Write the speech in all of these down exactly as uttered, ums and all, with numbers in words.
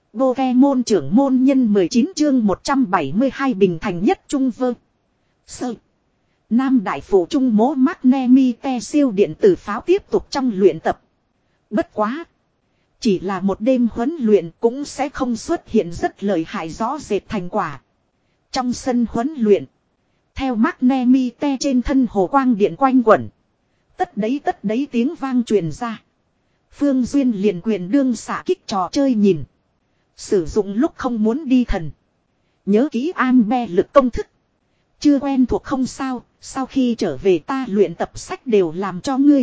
Pokemon trưởng môn nhân mười chín chương một trăm bảy mươi hai Bình Thành nhất trung vơ. Sơ. Nam đại phủ trung mố Magnemite siêu điện tử pháo tiếp tục trong luyện tập. Bất quá. Chỉ là một đêm huấn luyện cũng sẽ không xuất hiện rất lợi hại rõ rệt thành quả. Trong sân huấn luyện. Theo Magnemite trên thân hồ quang điện quanh quẩn. Tất đấy tất đấy tiếng vang truyền ra. Phương Duyên liền quyền đương xạ kích trò chơi nhìn. Sử dụng lúc không muốn đi thần. Nhớ kỹ Ambe lực công thức. Chưa quen thuộc không sao, sau khi trở về ta luyện tập sách đều làm cho ngươi.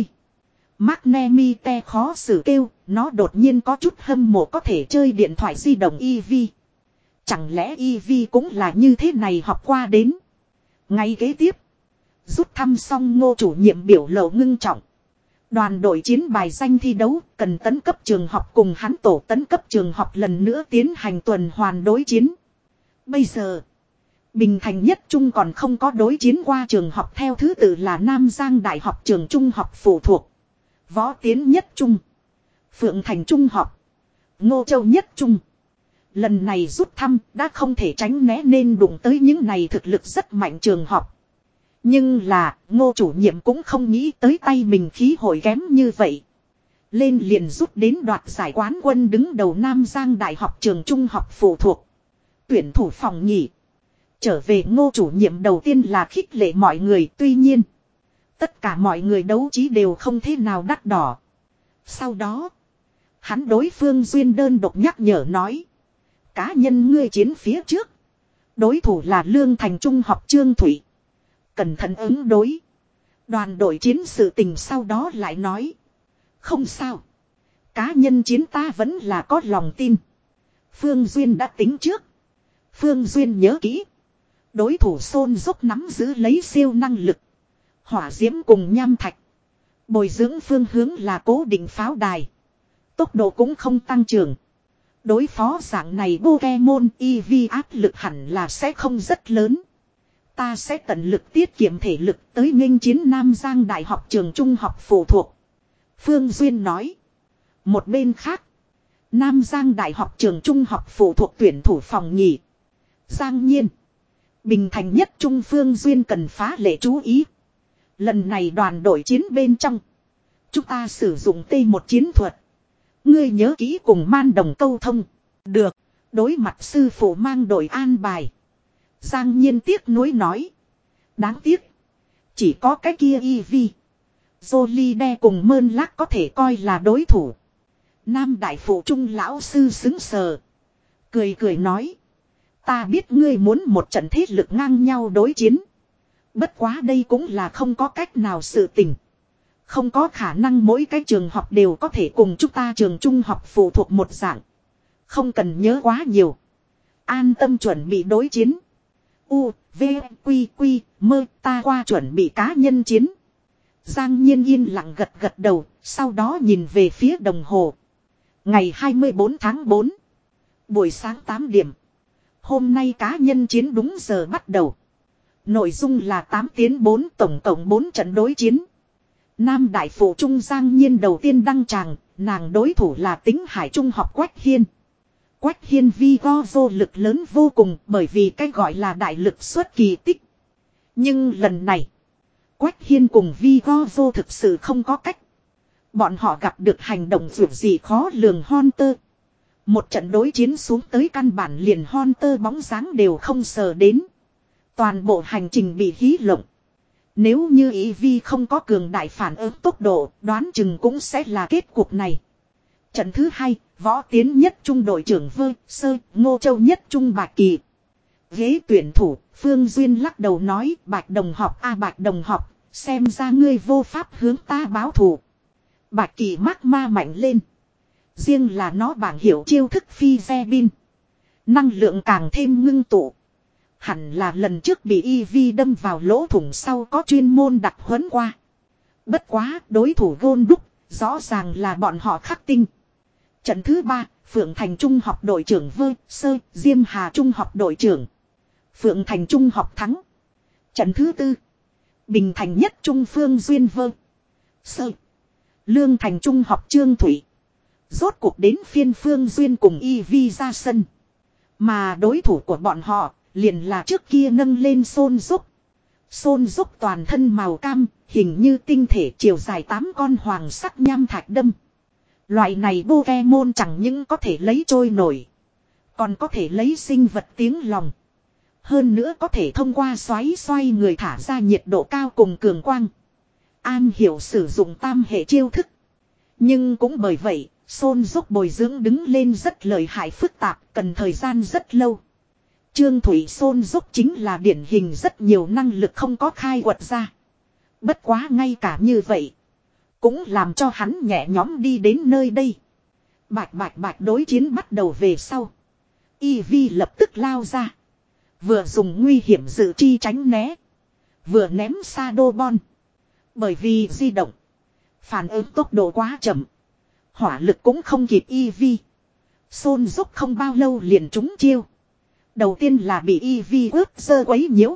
Magnemite khó xử kêu, nó đột nhiên có chút hâm mộ có thể chơi điện thoại di động Eevee. Chẳng lẽ Eevee cũng là như thế này học qua đến. Ngay kế tiếp. Rút thăm xong Ngô chủ nhiệm biểu lộ ngưng trọng. Đoàn đội chiến bài danh thi đấu cần tấn cấp trường học cùng hắn tổ tấn cấp trường học lần nữa tiến hành tuần hoàn đối chiến. Bây giờ, Bình Thành nhất trung còn không có đối chiến qua trường học theo thứ tự là Nam Giang Đại học trường trung học phụ thuộc, Võ Tiến nhất trung, Phượng Thành trung học, Ngô Châu nhất trung. Lần này rút thăm đã không thể tránh né nên đụng tới những này thực lực rất mạnh trường học. Nhưng là, Ngô chủ nhiệm cũng không nghĩ tới tay mình khí hội kém như vậy. Lên liền rút đến đoạt giải quán quân đứng đầu Nam Giang Đại học trường trung học phụ thuộc. Tuyển thủ phòng nhỉ. Trở về Ngô chủ nhiệm đầu tiên là khích lệ mọi người, tuy nhiên. Tất cả mọi người đấu trí đều không thế nào đắt đỏ. Sau đó, hắn đối Phương Duyên đơn độc nhắc nhở nói. Cá nhân ngươi chiến phía trước. Đối thủ là Lương Thành trung học Trương Thủy. Cẩn thận ứng đối. Đoàn đội chiến sự tình sau đó lại nói. Không sao. Cá nhân chiến ta vẫn là có lòng tin. Phương Duyên đã tính trước. Phương Duyên nhớ kỹ. Đối thủ xôn dốc nắm giữ lấy siêu năng lực. Hỏa diễm cùng nham thạch. Bồi dưỡng phương hướng là cố định pháo đài. Tốc độ cũng không tăng trưởng. Đối phó dạng này Pokemon Eevee áp lực hẳn là sẽ không rất lớn. Ta sẽ tận lực tiết kiệm thể lực tới nghênh chiến Nam Giang Đại học trường trung học phụ thuộc. Phương Duyên nói. Một bên khác. Nam Giang Đại học trường trung học phụ thuộc tuyển thủ phòng nhỉ. Giang Nhiên. Bình Thành nhất trung Phương Duyên cần phá lệ chú ý. Lần này đoàn đội chiến bên trong. Chúng ta sử dụng T một chiến thuật. Ngươi nhớ kỹ cùng Man Đồng câu thông. Được. Đối mặt sư phụ mang đội an bài. Giang Nhiên tiếc nuối nói. Đáng tiếc. Chỉ có cái kia Eevee. Jolide cùng Mơn Lác có thể coi là đối thủ. Nam đại phụ trung lão sư xứng sờ. Cười cười nói. Ta biết ngươi muốn một trận thế lực ngang nhau đối chiến. Bất quá đây cũng là không có cách nào sự tình. Không có khả năng mỗi cái trường học đều có thể cùng chúng ta trường trung học phụ thuộc một dạng. Không cần nhớ quá nhiều. An tâm chuẩn bị đối chiến. U, V, Quy, Quy, Mơ, ta qua chuẩn bị cá nhân chiến. Giang Nhiên yên lặng gật gật đầu, sau đó nhìn về phía đồng hồ. Ngày hai mươi bốn tháng tư. Buổi sáng tám điểm. Hôm nay cá nhân chiến đúng giờ bắt đầu. Nội dung là tám tiến bốn tổng cộng bốn trận đối chiến. Nam đại phụ trung Giang Nhiên đầu tiên đăng tràng, nàng đối thủ là Tính Hải trung học Quách Hiên. Quách Hiên vi go vô lực lớn vô cùng bởi vì cái gọi là đại lực xuất kỳ tích. Nhưng lần này, Quách Hiên cùng vi go vô thực sự không có cách. Bọn họ gặp được hành động dù gì khó lường Hunter. Một trận đối chiến xuống tới căn bản liền Hunter bóng dáng đều không sờ đến. Toàn bộ hành trình bị hí lộng. Nếu như Eevee không có cường đại phản ứng tốc độ, đoán chừng cũng sẽ là kết cục này. Trận thứ hai, Võ Tiến nhất trung đội trưởng Vơ, Sơ, Ngô Châu nhất trung Bạch Kỳ. Ghế tuyển thủ, Phương Duyên lắc đầu nói, Bạch đồng học a à, Bạch đồng học, xem ra ngươi vô pháp hướng ta báo thù. Bạch Kỳ mắc ma mạnh lên. Riêng là nó bảng hiệu chiêu thức phi xe bin. Năng lượng càng thêm ngưng tụ. Hẳn là lần trước bị Eevee đâm vào lỗ thủng sau có chuyên môn đặc huấn qua. Bất quá đối thủ gôn đúc, rõ ràng là bọn họ khắc tinh. Trận thứ ba, Phượng Thành trung học đội trưởng Vơ, Sơ, Diêm Hà trung học đội trưởng. Phượng Thành trung học thắng. Trận thứ tư, Bình Thành nhất trung Phương Duyên Vơ, Sơ, Lương Thành trung học Trương Thủy. Rốt cuộc đến phiên Phương Duyên cùng Eevee ra sân. Mà đối thủ của bọn họ liền là trước kia nâng lên Son Rúc. Son Rúc toàn thân màu cam, hình như tinh thể chiều dài tám con hoàng sắc nham thạch đâm. Loại này Pokemon chẳng những có thể lấy trôi nổi, còn có thể lấy sinh vật tiếng lòng. Hơn nữa có thể thông qua xoáy xoay người thả ra nhiệt độ cao cùng cường quang. An hiểu sử dụng tam hệ chiêu thức. Nhưng cũng bởi vậy, Son Rúc bồi dưỡng đứng lên rất lợi hại phức tạp, cần thời gian rất lâu. Trương Thủy Son Rúc chính là điển hình rất nhiều năng lực không có khai quật ra. Bất quá ngay cả như vậy, cũng làm cho hắn nhẹ nhõm đi đến nơi đây. Bạch bạch bạch đối chiến bắt đầu về sau. Eevee lập tức lao ra. Vừa dùng nguy hiểm dự chi tránh né, vừa ném Shadow Ball. Bởi vì di động, phản ứng tốc độ quá chậm, hỏa lực cũng không kịp Eevee. Son Rúc không bao lâu liền trúng chiêu. Đầu tiên là bị Eevee ướt sơ quấy nhiễu,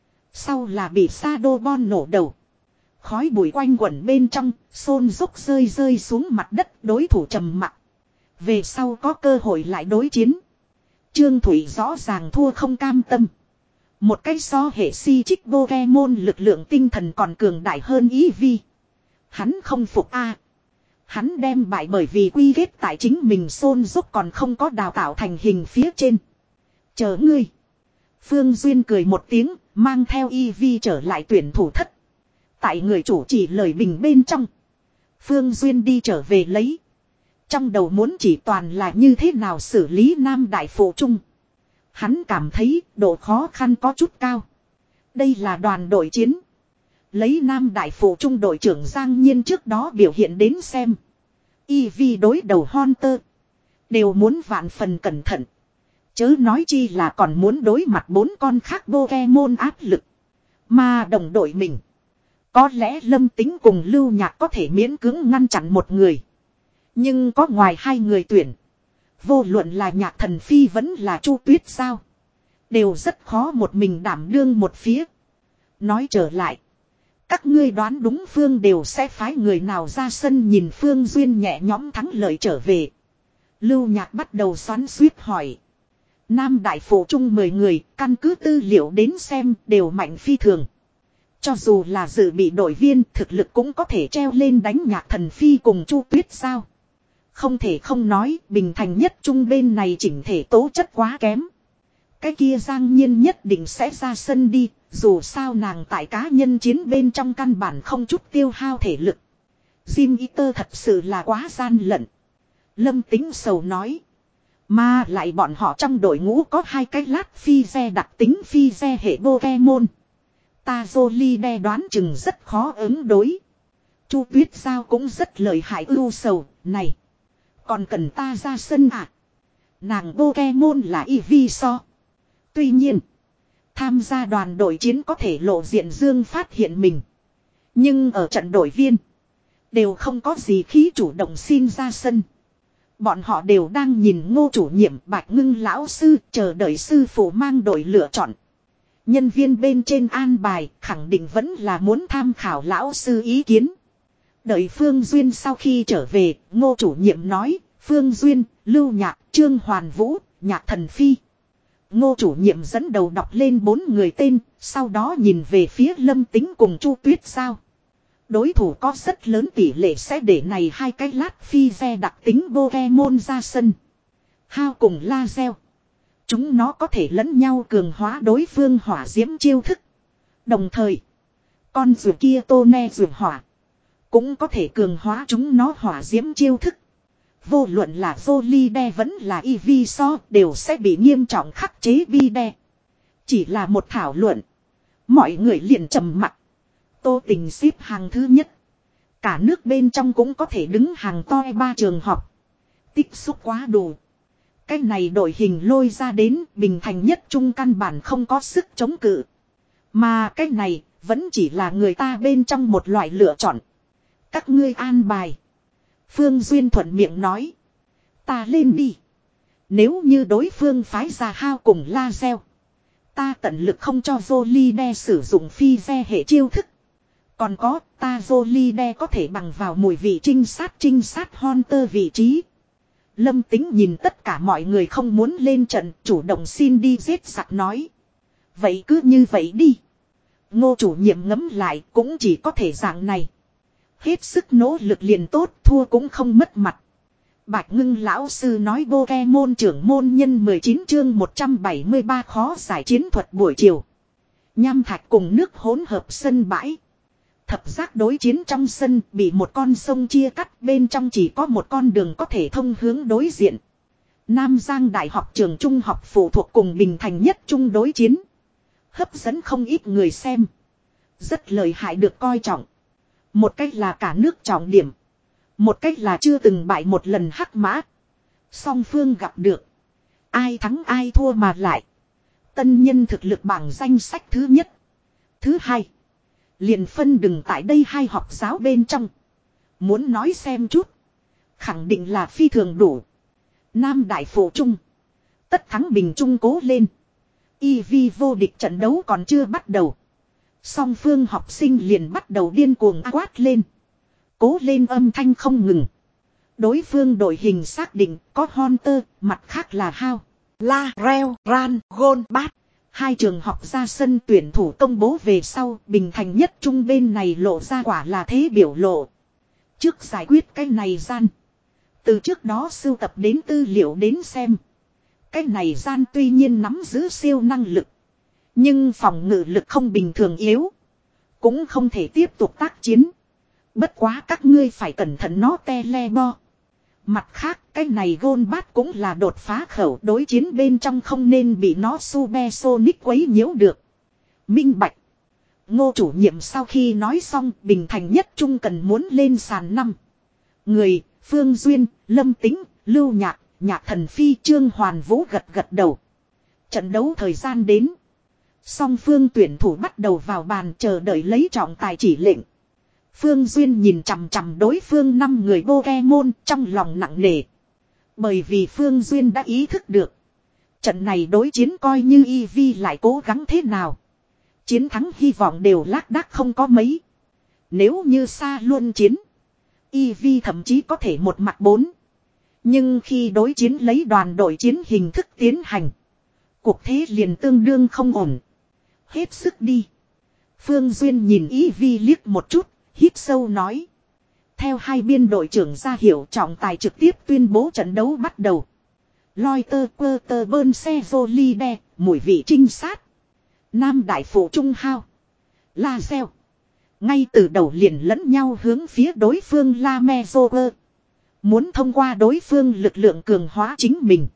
sau là bị Shadow Ball nổ đầu. Khói bụi quanh quẩn bên trong, Son Rúc rơi rơi xuống mặt đất, đối thủ trầm mặc. Về sau có cơ hội lại đối chiến. Trương Thủy rõ ràng thua không cam tâm. Một cái so hệ si chích Pokemon lực lượng tinh thần còn cường đại hơn Eevee. Hắn không phục a. Hắn đem bại bởi vì quy kết tại chính mình Son Rúc còn không có đào tạo thành hình phía trên. Chờ ngươi. Phương Duyên cười một tiếng, mang theo Eevee trở lại tuyển thủ thất. Tại người chủ chỉ lời bình bên trong, Phương Duyên đi trở về lấy. Trong đầu muốn chỉ toàn là như thế nào xử lý Nam Đại Phụ Trung. Hắn cảm thấy độ khó khăn có chút cao. Đây là đoàn đội chiến. Lấy Nam Đại Phụ Trung đội trưởng Giang Nhiên trước đó biểu hiện đến xem. Eevee đối đầu Hunter đều muốn vạn phần cẩn thận. Chớ nói chi là còn muốn đối mặt bốn con khác Pokemon áp lực. Mà đồng đội mình, có lẽ Lâm Tính cùng Lưu Nhạc có thể miễn cưỡng ngăn chặn một người. Nhưng có ngoài hai người tuyển, vô luận là Nhạc Thần Phi vẫn là Chu Tuyết sao, đều rất khó một mình đảm đương một phía. Nói trở lại, các ngươi đoán đúng Phương đều sẽ phái người nào ra sân. Nhìn Phương Duyên nhẹ nhõm thắng lợi trở về, Lưu Nhạc bắt đầu xoắn xuýt hỏi. Nam Đại Phụ Trung mười người, căn cứ tư liệu đến xem đều mạnh phi thường. Cho dù là dự bị đội viên, thực lực cũng có thể treo lên đánh Nhạc Thần Phi cùng Chu Tuyết sao. Không thể không nói, Bình Thành Nhất Trung bên này chỉnh thể tố chất quá kém. Cái kia Giang Nhiên nhất định sẽ ra sân đi, dù sao nàng tại cá nhân chiến bên trong căn bản không chút tiêu hao thể lực. Jim Eater thật sự là quá gian lận. Lâm Tính sầu nói. Mà lại bọn họ trong đội ngũ có hai cái lát phi xe đặc tính phi xe hệ Pokemon. Ta Jolie đoán chừng rất khó ứng đối. Chu Tuyết sao cũng rất lợi hại ưu sầu, này. Còn cần ta ra sân à? Nàng Pokemon là Eevee so. Tuy nhiên, tham gia đoàn đội chiến có thể lộ diện dương phát hiện mình. Nhưng ở trận đội viên, đều không có gì khí chủ động xin ra sân. Bọn họ đều đang nhìn Ngô chủ nhiệm Bạch Ngưng lão sư chờ đợi sư phụ mang đội lựa chọn. Nhân viên bên trên an bài khẳng định vẫn là muốn tham khảo lão sư ý kiến. Đợi Phương Duyên sau khi trở về, Ngô chủ nhiệm nói, Phương Duyên, Lưu Nhạc, Trương Hoàn Vũ, Nhạc Thần Phi. Ngô chủ nhiệm dẫn đầu đọc lên bốn người tên, sau đó nhìn về phía Lâm Tính cùng Chu Tuyết sao. Đối thủ có rất lớn tỷ lệ sẽ để này hai cái lát phi xe đặc tính Pokemon ra sân. Hao cùng Lazel. Chúng nó có thể lẫn nhau cường hóa đối phương hỏa diễm chiêu thức. Đồng thời, con rùa kia tô ne rùa hỏa cũng có thể cường hóa chúng nó hỏa diễm chiêu thức. Vô luận là Jolie vẫn là Eevee so đều sẽ bị nghiêm trọng khắc chế bi đe. Chỉ là một thảo luận, mọi người liền trầm mặc. Tô Tình xếp hàng thứ nhất. Cả nước bên trong cũng có thể đứng hàng toi ba trường học. Tích xúc quá đủ. Cái này đội hình lôi ra đến Bình Thành Nhất Trung căn bản không có sức chống cự. Mà cái này vẫn chỉ là người ta bên trong một loại lựa chọn. Các ngươi an bài. Phương Duyên thuận miệng nói. Ta lên đi. Nếu như đối phương phái ra Hao cùng Lazel, ta tận lực không cho Jolie sử dụng phi ve hệ chiêu thức. Còn có, ta Jolie có thể bằng vào mùi vị trinh sát trinh sát Hunter vị trí. Lâm Tính nhìn tất cả mọi người không muốn lên trận, chủ động xin đi giết giặc nói. Vậy cứ như vậy đi. Ngô chủ nhiệm ngẫm lại cũng chỉ có thể dạng này. Hết sức nỗ lực liền tốt, thua cũng không mất mặt. Bạch Ngưng lão sư nói Pokemon trưởng môn nhân mười chín chương một trăm bảy mươi ba khó giải chiến thuật buổi chiều. Nham thạch cùng nước hỗn hợp sân bãi. Thập giác đối chiến trong sân bị một con sông chia cắt, bên trong chỉ có một con đường có thể thông hướng đối diện. Nam Giang Đại học trường trung học phụ thuộc cùng Bình Thành Nhất Trung đối chiến. Hấp dẫn không ít người xem. Rất lợi hại được coi trọng. Một cách là cả nước trọng điểm. Một cách là chưa từng bại một lần hắc mã. Song phương gặp được. Ai thắng ai thua mà lại. Tân nhân thực lực bảng danh sách thứ nhất. Thứ hai. Liền phân đừng tại đây hai học giáo bên trong. Muốn nói xem chút. Khẳng định là phi thường đủ. Nam Đại Phụ Trung. Tất thắng Bình Trung cố lên. i vê vô địch trận đấu còn chưa bắt đầu. Song phương học sinh liền bắt đầu điên cuồng quát lên. Cố lên âm thanh không ngừng. Đối phương đội hình xác định có Hunter, mặt khác là Hao, La, Reo, Ran, Gôn, Bát. Hai trường học ra sân tuyển thủ công bố về sau, Bình Thành Nhất Trung bên này lộ ra quả là thế biểu lộ. Trước giải quyết cái này gian. Từ trước đó sưu tập đến tư liệu đến xem. Cái này gian tuy nhiên nắm giữ siêu năng lực. Nhưng phòng ngự lực không bình thường yếu. Cũng không thể tiếp tục tác chiến. Bất quá các ngươi phải cẩn thận nó tele bo. Mặt khác cái này gôn bát cũng là đột phá khẩu, đối chiến bên trong không nên bị nó Supersonic quấy nhiễu được. Minh bạch. Ngô chủ nhiệm sau khi nói xong, Bình Thành Nhất Trung cần muốn lên sàn năm người, Phương Duyên, Lâm Tính, Lưu Nhạc, Nhạc Thần Phi, Trương Hoàn Vũ gật gật đầu. Trận đấu thời gian đến. Song phương tuyển thủ bắt đầu vào bàn chờ đợi lấy trọng tài chỉ lệnh. Phương Duyên nhìn chằm chằm đối phương năm người Pokemon trong lòng nặng nề. Bởi vì Phương Duyên đã ý thức được. Trận này đối chiến coi như Eevee lại cố gắng thế nào. Chiến thắng hy vọng đều lác đác không có mấy. Nếu như xa luôn chiến. Eevee thậm chí có thể một mặt bốn. Nhưng khi đối chiến lấy đoàn đội chiến hình thức tiến hành. Cuộc thế liền tương đương không ổn. Hết sức đi. Phương Duyên nhìn Eevee liếc một chút. Hít sâu nói. Theo hai biên đội trưởng ra hiệu, trọng tài trực tiếp tuyên bố trận đấu bắt đầu. Loiter Quơ Bơn Xe Volide, mùi vị trinh sát. Nam Đại Phụ Trung Hao, La Xeo. Ngay từ đầu liền lẫn nhau hướng phía đối phương La Mezoơ. Muốn thông qua đối phương lực lượng cường hóa chính mình.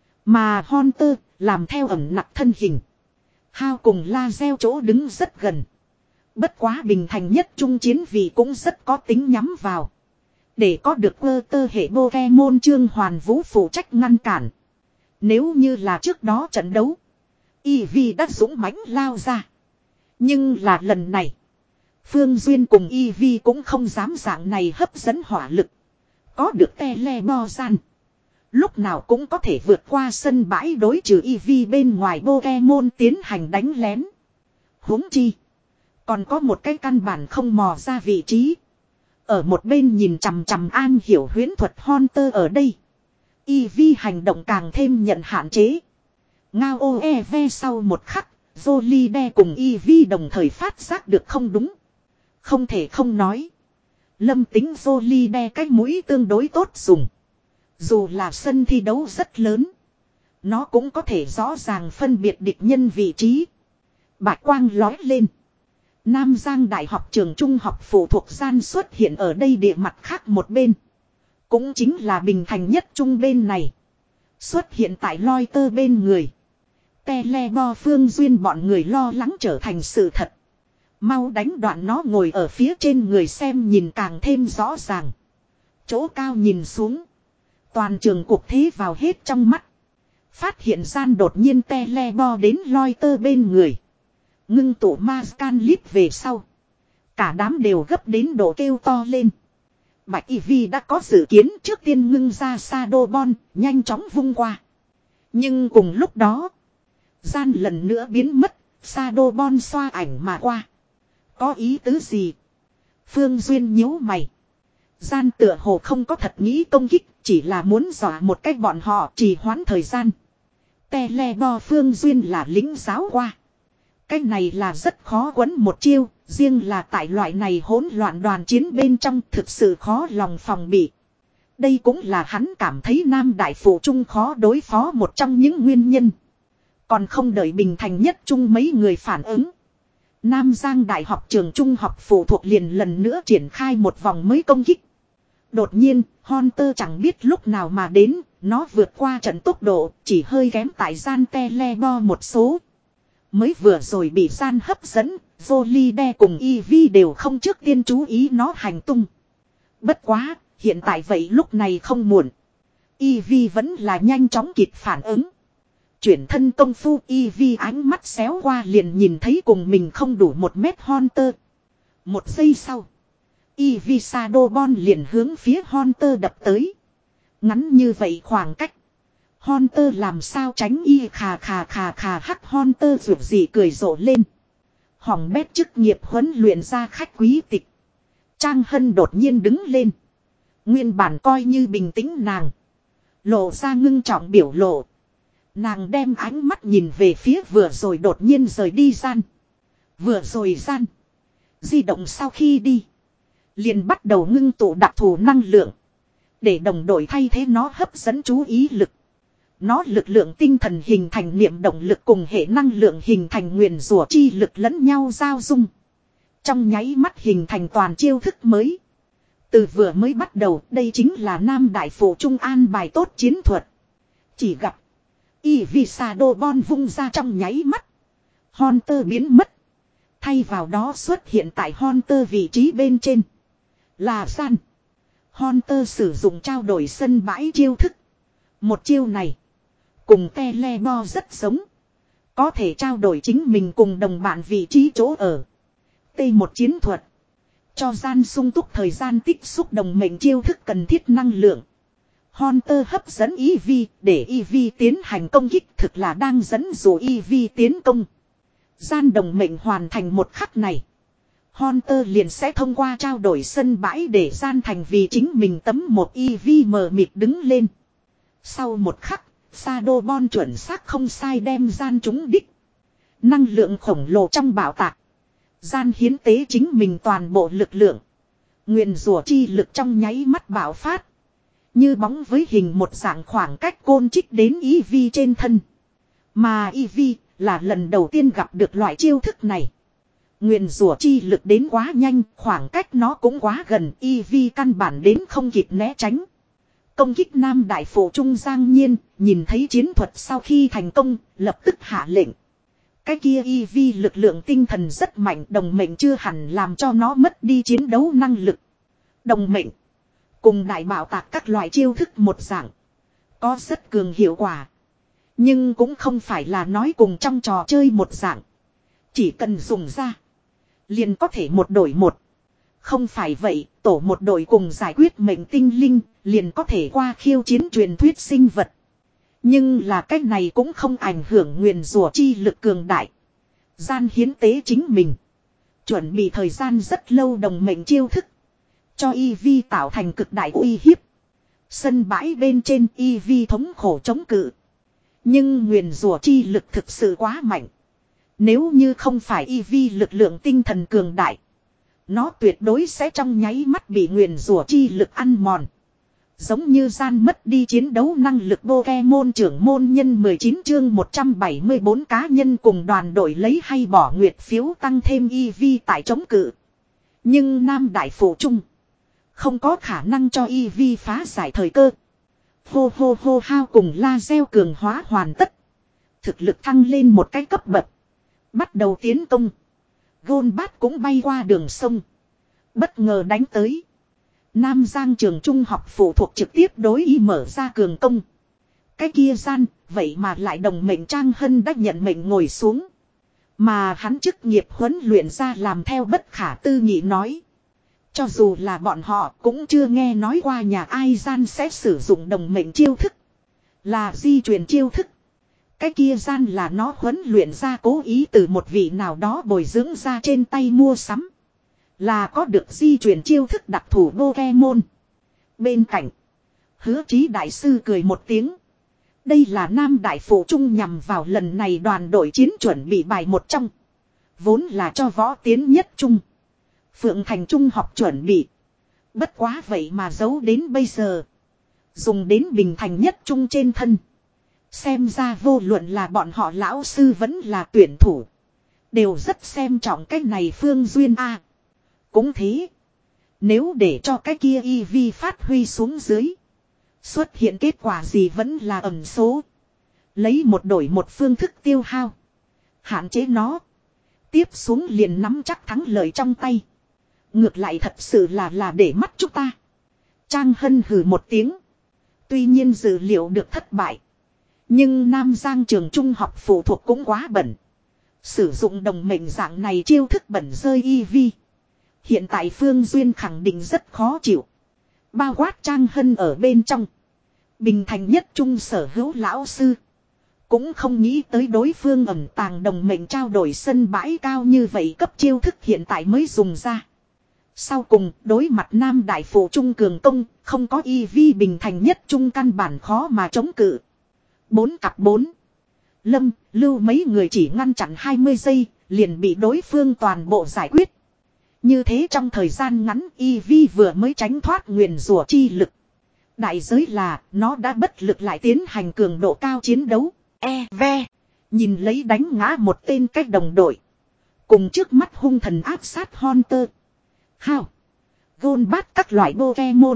Mà Hunter làm theo ẩn nặc thân hình. Hao cùng La Xeo chỗ đứng rất gần. Bất quá Bình Thành Nhất Trung chiến vì cũng rất có tính nhắm vào. Để có được quơ tơ hệ Pokemon Trương Hoàn Vũ phụ trách ngăn cản. Nếu như là trước đó trận đấu. Eevee đã dũng mãnh lao ra. Nhưng là lần này. Phương Duyên cùng Eevee cũng không dám dạng này hấp dẫn hỏa lực. Có được Telebo gian. Lúc nào cũng có thể vượt qua sân bãi đối trừ Eevee bên ngoài Pokemon tiến hành đánh lén. Huống chi. Còn có một cái căn bản không mò ra vị trí. Ở một bên nhìn chằm chằm an hiểu huyễn thuật Hunter ở đây. Eevee hành động càng thêm nhận hạn chế. Ngao ô e ve sau một khắc, Jolide cùng Eevee đồng thời phát giác được không đúng. Không thể không nói. Lâm Tính Jolide cái mũi tương đối tốt dùng. Dù là sân thi đấu rất lớn. Nó cũng có thể rõ ràng phân biệt địch nhân vị trí. Bạch quang lói lên. Nam Giang Đại học trường trung học phụ thuộc gian xuất hiện ở đây địa mặt khác một bên. Cũng chính là Bình Thành Nhất Trung bên này. Xuất hiện tại Loiter bên người. Telebo Phương Duyên bọn người lo lắng trở thành sự thật. Mau đánh đoạn nó ngồi ở phía trên người xem nhìn càng thêm rõ ràng. Chỗ cao nhìn xuống. Toàn trường cuộc thế vào hết trong mắt. Phát hiện gian đột nhiên Telebo đến Loiter bên người. Ngưng tụ ma scan lít về sau. Cả đám đều gấp đến độ kêu to lên. Bạch Eevee đã có dự kiến trước tiên ngưng ra Shadowball, nhanh chóng vung qua. Nhưng cùng lúc đó. Gian lần nữa biến mất, Shadowball xoa ảnh mà qua. Có ý tứ gì? Phương Duyên nhíu mày. Gian tựa hồ không có thật nghĩ công kích, chỉ là muốn dọa một cách bọn họ trì hoãn thời gian. Telebo Phương Duyên là lính giáo qua. Cái này là rất khó quấn một chiêu, riêng là tại loại này hỗn loạn đoàn chiến bên trong thực sự khó lòng phòng bị. Đây cũng là hắn cảm thấy Nam Đại Phụ Trung khó đối phó một trong những nguyên nhân. Còn không đợi Bình Thành Nhất Trung mấy người phản ứng. Nam Giang Đại học trường trung học phụ thuộc liền lần nữa triển khai một vòng mới công kích. Đột nhiên, Hunter chẳng biết lúc nào mà đến, nó vượt qua trận tốc độ, chỉ hơi kém tại gian Telebo một số. Mới vừa rồi bị gian hấp dẫn, Volide cùng Eevee đều không trước tiên chú ý nó hành tung. Bất quá, hiện tại vậy lúc này không muộn. Eevee vẫn là nhanh chóng kịp phản ứng. Chuyển thân công phu Eevee ánh mắt xéo qua liền nhìn thấy cùng mình không đủ một mét Hunter. Một giây sau. Eevee Shadowball liền hướng phía Hunter đập tới. Ngắn như vậy khoảng cách. Hunter làm sao tránh y khà khà khà khà hắc Hunter rụt gì cười rộ lên. Hỏng bét chức nghiệp huấn luyện ra khách quý tịch. Trang Hân đột nhiên đứng lên. Nguyên bản coi như bình tĩnh nàng. Lộ ra ngưng trọng biểu lộ. Nàng đem ánh mắt nhìn về phía vừa rồi đột nhiên rời đi gian. Vừa rồi gian. Di động sau khi đi. Liền bắt đầu ngưng tụ đặc thù năng lượng. Để đồng đội thay thế nó hấp dẫn chú ý lực. Nó lực lượng tinh thần hình thành niệm động lực cùng hệ năng lượng hình thành nguyền rủa chi lực lẫn nhau giao dung. Trong nháy mắt hình thành toàn chiêu thức mới. Từ vừa mới bắt đầu đây chính là Nam Đại Phụ Trung an bài tốt chiến thuật. Chỉ gặp. Eevee Shadowball vung ra trong nháy mắt. Hunter biến mất. Thay vào đó xuất hiện tại Hunter vị trí bên trên. Là gian. Hunter sử dụng trao đổi sân bãi chiêu thức. Một chiêu này. Cùng Telebo rất giống. Có thể trao đổi chính mình cùng đồng bạn vị trí chỗ ở. T một chiến thuật. Cho gian sung túc thời gian tích xúc đồng mệnh chiêu thức cần thiết năng lượng. Hunter hấp dẫn Eevee để Eevee tiến hành công kích thực là đang dẫn dụ Eevee tiến công. Gian đồng mệnh hoàn thành một khắc này. Hunter liền sẽ thông qua trao đổi sân bãi để gian thành vì chính mình tấm một Eevee mờ mịt đứng lên. Sau một khắc, Shadowball chuẩn xác không sai đem gian trúng đích. Năng lượng khổng lồ trong bảo tạc. Gian hiến tế chính mình toàn bộ lực lượng. Nguyền rủa chi lực trong nháy mắt bạo phát. Như bóng với hình một dạng khoảng cách côn trích đến Eevee trên thân. Mà Eevee là lần đầu tiên gặp được loại chiêu thức này. Nguyền rủa chi lực đến quá nhanh, khoảng cách nó cũng quá gần, Eevee căn bản đến không kịp né tránh. Công kích Nam Đại Phụ Trung Giang Nhiên, nhìn thấy chiến thuật sau khi thành công, lập tức hạ lệnh. Cái kia Eevee lực lượng tinh thần rất mạnh, đồng mệnh chưa hẳn làm cho nó mất đi chiến đấu năng lực. Đồng mệnh, cùng đại bảo tạc các loại chiêu thức một dạng, có rất cường hiệu quả. Nhưng cũng không phải là nói cùng trong trò chơi một dạng. Chỉ cần dùng ra, liền có thể một đổi một. Không phải vậy, tổ một đội cùng giải quyết mệnh tinh linh, liền có thể qua khiêu chiến truyền thuyết sinh vật. Nhưng là cách này cũng không ảnh hưởng nguyền rủa chi lực cường đại. Gian hiến tế chính mình. Chuẩn bị thời gian rất lâu đồng mệnh chiêu thức. Cho Eevee tạo thành cực đại uy hiếp. Sân bãi bên trên Eevee thống khổ chống cự. Nhưng nguyền rủa chi lực thực sự quá mạnh. Nếu như không phải Eevee lực lượng tinh thần cường đại. Nó tuyệt đối sẽ trong nháy mắt bị nguyền rủa chi lực ăn mòn. Giống như gian mất đi chiến đấu năng lực Pokemon trưởng môn nhân mười chín chương một trăm bảy mươi bốn cá nhân cùng đoàn đội lấy hay bỏ nguyệt phiếu tăng thêm Eevee tại chống cự. Nhưng Nam Đại Phụ Trung không có khả năng cho Eevee phá giải thời cơ. Hô hô hô hao cùng laser cường hóa hoàn tất. Thực lực thăng lên một cái cấp bậc. Bắt đầu tiến công. Golbat cũng bay qua đường sông. Bất ngờ đánh tới. Nam Giang trường trung học phụ thuộc trực tiếp đối ý mở ra cường công. Cái kia gian, vậy mà lại đồng mệnh Trang Hân đã nhận mệnh ngồi xuống. Mà hắn chức nghiệp huấn luyện ra làm theo bất khả tư nghị nói. Cho dù là bọn họ cũng chưa nghe nói qua nhà ai gian sẽ sử dụng đồng mệnh chiêu thức. Là di truyền chiêu thức. Cái kia gian là nó huấn luyện ra cố ý từ một vị nào đó bồi dưỡng ra trên tay mua sắm. Là có được di truyền chiêu thức đặc thù Pokemon. Bên cạnh. Hứa Chí đại sư cười một tiếng. Đây là Nam Đại Phụ Trung nhằm vào lần này đoàn đội chiến chuẩn bị bài một trong. Vốn là cho võ tiến nhất trung. Phượng Thành Trung học chuẩn bị. Bất quá vậy mà giấu đến bây giờ. Dùng đến Bình Thành nhất trung trên thân. Xem ra vô luận là bọn họ lão sư vẫn là tuyển thủ. Đều rất xem trọng cái này Phương Duyên A. Cũng thế. Nếu để cho cái kia y vi phát huy xuống dưới. Xuất hiện kết quả gì vẫn là ẩn số. Lấy một đổi một phương thức tiêu hao. Hạn chế nó. Tiếp xuống liền nắm chắc thắng lợi trong tay. Ngược lại thật sự là là để mắt chúng ta. Trang Hân hừ một tiếng. Tuy nhiên dự liệu được thất bại. Nhưng Nam Giang trường trung học phụ thuộc cũng quá bẩn. Sử dụng đồng mệnh dạng này chiêu thức bẩn rơi y vi. Hiện tại Phương Duyên khẳng định rất khó chịu. Bao quát Trang Hân ở bên trong. Bình Thành nhất trung sở hữu lão sư. Cũng không nghĩ tới đối phương ẩn tàng đồng mệnh trao đổi sân bãi cao như vậy cấp chiêu thức hiện tại mới dùng ra. Sau cùng đối mặt Nam Đại Phụ Trung cường công, không có y vi Bình Thành nhất trung căn bản khó mà chống cự. Bốn cặp bốn. Lâm, Lưu mấy người chỉ ngăn chặn hai mươi giây, liền bị đối phương toàn bộ giải quyết. Như thế trong thời gian ngắn y vi vừa mới tránh thoát nguyền rủa chi lực. Đại giới là nó đã bất lực lại tiến hành cường độ cao chiến đấu. E ve. Nhìn lấy đánh ngã một tên cách đồng đội. Cùng trước mắt hung thần áp sát Hunter. Hao. Gôn bát các loại Pokemon.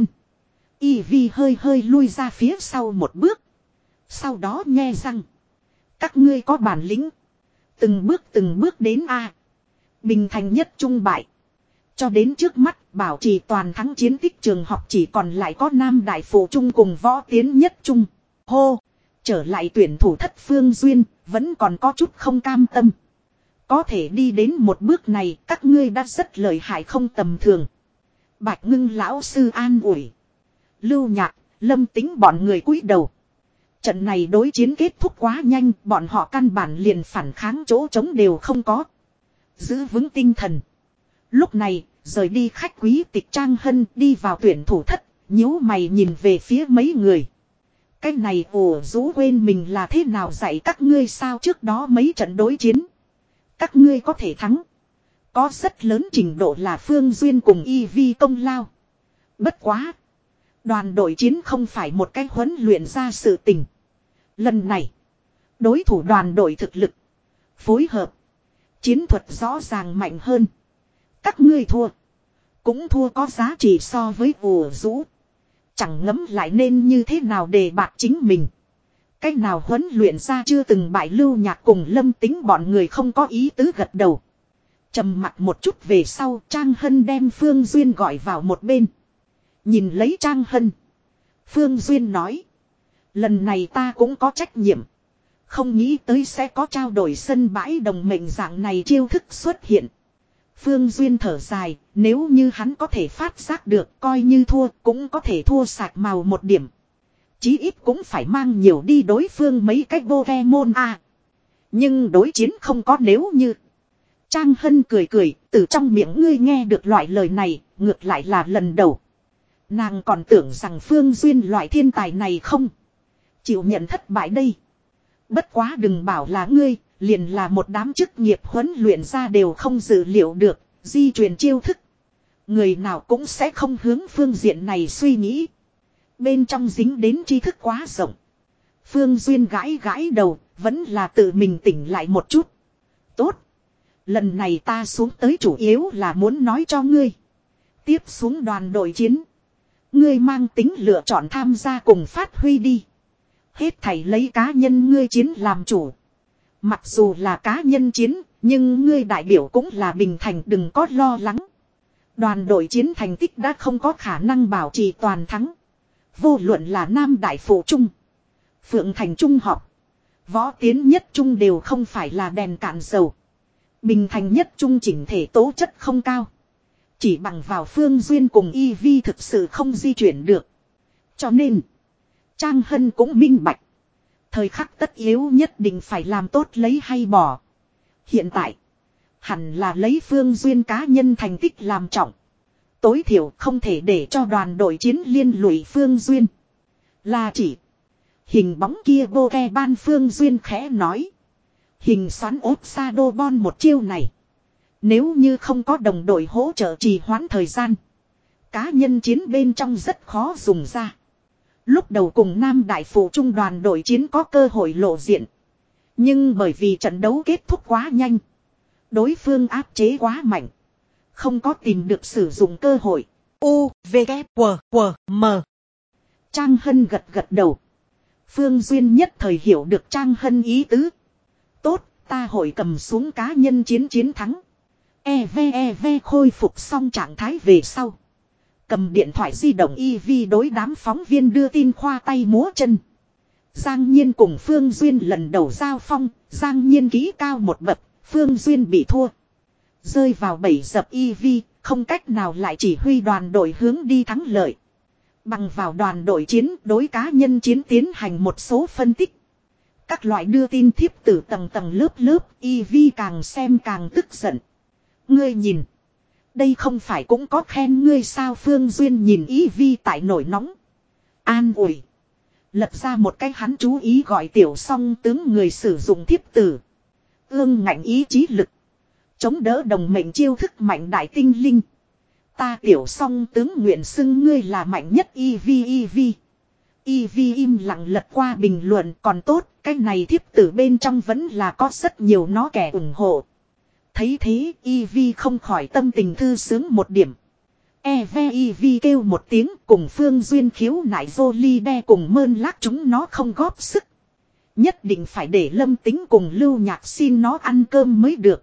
Y vi hơi hơi lui ra phía sau một bước. Sau đó nhe răng. Các ngươi có bản lĩnh. Từng bước từng bước đến A. Bình Thành nhất trung bại. Cho đến trước mắt bảo trì toàn thắng chiến tích trường học chỉ còn lại có Nam Đại Phụ Trung cùng võ tiến nhất trung. Hô. Trở lại tuyển thủ thất Phương Duyên. Vẫn còn có chút không cam tâm. Có thể đi đến một bước này các ngươi đã rất lợi hại không tầm thường. Bạch Ngưng lão sư an ủi. Lưu Nhạc, Lâm Tính bọn người cúi đầu. Trận này đối chiến kết thúc quá nhanh, bọn họ căn bản liền phản kháng chỗ trống đều không có. Giữ vững tinh thần. Lúc này, rời đi khách quý tịch Trang Hân đi vào tuyển thủ thất, nhíu mày nhìn về phía mấy người. Cái này ồ rũ quên mình là thế nào dạy các ngươi sao trước đó mấy trận đối chiến. Các ngươi có thể thắng. Có rất lớn trình độ là Phương Duyên cùng y vi công lao. Bất quá. Đoàn đội chiến không phải một cái huấn luyện ra sự tình. Lần này. Đối thủ đoàn đội thực lực. Phối hợp. Chiến thuật rõ ràng mạnh hơn. Các ngươi thua. Cũng thua có giá trị so với ủ rũ. Chẳng ngấm lại nên như thế nào để bạt chính mình. Cách nào huấn luyện ra chưa từng bại Lưu Nhạc cùng Lâm Tính bọn người không có ý tứ gật đầu. Trầm mặt một chút về sau Trang Hân đem Phương Duyên gọi vào một bên. Nhìn lấy Trang Hân. Phương Duyên nói. Lần này ta cũng có trách nhiệm. Không nghĩ tới sẽ có trao đổi sân bãi đồng mệnh dạng này chiêu thức xuất hiện. Phương Duyên thở dài, nếu như hắn có thể phát giác được coi như thua cũng có thể thua sạch màu một điểm. Chí ít cũng phải mang nhiều đi đối phương mấy cái Pokemon a. Nhưng đối chiến không có nếu như. Trang Hân cười cười, từ trong miệng ngươi nghe được loại lời này, ngược lại là lần đầu. Nàng còn tưởng rằng Phương Duyên loại thiên tài này không chịu nhận thất bại đây. Bất quá đừng bảo là ngươi, liền là một đám chức nghiệp huấn luyện ra đều không dự liệu được, di truyền chiêu thức. Người nào cũng sẽ không hướng phương diện này suy nghĩ. Bên trong dính đến tri thức quá rộng. Phương Duyên gãi gãi đầu, vẫn là tự mình tỉnh lại một chút. Tốt. Lần này ta xuống tới chủ yếu là muốn nói cho ngươi. Tiếp xuống đoàn đội chiến. Ngươi mang tính lựa chọn tham gia cùng phát huy đi. Hết thảy lấy cá nhân ngươi chiến làm chủ. Mặc dù là cá nhân chiến, nhưng ngươi đại biểu cũng là Bình Thành đừng có lo lắng. Đoàn đội chiến thành tích đã không có khả năng bảo trì toàn thắng. Vô luận là Nam Đại Phụ Trung, Phượng Thành Trung học, Võ Tiến Nhất Trung đều không phải là đèn cạn dầu. Bình Thành Nhất Trung chỉnh thể tố chất không cao. Chỉ bằng vào Phương Duyên cùng y vi thực sự không di chuyển được. Cho nên, Trang Hân cũng minh bạch. Thời khắc tất yếu nhất định phải làm tốt lấy hay bỏ. Hiện tại, hẳn là lấy Phương Duyên cá nhân thành tích làm trọng. tối thiểu không thể để cho đoàn đội chiến liên lụy Phương Duyên. Là chỉ. Hình bóng kia vô ke ban Phương Duyên khẽ nói. Hình xoắn ốp sa đô bon một chiêu này. Nếu như không có đồng đội hỗ trợ trì hoãn thời gian. Cá nhân chiến bên trong rất khó dùng ra. Lúc đầu cùng Nam Đại Phụ Trung đoàn đội chiến có cơ hội lộ diện. Nhưng bởi vì trận đấu kết thúc quá nhanh. Đối phương áp chế quá mạnh. Không có tìm được sử dụng cơ hội. U, V, K, W, W, M. Trang Hân gật gật đầu. Phương Duyên nhất thời hiểu được Trang Hân ý tứ. Tốt, ta hội cầm xuống cá nhân chiến chiến thắng. e vê e vê khôi phục xong trạng thái về sau. Cầm điện thoại di động i vê đối đám phóng viên đưa tin khoa tay múa chân. Giang Nhiên cùng Phương Duyên lần đầu giao phong, Giang Nhiên ký cao một bậc, Phương Duyên bị thua. Rơi vào bẫy dập i vê, không cách nào lại chỉ huy đoàn đội hướng đi thắng lợi. Bằng vào đoàn đội chiến đối cá nhân chiến tiến hành một số phân tích. Các loại đưa tin thiếp từ tầng tầng lớp lớp, i vê càng xem càng tức giận. Ngươi nhìn. Đây không phải cũng có khen ngươi sao? Phương Duyên nhìn i vê tại nổi nóng. An ủi. Lập ra một cái hắn chú ý gọi tiểu song tướng người sử dụng thiếp tử. Ương ngạnh ý chí lực. Chống đỡ đồng mệnh chiêu thức mạnh đại tinh linh. Ta tiểu song tướng nguyện xưng ngươi là mạnh nhất i vê i vê. i vê im lặng lật qua bình luận còn tốt. Cái này thiếp tử bên trong vẫn là có rất nhiều nó kẻ ủng hộ. Thấy thế i vê không khỏi tâm tình thư sướng một điểm. e vê i vê kêu một tiếng cùng Phương Duyên khiếu nại Jolie đe cùng mơn lác chúng nó không góp sức. Nhất định phải để Lâm Tính cùng Lưu Nhạc xin nó ăn cơm mới được.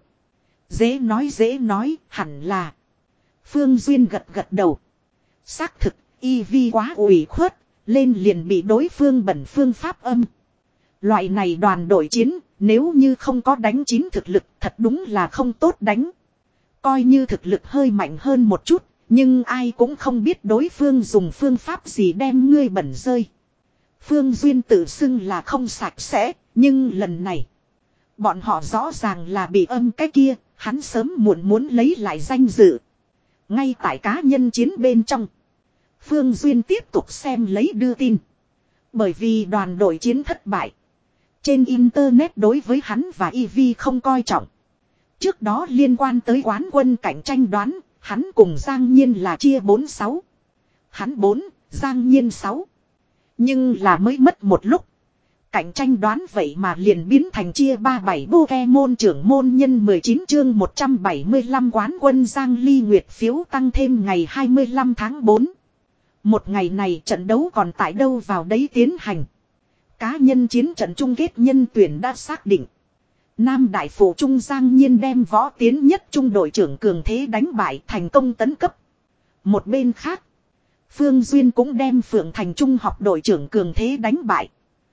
Dễ nói dễ nói hẳn là. Phương Duyên gật gật đầu. Xác thực i vê quá ủy khuất. Lên liền bị đối phương bẩn phương pháp âm. Loại này đoàn đội chiến. Nếu như không có đánh chín thực lực thật đúng là không tốt đánh. Coi như thực lực hơi mạnh hơn một chút. Nhưng ai cũng không biết đối phương dùng phương pháp gì đem ngươi bẩn rơi. Phương Duyên tự xưng là không sạch sẽ. Nhưng lần này. Bọn họ rõ ràng là bị âm cái kia. Hắn sớm muộn muốn lấy lại danh dự. Ngay tại cá nhân chiến bên trong. Phương Duyên tiếp tục xem lấy đưa tin. Bởi vì đoàn đội chiến thất bại. Trên internet đối với hắn và i vê không coi trọng. Trước đó liên quan tới quán quân cạnh tranh đoán. Hắn cùng Giang Nhiên là chia bốn sáu. Hắn bốn, Giang Nhiên sáu. Nhưng là mới mất một lúc. Cạnh tranh đoán vậy mà liền biến thành chia ba bảy Pokemon trưởng môn nhân mười chín chương một trăm bảy mươi lăm quán quân Giang Ly Nguyệt phiếu tăng thêm ngày hai mươi lăm tháng tư. Một ngày này trận đấu còn tại đâu vào đấy tiến hành. Cá nhân chiến trận chung kết nhân tuyển đã xác định. Nam Đại Phụ Trung Giang Nhiên đem võ tiến nhất trung đội trưởng cường thế đánh bại thành công tấn cấp. Một bên khác. Phương Duyên cũng đem Phượng Thành Trung học đội trưởng cường thế đánh bại.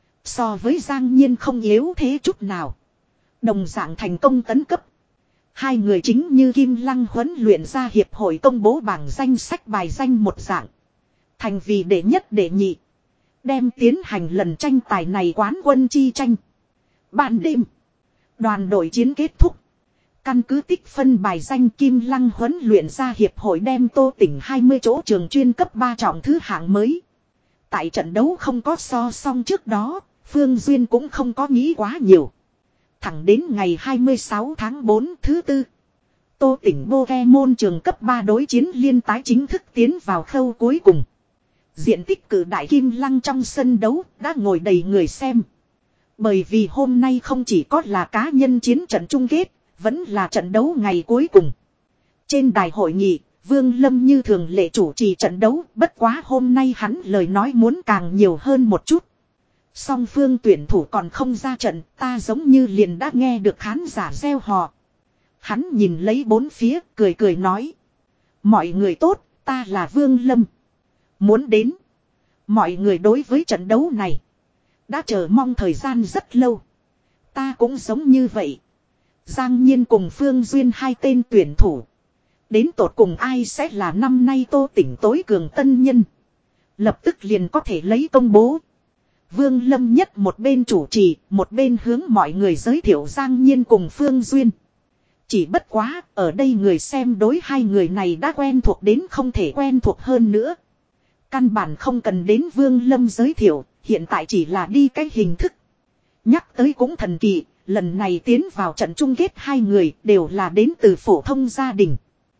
So với Giang Nhiên không yếu thế chút nào. Đồng dạng thành công tấn cấp. Hai người chính như Kim Lăng huấn luyện ra hiệp hội công bố bảng danh sách bài danh một dạng. Thành vì đệ nhất đệ nhị. Đem tiến hành lần tranh tài này quán quân chi tranh. Ban đêm. Đoàn đội chiến kết thúc. Căn cứ tích phân bài danh Kim Lăng huấn luyện ra hiệp hội đem Tô Tỉnh hai mươi chỗ trường chuyên cấp ba trọng thứ hạng mới. Tại trận đấu không có so song trước đó, Phương Duyên cũng không có nghĩ quá nhiều. Thẳng đến ngày hai mươi sáu tháng tư thứ tư. Tô Tỉnh Pokemon trường cấp ba đối chiến liên tái chính thức tiến vào khâu cuối cùng. Diện tích cử đại Kim Lăng trong sân đấu đã ngồi đầy người xem. Bởi vì hôm nay không chỉ có là cá nhân chiến trận chung kết, vẫn là trận đấu ngày cuối cùng. Trên đài hội nghị, Vương Lâm như thường lệ chủ trì trận đấu, bất quá hôm nay hắn lời nói muốn càng nhiều hơn một chút. Song phương tuyển thủ còn không ra trận, ta giống như liền đã nghe được khán giả reo hò. Hắn nhìn lấy bốn phía, cười cười nói. Mọi người tốt, ta là Vương Lâm. Muốn đến. Mọi người đối với trận đấu này đã chờ mong thời gian rất lâu. Ta cũng giống như vậy. Giang Nhiên cùng Phương Duyên hai tên tuyển thủ. Đến tột cùng ai sẽ là năm nay Tô Tỉnh tối cường tân nhân. Lập tức liền có thể lấy công bố. Vương Lâm nhất một bên chủ trì, một bên hướng mọi người giới thiệu Giang Nhiên cùng Phương Duyên. Chỉ bất quá, ở đây người xem đối hai người này đã quen thuộc đến không thể quen thuộc hơn nữa. Căn bản không cần đến Vương Lâm giới thiệu, hiện tại chỉ là đi cái hình thức. Nhắc tới cũng thần kỳ, lần này tiến vào trận chung kết hai người đều là đến từ phổ thông gia đình.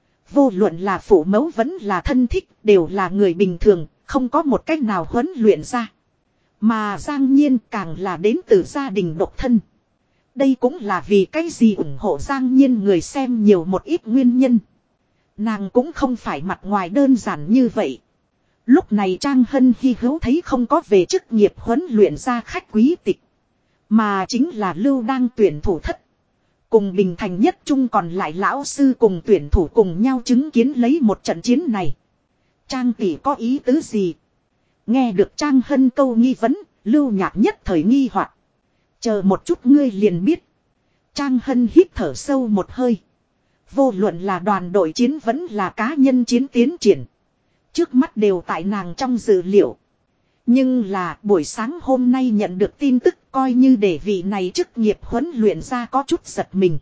Vô luận là phụ mẫu vẫn là thân thích, đều là người bình thường, không có một cách nào huấn luyện ra. Mà Giang Nhiên càng là đến từ gia đình độc thân. Đây cũng là vì cái gì ủng hộ Giang Nhiên người xem nhiều một ít nguyên nhân. Nàng cũng không phải mặt ngoài đơn giản như vậy. Lúc này Trang Hân Hy hữu thấy không có về chức nghiệp huấn luyện ra khách quý tịch. Mà chính là Lưu đang tuyển thủ thất. Cùng Bình Thành Nhất Trung còn lại lão sư cùng tuyển thủ cùng nhau chứng kiến lấy một trận chiến này. Trang tỷ có ý tứ gì? Nghe được Trang Hân câu nghi vấn, Lưu Nhạc nhất thời nghi hoặc. Chờ một chút ngươi liền biết. Trang Hân hít thở sâu một hơi. Vô luận là đoàn đội chiến vẫn là cá nhân chiến tiến triển. Trước mắt đều tại nàng trong dự liệu. Nhưng là buổi sáng hôm nay nhận được tin tức coi như để vị này chức nghiệp huấn luyện ra có chút giật mình.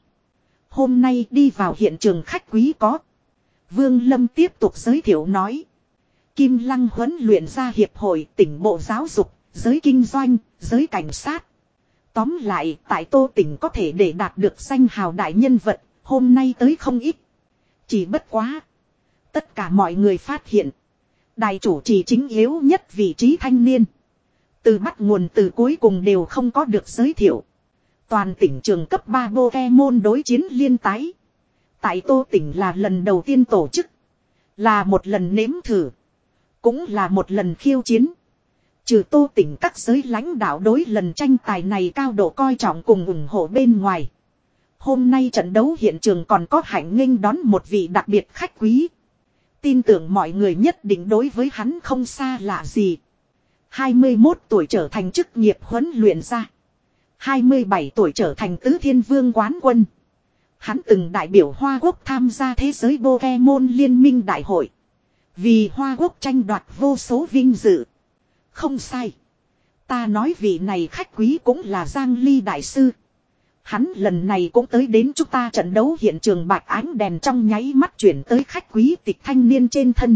Hôm nay đi vào hiện trường khách quý có. Vương Lâm tiếp tục giới thiệu nói. Kim Lăng huấn luyện ra hiệp hội tỉnh bộ giáo dục, giới kinh doanh, giới cảnh sát. Tóm lại tại Tô tỉnh có thể để đạt được danh hào đại nhân vật, hôm nay tới không ít. Chỉ bất quá. Tất cả mọi người phát hiện. Đài chủ trì chính yếu nhất vị trí thanh niên. Từ bắt nguồn từ cuối cùng đều không có được giới thiệu. Toàn tỉnh trường cấp ba Pokemon đối chiến liên tái. Tại Tô tỉnh là lần đầu tiên tổ chức. Là một lần nếm thử. Cũng là một lần khiêu chiến. Trừ Tô tỉnh các giới lãnh đạo đối lần tranh tài này cao độ coi trọng cùng ủng hộ bên ngoài. Hôm nay trận đấu hiện trường còn có hạnh nghênh đón một vị đặc biệt khách quý. Tin tưởng mọi người nhất định đối với hắn không xa lạ gì. hai mươi mốt tuổi trở thành chức nghiệp huấn luyện ra. hai mươi bảy tuổi trở thành tứ thiên vương quán quân. Hắn từng đại biểu Hoa Quốc tham gia thế giới Pokemon liên minh đại hội. Vì Hoa Quốc tranh đoạt vô số vinh dự. Không sai. Ta nói vị này khách quý cũng là Giang Ly đại sư. Hắn lần này cũng tới đến chúng ta trận đấu hiện trường bạch ánh đèn trong nháy mắt chuyển tới khách quý tịch thanh niên trên thân.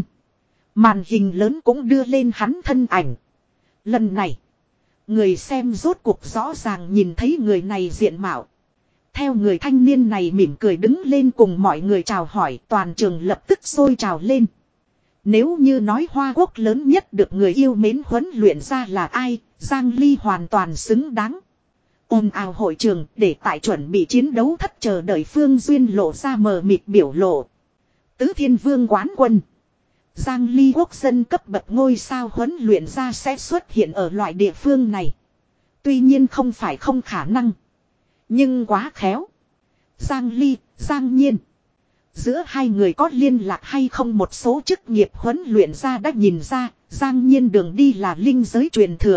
Màn hình lớn cũng đưa lên hắn thân ảnh. Lần này, người xem rốt cuộc rõ ràng nhìn thấy người này diện mạo. Theo người thanh niên này mỉm cười đứng lên cùng mọi người chào hỏi, toàn trường lập tức sôi trào lên. Nếu như nói Hoa Quốc lớn nhất được người yêu mến huấn luyện ra là ai, Giang Ly hoàn toàn xứng đáng. Ồn ào hội trường để tại chuẩn bị chiến đấu thất chờ đợi Phương Duyên lộ ra mờ mịt biểu lộ. Tứ Thiên Vương quán quân. Giang Ly quốc dân cấp bậc ngôi sao huấn luyện ra sẽ xuất hiện ở loại địa phương này. Tuy nhiên không phải không khả năng. Nhưng quá khéo. Giang Ly, Giang Nhiên. Giữa hai người có liên lạc hay không một số chức nghiệp huấn luyện ra đã nhìn ra, Giang Nhiên đường đi là linh giới truyền thừa.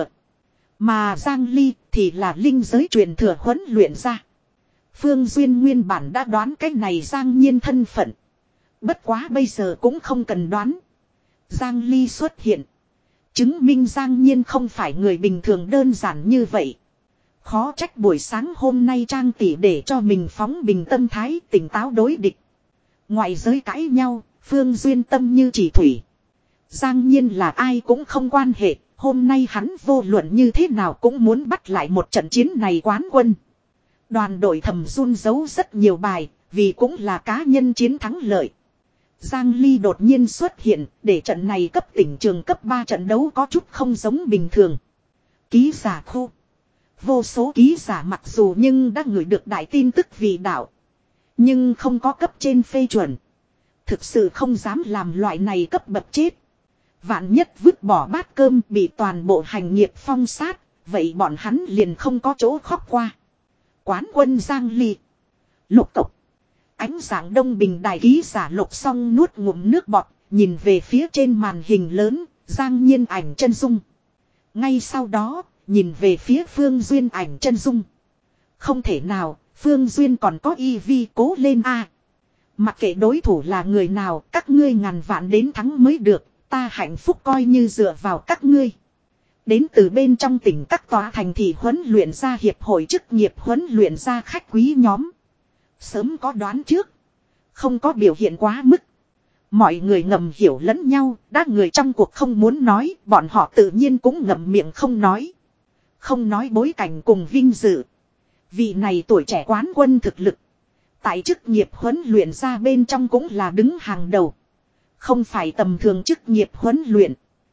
Mà Giang Ly thì là linh giới truyền thừa huấn luyện ra. Phương Duyên nguyên bản đã đoán cái này Giang Nhiên thân phận. Bất quá bây giờ cũng không cần đoán. Giang Ly xuất hiện. Chứng minh Giang Nhiên không phải người bình thường đơn giản như vậy. Khó trách buổi sáng hôm nay Trang tỷ để cho mình phóng bình tâm thái tỉnh táo đối địch. Ngoại giới cãi nhau, Phương Duyên tâm như chỉ thủy. Giang Nhiên là ai cũng không quan hệ. Hôm nay hắn vô luận như thế nào cũng muốn bắt lại một trận chiến này quán quân. Đoàn đội thầm run giấu rất nhiều bài, vì cũng là cá nhân chiến thắng lợi. Giang Ly đột nhiên xuất hiện, để trận này cấp tỉnh trường cấp ba trận đấu có chút không giống bình thường. Ký giả khu. Vô số ký giả mặc dù nhưng đã ngửi được đại tin tức vì đạo. Nhưng không có cấp trên phê chuẩn. Thực sự không dám làm loại này cấp bậc chết. Vạn nhất vứt bỏ bát cơm bị toàn bộ hành nghiệp phong sát, vậy bọn hắn liền không có chỗ khóc qua. Quán quân Giang Ly. Lục tộc. Ánh sáng đông bình đài ký giả lục xong nuốt ngụm nước bọt, nhìn về phía trên màn hình lớn, Giang Nhiên ảnh chân dung. Ngay sau đó, nhìn về phía Phương Duyên ảnh chân dung. Không thể nào, Phương Duyên còn có y vi cố lên a. Mặc kệ đối thủ là người nào, các ngươi ngàn vạn đến thắng mới được. Ta hạnh phúc coi như dựa vào các ngươi. Đến từ bên trong tỉnh các tòa thành thị huấn luyện ra hiệp hội chức nghiệp huấn luyện ra khách quý nhóm. Sớm có đoán trước. Không có biểu hiện quá mức. Mọi người ngầm hiểu lẫn nhau, đã người trong cuộc không muốn nói, bọn họ tự nhiên cũng ngậm miệng không nói. Không nói bối cảnh cùng vinh dự. Vị này tuổi trẻ quán quân thực lực. Tại chức nghiệp huấn luyện ra bên trong cũng là đứng hàng đầu. Không phải tầm thường chức nghiệp huấn luyện.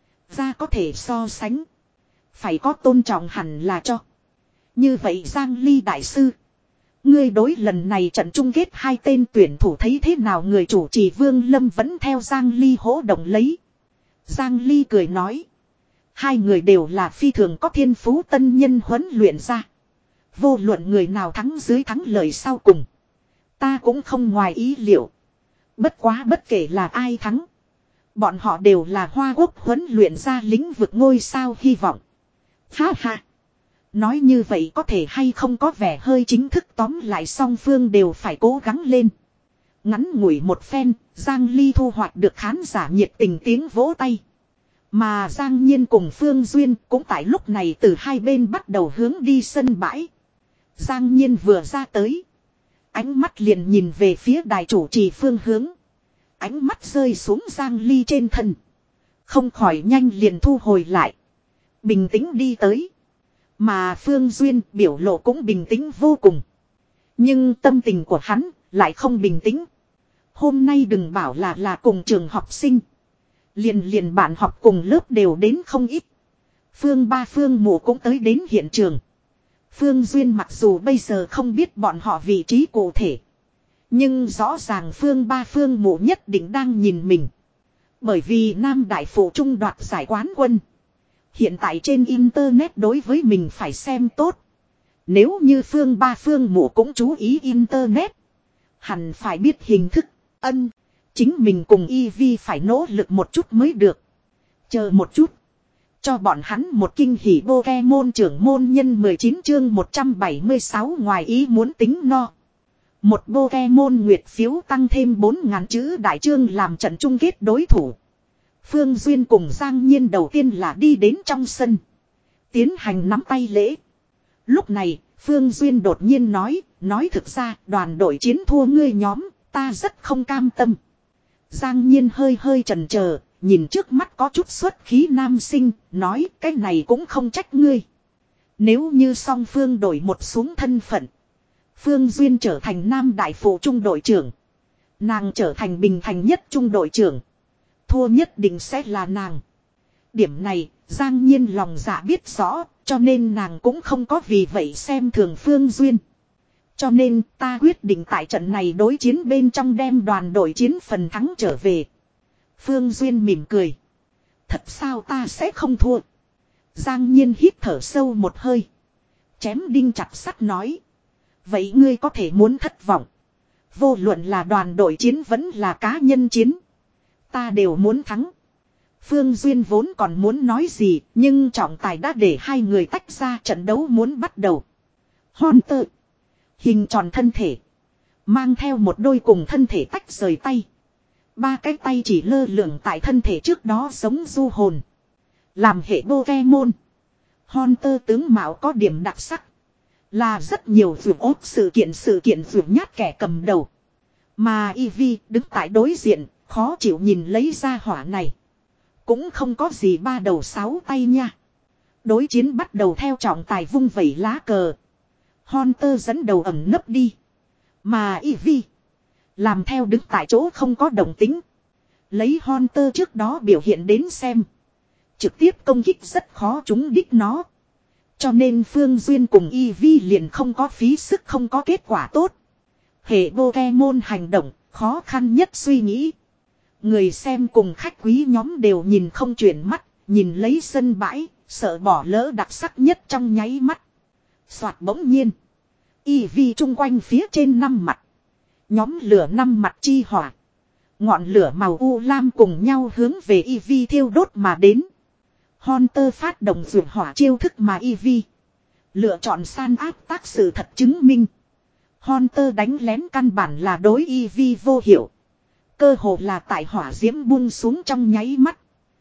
Ra có thể so sánh. Phải có tôn trọng hẳn là cho. Như vậy Giang Ly đại sư. Ngươi đối lần này trận chung kết hai tên tuyển thủ thấy thế nào, người chủ trì Vương Lâm vẫn theo Giang Ly hỗ động lấy. Giang Ly cười nói. Hai người đều là phi thường có thiên phú tân nhân huấn luyện ra. Vô luận người nào thắng dưới thắng lợi sau cùng. Ta cũng không ngoài ý liệu. Bất quá bất kể là ai thắng. Bọn họ đều là Hoa Quốc huấn luyện ra lĩnh vực ngôi sao hy vọng. Ha ha. Nói như vậy có thể hay không có vẻ hơi chính thức, tóm lại song phương đều phải cố gắng lên. Ngắn ngủi một phen, Giang Ly thu hoạch được khán giả nhiệt tình tiếng vỗ tay. Mà Giang Nhiên cùng Phương Duyên cũng tại lúc này từ hai bên bắt đầu hướng đi sân bãi. Giang Nhiên vừa ra tới. Ánh mắt liền nhìn về phía đài chủ trì phương hướng. Ánh mắt rơi xuống Giang Ly trên thân. Không khỏi nhanh liền thu hồi lại. Bình tĩnh đi tới. Mà Phương Duyên biểu lộ cũng bình tĩnh vô cùng. Nhưng tâm tình của hắn lại không bình tĩnh. Hôm nay đừng bảo là là cùng trường học sinh. Liền liền bạn học cùng lớp đều đến không ít. Phương ba Phương Mộ cũng tới đến hiện trường. Phương Duyên mặc dù bây giờ không biết bọn họ vị trí cụ thể. Nhưng rõ ràng Phương ba Phương Mộ nhất định đang nhìn mình. Bởi vì Nam Đại Phụ Trung đoạt giải quán quân. Hiện tại trên Internet đối với mình phải xem tốt. Nếu như Phương ba Phương Mộ cũng chú ý Internet. Hẳn phải biết hình thức, ân. Chính mình cùng Y Vi phải nỗ lực một chút mới được. Chờ một chút. Cho bọn hắn một kinh hỉ. Pokemon trưởng môn nhân mười chín chương một trăm bảy mươi sáu ngoài ý muốn tính no. Một Pokemon nguyệt phiếu tăng thêm bốn ngàn chữ đại chương làm trận chung kết đối thủ. Phương Duyên cùng Giang Nhiên đầu tiên là đi đến trong sân. Tiến hành nắm tay lễ. Lúc này, Phương Duyên đột nhiên nói, nói thực ra đoàn đội chiến thua ngươi nhóm, ta rất không cam tâm. Giang Nhiên hơi hơi chần chờ, nhìn trước mắt có chút xuất khí nam sinh, nói cái này cũng không trách ngươi. Nếu như song phương đổi một xuống thân phận. Phương Duyên trở thành Nam Đại Phụ Trung đội trưởng. Nàng trở thành Bình Thành nhất Trung đội trưởng. Thua nhất định sẽ là nàng. Điểm này, Giang Nhiên lòng dạ biết rõ, cho nên nàng cũng không có vì vậy xem thường Phương Duyên. Cho nên ta quyết định tại trận này đối chiến bên trong đem đoàn đội chiến phần thắng trở về. Phương Duyên mỉm cười. Thật sao ta sẽ không thua. Giang Nhiên hít thở sâu một hơi. Chém đinh chặt sắt nói. Vậy ngươi có thể muốn thất vọng. Vô luận là đoàn đội chiến vẫn là cá nhân chiến. Ta đều muốn thắng. Phương Duyên vốn còn muốn nói gì. Nhưng trọng tài đã để hai người tách ra, trận đấu muốn bắt đầu. Hunter. Hình tròn thân thể. Mang theo một đôi cùng thân thể tách rời tay. Ba cái tay chỉ lơ lửng tại thân thể trước đó giống du hồn. Làm hệ Pokemon. Hunter tướng mạo có điểm đặc sắc. Là rất nhiều vượt ốt sự kiện sự kiện vượt nhát kẻ cầm đầu. Mà Eevee đứng tại đối diện, khó chịu nhìn lấy ra hỏa này. Cũng không có gì ba đầu sáu tay nha. Đối chiến bắt đầu theo trọng tài vung vẩy lá cờ. Hunter dẫn đầu ẩn nấp đi. Mà Eevee làm theo đứng tại chỗ không có động tính. Lấy Hunter trước đó biểu hiện đến xem. Trực tiếp công kích rất khó trúng đích nó. Cho nên Phương Duyên cùng Eevee liền không có phí sức, không có kết quả tốt. Hệ Pokemon hành động, khó khăn nhất suy nghĩ. Người xem cùng khách quý nhóm đều nhìn không chuyển mắt, nhìn lấy sân bãi, sợ bỏ lỡ đặc sắc nhất trong nháy mắt. Soạt bỗng nhiên. Eevee chung quanh phía trên năm mặt. Nhóm lửa năm mặt chi hỏa. Ngọn lửa màu u lam cùng nhau hướng về Eevee thiêu đốt mà đến. Hunter phát động dược hỏa chiêu thức mà Eevee lựa chọn san áp tác sự thật chứng minh. Hunter đánh lén căn bản là đối Eevee vô hiệu. Cơ hồ là tại hỏa diễm buông xuống trong nháy mắt.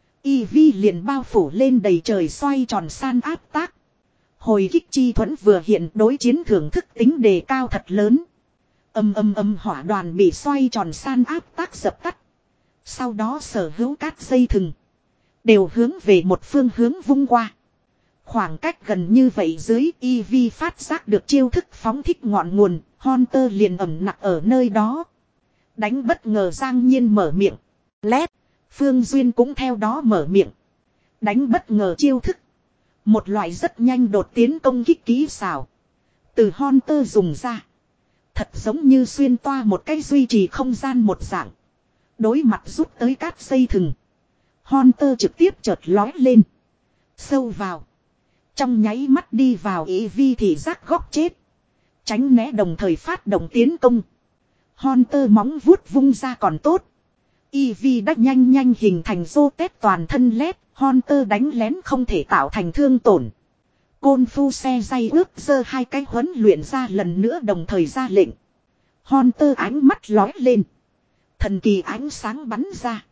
Eevee liền bao phủ lên đầy trời xoay tròn san áp tác. Hồi kích chi thuẫn vừa hiện, đối chiến thưởng thức tính đề cao thật lớn. Âm âm âm hỏa đoàn bị xoay tròn san áp tác dập tắt. Sau đó sở hữu cát dây thừng. Đều hướng về một phương hướng vung qua. Khoảng cách gần như vậy dưới Eevee phát giác được chiêu thức phóng thích ngọn nguồn. Hunter liền ẩm nặc ở nơi đó. Đánh bất ngờ Giang Nhiên mở miệng. Lét. Phương Duyên cũng theo đó mở miệng. Đánh bất ngờ chiêu thức. Một loại rất nhanh đột tiến công kích kỹ xảo. Từ Hunter dùng ra. Thật giống như xuyên toa một cái duy trì không gian một dạng. Đối mặt rút tới cát dây thừng. Hunter trực tiếp chợt lói lên. Sâu vào. Trong nháy mắt đi vào Eevee thì rác góc chết. Tránh né đồng thời phát động tiến công. Hunter móng vuốt vung ra còn tốt. Eevee đã nhanh nhanh hình thành rô tép toàn thân led. Hunter đánh lén không thể tạo thành thương tổn. Côn phu xe dây ướp giơ hai cái huấn luyện ra lần nữa đồng thời ra lệnh. Hunter ánh mắt lói lên. Thần kỳ ánh sáng bắn ra.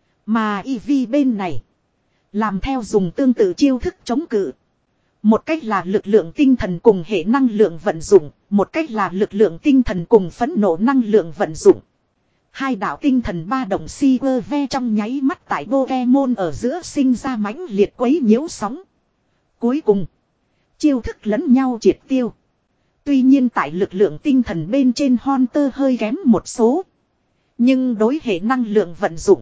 Mà Eevee bên này. Làm theo dùng tương tự chiêu thức chống cự. Một cách là lực lượng tinh thần cùng hệ năng lượng vận dụng. Một cách là lực lượng tinh thần cùng phẫn nộ năng lượng vận dụng. Hai đạo tinh thần ba động si vơ ve trong nháy mắt tại Pokemon ở giữa sinh ra mãnh liệt quấy nhiễu sóng. Cuối cùng. Chiêu thức lẫn nhau triệt tiêu. Tuy nhiên tại lực lượng tinh thần bên trên Hunter hơi kém một số. Nhưng đối hệ năng lượng vận dụng.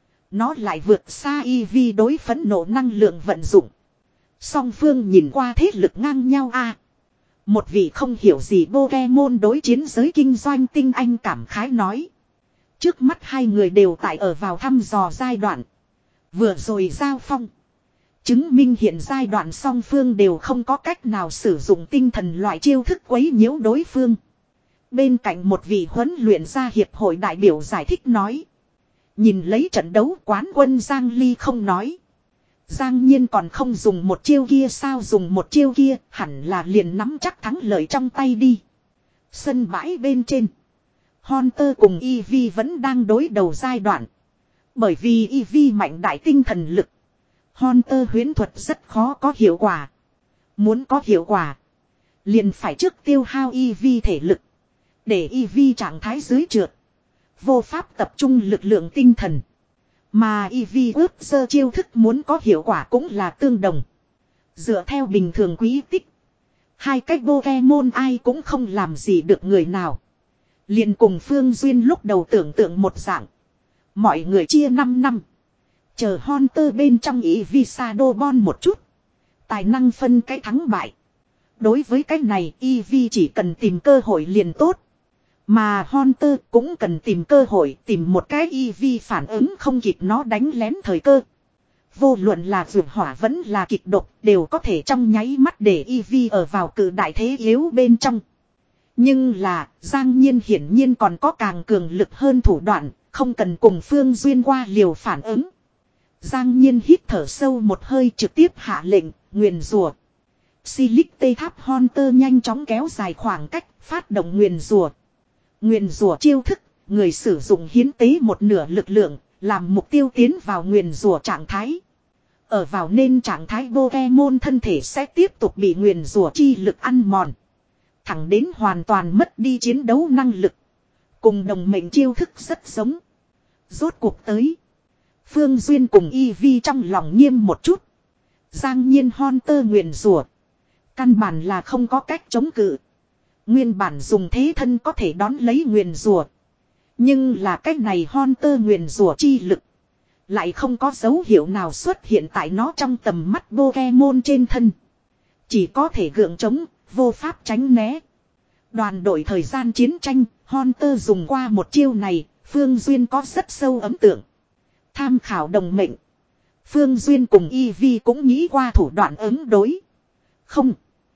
Nó lại vượt xa Eevee đối phẫn nộ năng lượng vận dụng. Song phương nhìn qua thế lực ngang nhau a à, một vị không hiểu gì Pokemon đối chiến giới kinh doanh tinh anh cảm khái nói. Trước mắt hai người đều tại ở vào thăm dò giai đoạn. Vừa rồi giao phong. Chứng minh hiện giai đoạn song phương đều không có cách nào sử dụng tinh thần loại chiêu thức quấy nhiễu đối phương. Bên cạnh một vị huấn luyện gia hiệp hội đại biểu giải thích nói. Nhìn lấy trận đấu quán quân Giang Ly không nói. Giang Nhiên còn không dùng một chiêu kia sao dùng một chiêu kia hẳn là liền nắm chắc thắng lợi trong tay đi. Sân bãi bên trên. Hunter cùng Eevee vẫn đang đối đầu giai đoạn. Bởi vì Eevee mạnh đại tinh thần lực. Hunter huyễn thuật rất khó có hiệu quả. Muốn có hiệu quả. Liền phải trước tiêu hao Eevee thể lực. Để Eevee trạng thái dưới trượt. Vô pháp tập trung lực lượng tinh thần. Mà Eevee ướp sơ chiêu thức muốn có hiệu quả cũng là tương đồng. Dựa theo bình thường quý tích. Hai cách Pokemon ai cũng không làm gì được người nào. Liền cùng Phương Duyên lúc đầu tưởng tượng một dạng. Mọi người chia năm năm. Chờ Hunter bên trong Eevee Shadow Ball một chút. Tài năng phân cái thắng bại. Đối với cái này Eevee chỉ cần tìm cơ hội liền tốt. Mà Hunter cũng cần tìm cơ hội tìm một cái Eevee phản ứng không kịp nó đánh lén thời cơ. Vô luận là vượt hỏa vẫn là kịch độc đều có thể trong nháy mắt để Eevee ở vào cự đại thế yếu bên trong. Nhưng là Giang Nhiên hiển nhiên còn có càng cường lực hơn thủ đoạn, không cần cùng Phương Duyên qua liều phản ứng. Giang Nhiên hít thở sâu một hơi trực tiếp hạ lệnh, nguyền rủa. Silic tê tháp Hunter nhanh chóng kéo dài khoảng cách, phát động nguyền rủa. Nguyền rủa chiêu thức, người sử dụng hiến tế một nửa lực lượng, làm mục tiêu tiến vào nguyền rủa trạng thái. Ở vào nên trạng thái Pokemon thân thể sẽ tiếp tục bị nguyền rủa chi lực ăn mòn. Thẳng đến hoàn toàn mất đi chiến đấu năng lực. Cùng đồng mệnh chiêu thức rất giống. Rốt cuộc tới. Phương Duyên cùng Eevee trong lòng nghiêm một chút. Giang Nhiên Hunter nguyền rủa. Căn bản là không có cách chống cự. Nguyên bản dùng thế thân có thể đón lấy nguyền rủa. Nhưng là cách này Hunter nguyền rủa chi lực. Lại không có dấu hiệu nào xuất hiện tại nó trong tầm mắt Pokemon trên thân. Chỉ có thể gượng chống, vô pháp tránh né. Đoàn đội thời gian chiến tranh, Hunter dùng qua một chiêu này, Phương Duyên có rất sâu ấn tượng. Tham khảo đồng mệnh. Phương Duyên cùng Eevee cũng nghĩ qua thủ đoạn ứng đối. Không.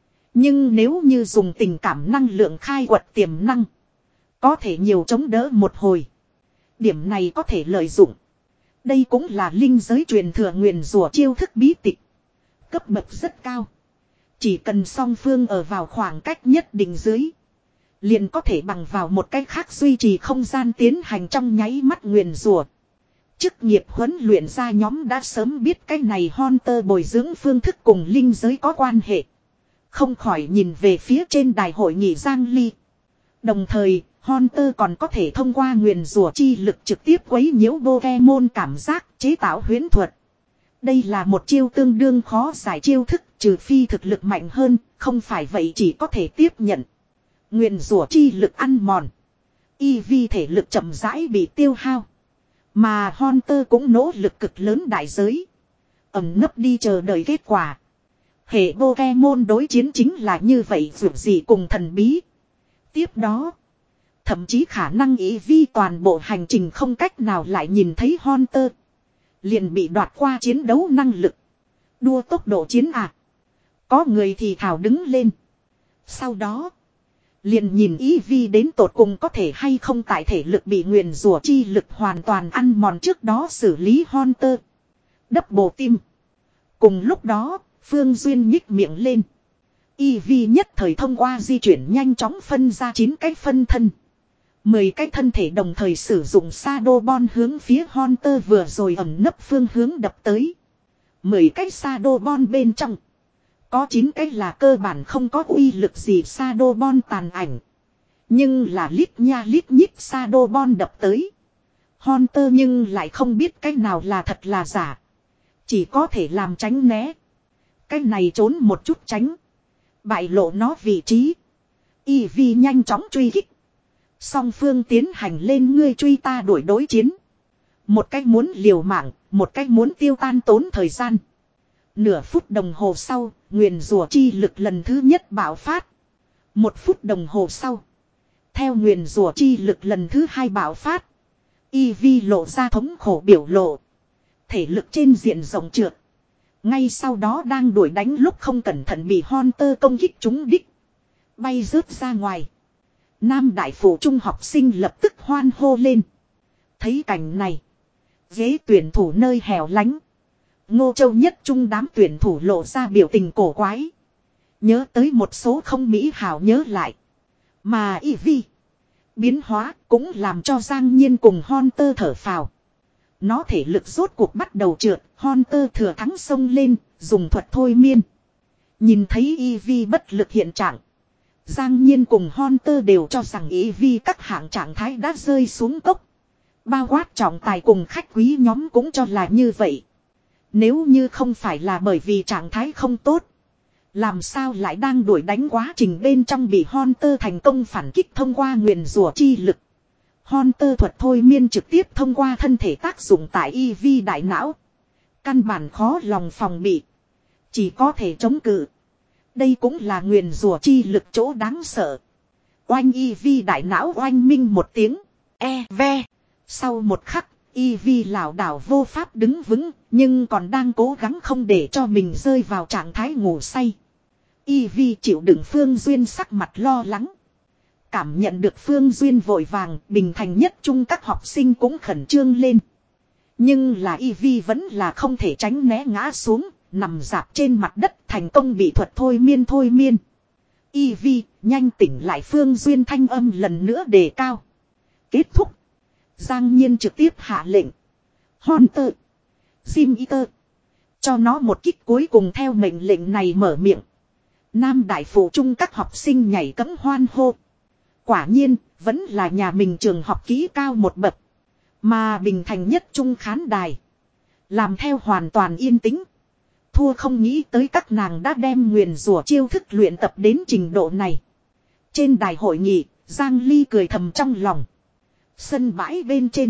Nhưng nếu như dùng tình cảm năng lượng khai quật tiềm năng. Có thể nhiều chống đỡ một hồi. Điểm này có thể lợi dụng. Đây cũng là linh giới truyền thừa nguyền rủa chiêu thức bí tịch. Cấp bậc rất cao. Chỉ cần song phương ở vào khoảng cách nhất định dưới. Liền có thể bằng vào một cách khác duy trì không gian tiến hành trong nháy mắt nguyền rủa. Chức nghiệp huấn luyện ra nhóm đã sớm biết cái này Hunter bồi dưỡng phương thức cùng linh giới có quan hệ. Không khỏi nhìn về phía trên đài hội nghị Giang Ly. Đồng thời, Hunter còn có thể thông qua nguyền rủa chi lực trực tiếp quấy nhiễu Pokemon cảm giác chế tạo huyễn thuật. Đây là một chiêu tương đương khó giải chiêu thức, trừ phi thực lực mạnh hơn, không phải vậy chỉ có thể tiếp nhận. Nguyền rủa chi lực ăn mòn. Eevee thể lực chậm rãi bị tiêu hao. Mà Hunter cũng nỗ lực cực lớn đại giới. Ẩn nấp đi chờ đợi kết quả. Hệ Pokemon đối chiến chính là như vậy, dù gì cùng thần bí. Tiếp đó, thậm chí khả năng Eevee toàn bộ hành trình không cách nào lại nhìn thấy Hunter. Liền bị đoạt qua chiến đấu năng lực. Đua tốc độ chiến à. Có người thì thảo đứng lên. Sau đó, liền nhìn Eevee đến tột cùng có thể hay không tại thể lực bị nguyền rủa chi lực hoàn toàn ăn mòn trước đó xử lý Hunter. Double team. Cùng lúc đó, Phương Duyên nhích miệng lên. Eevee nhất thời thông qua di chuyển nhanh chóng phân ra chín cái phân thân. mười cái thân thể đồng thời sử dụng Shadow Ball hướng phía Hunter vừa rồi ẩn nấp phương hướng đập tới. mười cái Shadow Ball bên trong. Có chín cái là cơ bản không có uy lực gì Shadow Ball tàn ảnh. Nhưng là lít nha lít nhít Shadow Ball đập tới. Hunter nhưng lại không biết cái nào là thật là giả. Chỉ có thể làm tránh né. Cái này trốn một chút tránh. Bại lộ nó vị trí. Eevee nhanh chóng truy kích. Song phương tiến hành lên ngươi truy ta đuổi đối chiến. Một cách muốn liều mạng, một cách muốn tiêu tan tốn thời gian. Nửa phút đồng hồ sau, nguyền rủa chi lực lần thứ nhất bạo phát. Một phút đồng hồ sau. Theo nguyền rủa chi lực lần thứ hai bạo phát. Eevee lộ ra thống khổ biểu lộ. Thể lực trên diện rộng trượt. Ngay sau đó đang đuổi đánh lúc không cẩn thận bị Hunter công kích trúng đích. Bay rớt ra ngoài. Nam đại phủ trung học sinh lập tức hoan hô lên. Thấy cảnh này. Ghế tuyển thủ nơi hẻo lánh. Ngô Châu nhất trung đám tuyển thủ lộ ra biểu tình cổ quái. Nhớ tới một số không mỹ hảo nhớ lại. Mà Eevee. Biến hóa cũng làm cho Giang Nhiên cùng Hunter thở phào. Nó thể lực rốt cuộc bắt đầu trượt. Hunter thừa thắng xông lên. Dùng thuật thôi miên. Nhìn thấy Eevee bất lực hiện trạng. Giang Nhiên cùng Hunter đều cho rằng Eevee các hạng trạng thái đã rơi xuống cốc. Bao quát trọng tài cùng khách quý nhóm cũng cho là như vậy. Nếu như không phải là bởi vì trạng thái không tốt. Làm sao lại đang đuổi đánh quá trình bên trong bị Hunter thành công phản kích thông qua nguyền rủa chi lực. Hunter thuật thôi miên trực tiếp thông qua thân thể tác dụng tại Eevee đại não. Căn bản khó lòng phòng bị. Chỉ có thể chống cự. Đây cũng là nguyền rủa chi lực chỗ đáng sợ. Oanh Eevee đại não oanh minh một tiếng. E ve. Sau một khắc, Eevee lảo đảo vô pháp đứng vững, nhưng còn đang cố gắng không để cho mình rơi vào trạng thái ngủ say. Eevee chịu đựng Phương Duyên sắc mặt lo lắng. Cảm nhận được Phương Duyên vội vàng, bình thành nhất trung các học sinh cũng khẩn trương lên. Nhưng là Eevee vẫn là không thể tránh né ngã xuống, nằm dạp trên mặt đất thành công bị thuật thôi miên thôi miên. Eevee, nhanh tỉnh lại. Phương Duyên thanh âm lần nữa đề cao. Kết thúc. Giang Nhiên trực tiếp hạ lệnh. Hunter. Jim Eater. Cho nó một kích cuối cùng theo mệnh lệnh này mở miệng. Nam đại phụ trung các học sinh nhảy cẫng hoan hô. Quả nhiên, vẫn là nhà mình trường học kỹ cao một bậc. Mà bình thành nhất trung khán đài. Làm theo hoàn toàn yên tĩnh. Thua không nghĩ tới các nàng đã đem nguyền rủa chiêu thức luyện tập đến trình độ này. Trên đài hội nghị, Giang Ly cười thầm trong lòng. Sân bãi bên trên.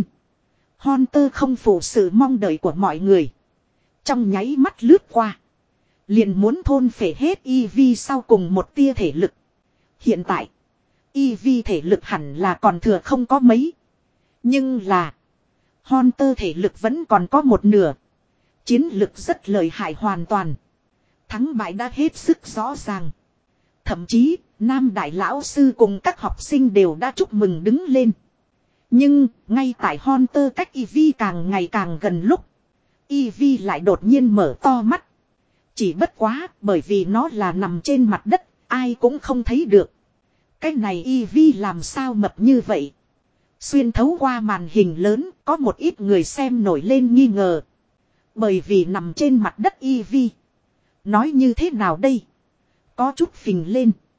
Hunter không phụ sự mong đợi của mọi người. Trong nháy mắt lướt qua. Liền muốn thôn phệ hết Eevee sau cùng một tia thể lực. Hiện tại. Eevee thể lực hẳn là còn thừa không có mấy. Nhưng là. Hunter thể lực vẫn còn có một nửa. Chiến lực rất lợi hại hoàn toàn. Thắng bại đã hết sức rõ ràng. Thậm chí, Nam đại lão sư cùng các học sinh đều đã chúc mừng đứng lên. Nhưng, ngay tại Hunter cách Eevee càng ngày càng gần lúc. Eevee lại đột nhiên mở to mắt. Chỉ bất quá, bởi vì nó là nằm trên mặt đất, ai cũng không thấy được. Cái này Eevee làm sao mập như vậy? Xuyên thấu qua màn hình lớn, có một ít người xem nổi lên nghi ngờ. Bởi vì nằm trên mặt đất Eevee. Nói như thế nào đây? Có chút phình lên.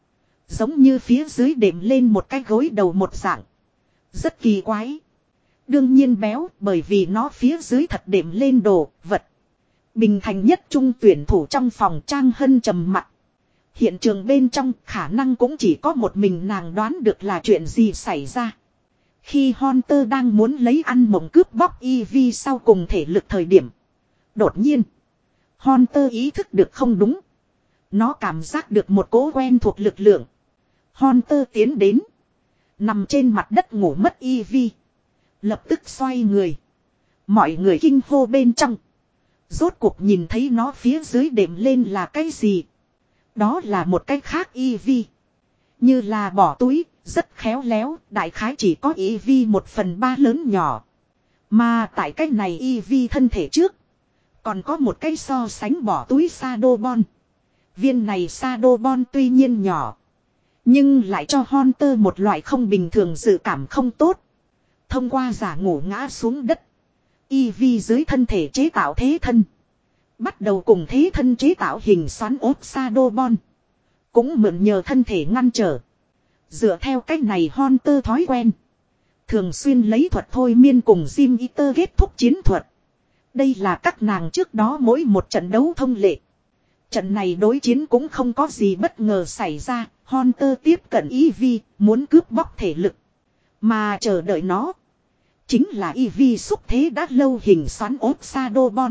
Giống như phía dưới đệm lên một cái gối đầu một dạng. Rất kỳ quái. Đương nhiên béo bởi vì nó phía dưới thật đệm lên đồ vật. Bình thành nhất trung tuyển thủ trong phòng Trang Hân trầm mặc. Hiện trường bên trong khả năng cũng chỉ có một mình nàng đoán được là chuyện gì xảy ra. Khi Hunter đang muốn lấy ăn mộng cướp bóc Ivy sau cùng thể lực thời điểm. Đột nhiên. Hunter ý thức được không đúng. Nó cảm giác được một cỗ quen thuộc lực lượng. Hunter tiến đến. Nằm trên mặt đất ngủ mất Ivy. Lập tức xoay người. Mọi người kinh hô bên trong. Rốt cuộc nhìn thấy nó phía dưới đệm lên là cái gì. Đó là một cái khác Ivy. Như là bỏ túi, rất khéo léo, đại khái chỉ có Ivy một phần ba lớn nhỏ. Mà tại cái này Ivy thân thể trước. Còn có một cái so sánh bỏ túi Shadowbond. Viên này Shadowbond tuy nhiên nhỏ. Nhưng lại cho Hunter một loại không bình thường dự cảm không tốt. Thông qua giả ngủ ngã xuống đất. Ivy dưới thân thể chế tạo thế thân. Bắt đầu cùng thế thân chế tạo hình xoắn ốp Shadowbond. Cũng mượn nhờ thân thể ngăn trở. Dựa theo cách này Hunter thói quen. Thường xuyên lấy thuật thôi miên cùng Jim Eater kết thúc chiến thuật. Đây là các nàng trước đó mỗi một trận đấu thông lệ. Trận này đối chiến cũng không có gì bất ngờ xảy ra. Hunter tiếp cận Ivy muốn cướp bóc thể lực. Mà chờ đợi nó. Chính là Ivy xúc thế đã lâu hình xoắn ốp Shadowbond.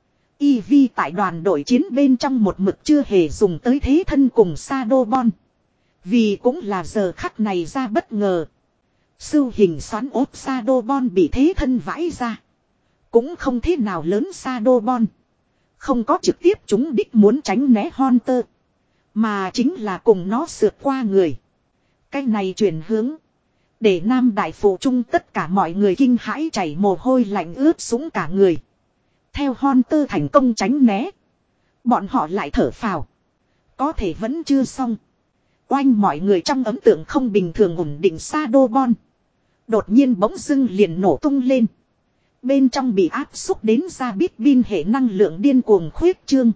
Ivy tại đoàn đội chiến bên trong một mực chưa hề dùng tới thế thân cùng Shadowbond. Vì cũng là giờ khắc này ra bất ngờ. Sưu hình xoắn ốp Shadowbond bị thế thân vãi ra. Cũng không thế nào lớn Shadowbond. Không có trực tiếp chúng đích muốn tránh né Hunter. Mà chính là cùng nó sượt qua người. Cái này chuyển hướng. Để nam đại phụ trung tất cả mọi người kinh hãi chảy mồ hôi lạnh ướt sũng cả người. Theo Hunter thành công tránh né. Bọn họ lại thở phào. Có thể vẫn chưa xong. Oanh mọi người trong ấn tượng không bình thường ổn định Shadowbond. Đột nhiên bỗng dưng liền nổ tung lên. Bên trong bị áp xúc đến ra bít bin hệ năng lượng điên cuồng khuyết trương.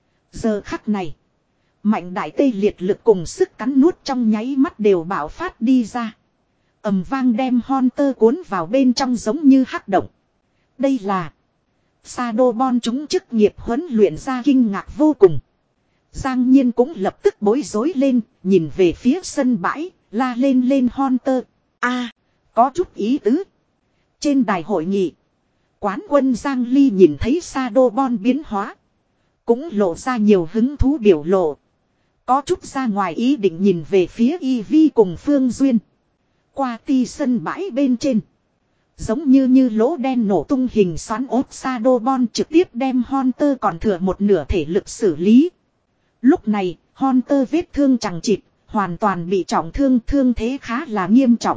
Giờ khắc này. Mạnh đại tê liệt lực cùng sức cắn nuốt trong nháy mắt đều bạo phát đi ra. Ầm vang đem Hunter cuốn vào bên trong giống như hắc động. Đây là Shadowbond chúng chức nghiệp huấn luyện ra kinh ngạc vô cùng. Giang Nhiên cũng lập tức bối rối lên, nhìn về phía sân bãi, la lên lên Hunter. A, có chút ý tứ. Trên đài hội nghị, quán quân Giang Ly nhìn thấy Shadowbond biến hóa. Cũng lộ ra nhiều hứng thú biểu lộ. Có chút ra ngoài ý định nhìn về phía Ivy cùng Phương Duyên. Qua ti sân bãi bên trên. Giống như như lỗ đen nổ tung hình xoắn ốp Shadowbond trực tiếp đem Hunter còn thừa một nửa thể lực xử lý. Lúc này, Hunter vết thương chẳng chịt, hoàn toàn bị trọng thương, thương thế khá là nghiêm trọng.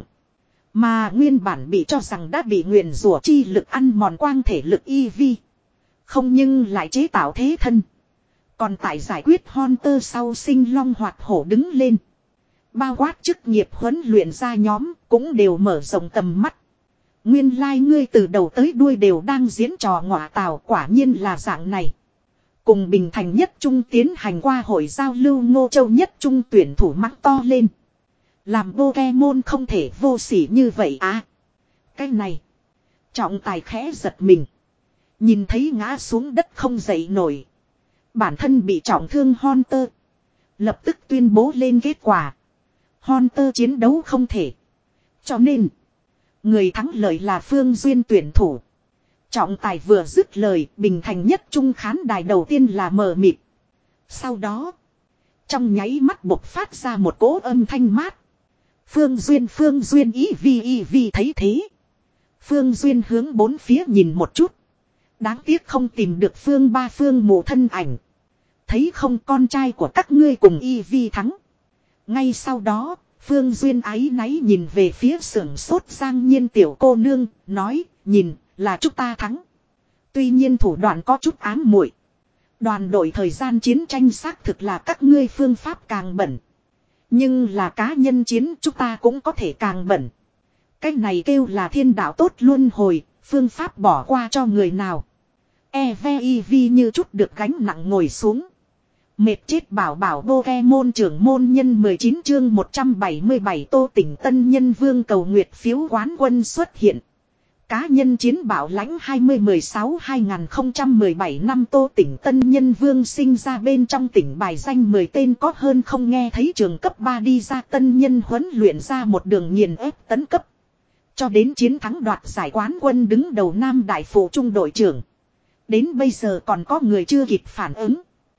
Mà nguyên bản bị cho rằng đã bị nguyền rủa chi lực ăn mòn quang thể lực Ivy. Không nhưng lại chế tạo thế thân. Còn tại giải quyết Hunter sau sinh long hoạt hổ đứng lên. Bao quát chức nghiệp huấn luyện ra nhóm cũng đều mở rộng tầm mắt. Nguyên lai like ngươi từ đầu tới đuôi đều đang diễn trò ngọa tào, quả nhiên là dạng này. Cùng Bình Thành nhất trung tiến hành qua hội giao lưu Ngô Châu nhất trung tuyển thủ mắng to lên. Làm Pokemon không thể vô sỉ như vậy à. Cái này. Trọng tài khẽ giật mình. Nhìn thấy ngã xuống đất không dậy nổi. Bản thân bị trọng thương Hunter. Lập tức tuyên bố lên kết quả. Hunter chiến đấu không thể. Cho nên. Người thắng lợi là Phương Duyên tuyển thủ. Trọng tài vừa dứt lời, Bình Thành nhất trung khán đài đầu tiên là mờ mịt. Sau đó, trong nháy mắt bộc phát ra một cỗ âm thanh mát. Phương Duyên Phương Duyên ý vi ý vi thấy thế. Phương Duyên hướng bốn phía nhìn một chút. Đáng tiếc không tìm được Phương ba Phương mụ thân ảnh. Thấy không, con trai của các ngươi cùng y vi thắng. Ngay sau đó, Phương Duyên áy náy nhìn về phía sưởng sốt Giang Nhiên tiểu cô nương, nói, nhìn, là chúng ta thắng. Tuy nhiên thủ đoạn có chút ám muội. Đoàn đội thời gian chiến tranh xác thực là các ngươi phương pháp càng bẩn. Nhưng là cá nhân chiến chúng ta cũng có thể càng bẩn. Cái này kêu là thiên đạo tốt luân hồi, phương pháp bỏ qua cho người nào. E V I V như chút được gánh nặng ngồi xuống. Mệt chết bảo bảo Pokemon trưởng môn nhân mười chín chương một trăm bảy mươi bảy Tô Tỉnh Tân Nhân Vương cầu nguyệt phiếu quán quân xuất hiện. Cá nhân chiến bảo lãnh hai mươi mười sáu hai nghìn không trăm mười bảy năm Tô Tỉnh Tân Nhân Vương sinh ra bên trong tỉnh bài danh mười tên có hơn không nghe thấy trường cấp ba đi ra tân nhân huấn luyện ra một đường nghiền ép tấn cấp. Cho đến chiến thắng đoạt giải quán quân đứng đầu Nam Đại Phụ Trung đội trưởng. Đến bây giờ còn có người chưa kịp phản ứng.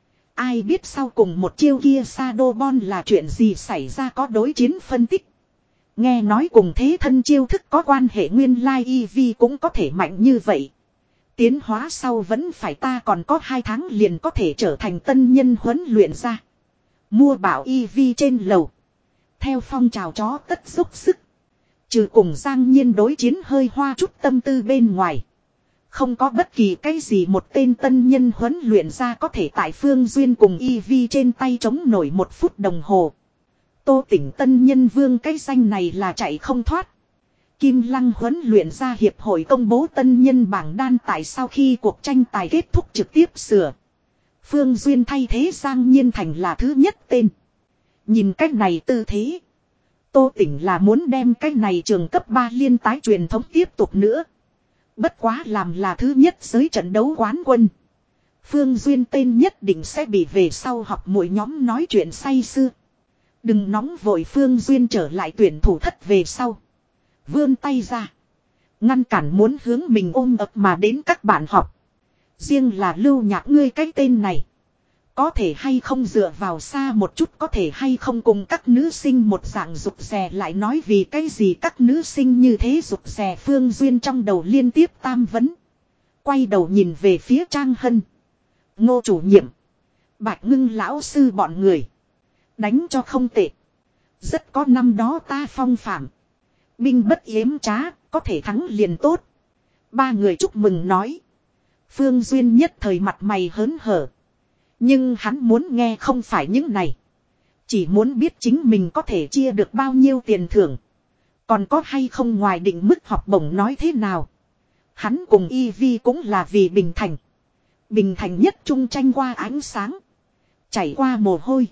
Ai biết sau cùng một chiêu kia Shadowball là chuyện gì xảy ra có đối chiến phân tích. Nghe nói cùng thế thân chiêu thức có quan hệ nguyên lai Eevee cũng có thể mạnh như vậy. Tiến hóa sau vẫn phải ta còn có hai tháng liền có thể trở thành tân nhân huấn luyện ra. Mua bảo Eevee trên lầu. Theo phong trào chó tất dốc sức. Trừ cùng Giang Nhiên đối chiến hơi hoa chút tâm tư bên ngoài. Không có bất kỳ cái gì một tên tân nhân huấn luyện ra có thể tại Phương Duyên cùng Eevee trên tay chống nổi một phút đồng hồ. Tô Tỉnh Tân Nhân Vương cái danh này là chạy không thoát. Kim Lăng huấn luyện ra hiệp hội công bố tân nhân bảng đan tại sau khi cuộc tranh tài kết thúc trực tiếp sửa. Phương Duyên thay thế Giang Nhiên thành là thứ nhất tên. Nhìn cách này tư thế. Tô Tỉnh là muốn đem cái này trường cấp ba liên tái truyền thống tiếp tục nữa. Bất quá làm là thứ nhất giới trận đấu quán quân. Phương Duyên tên nhất định sẽ bị về sau học mỗi nhóm nói chuyện say sưa. Đừng nóng vội Phương Duyên trở lại tuyển thủ thất về sau. Vươn tay ra. Ngăn cản muốn hướng mình ôm ập mà đến các bạn học. Riêng là Lưu Nhạc ngươi cái tên này. Có thể hay không dựa vào xa một chút có thể hay không cùng các nữ sinh một dạng rụt rè lại nói vì cái gì các nữ sinh như thế rụt rè Phương Duyên trong đầu liên tiếp tam vấn. Quay đầu nhìn về phía Trang Hân. Ngô chủ nhiệm. Bạch Ngưng lão sư bọn người. Đánh cho không tệ. Rất có năm đó ta phong phạm. Binh bất yếm trá, có thể thắng liền tốt. Ba người chúc mừng nói. Phương Duyên nhất thời mặt mày hớn hở. Nhưng hắn muốn nghe không phải những này. Chỉ muốn biết chính mình có thể chia được bao nhiêu tiền thưởng. Còn có hay không ngoài định mức học bổng nói thế nào. Hắn cùng Eevee cũng là vì Bình Thành. Bình Thành nhất trung tranh qua ánh sáng. Chảy qua mồ hôi.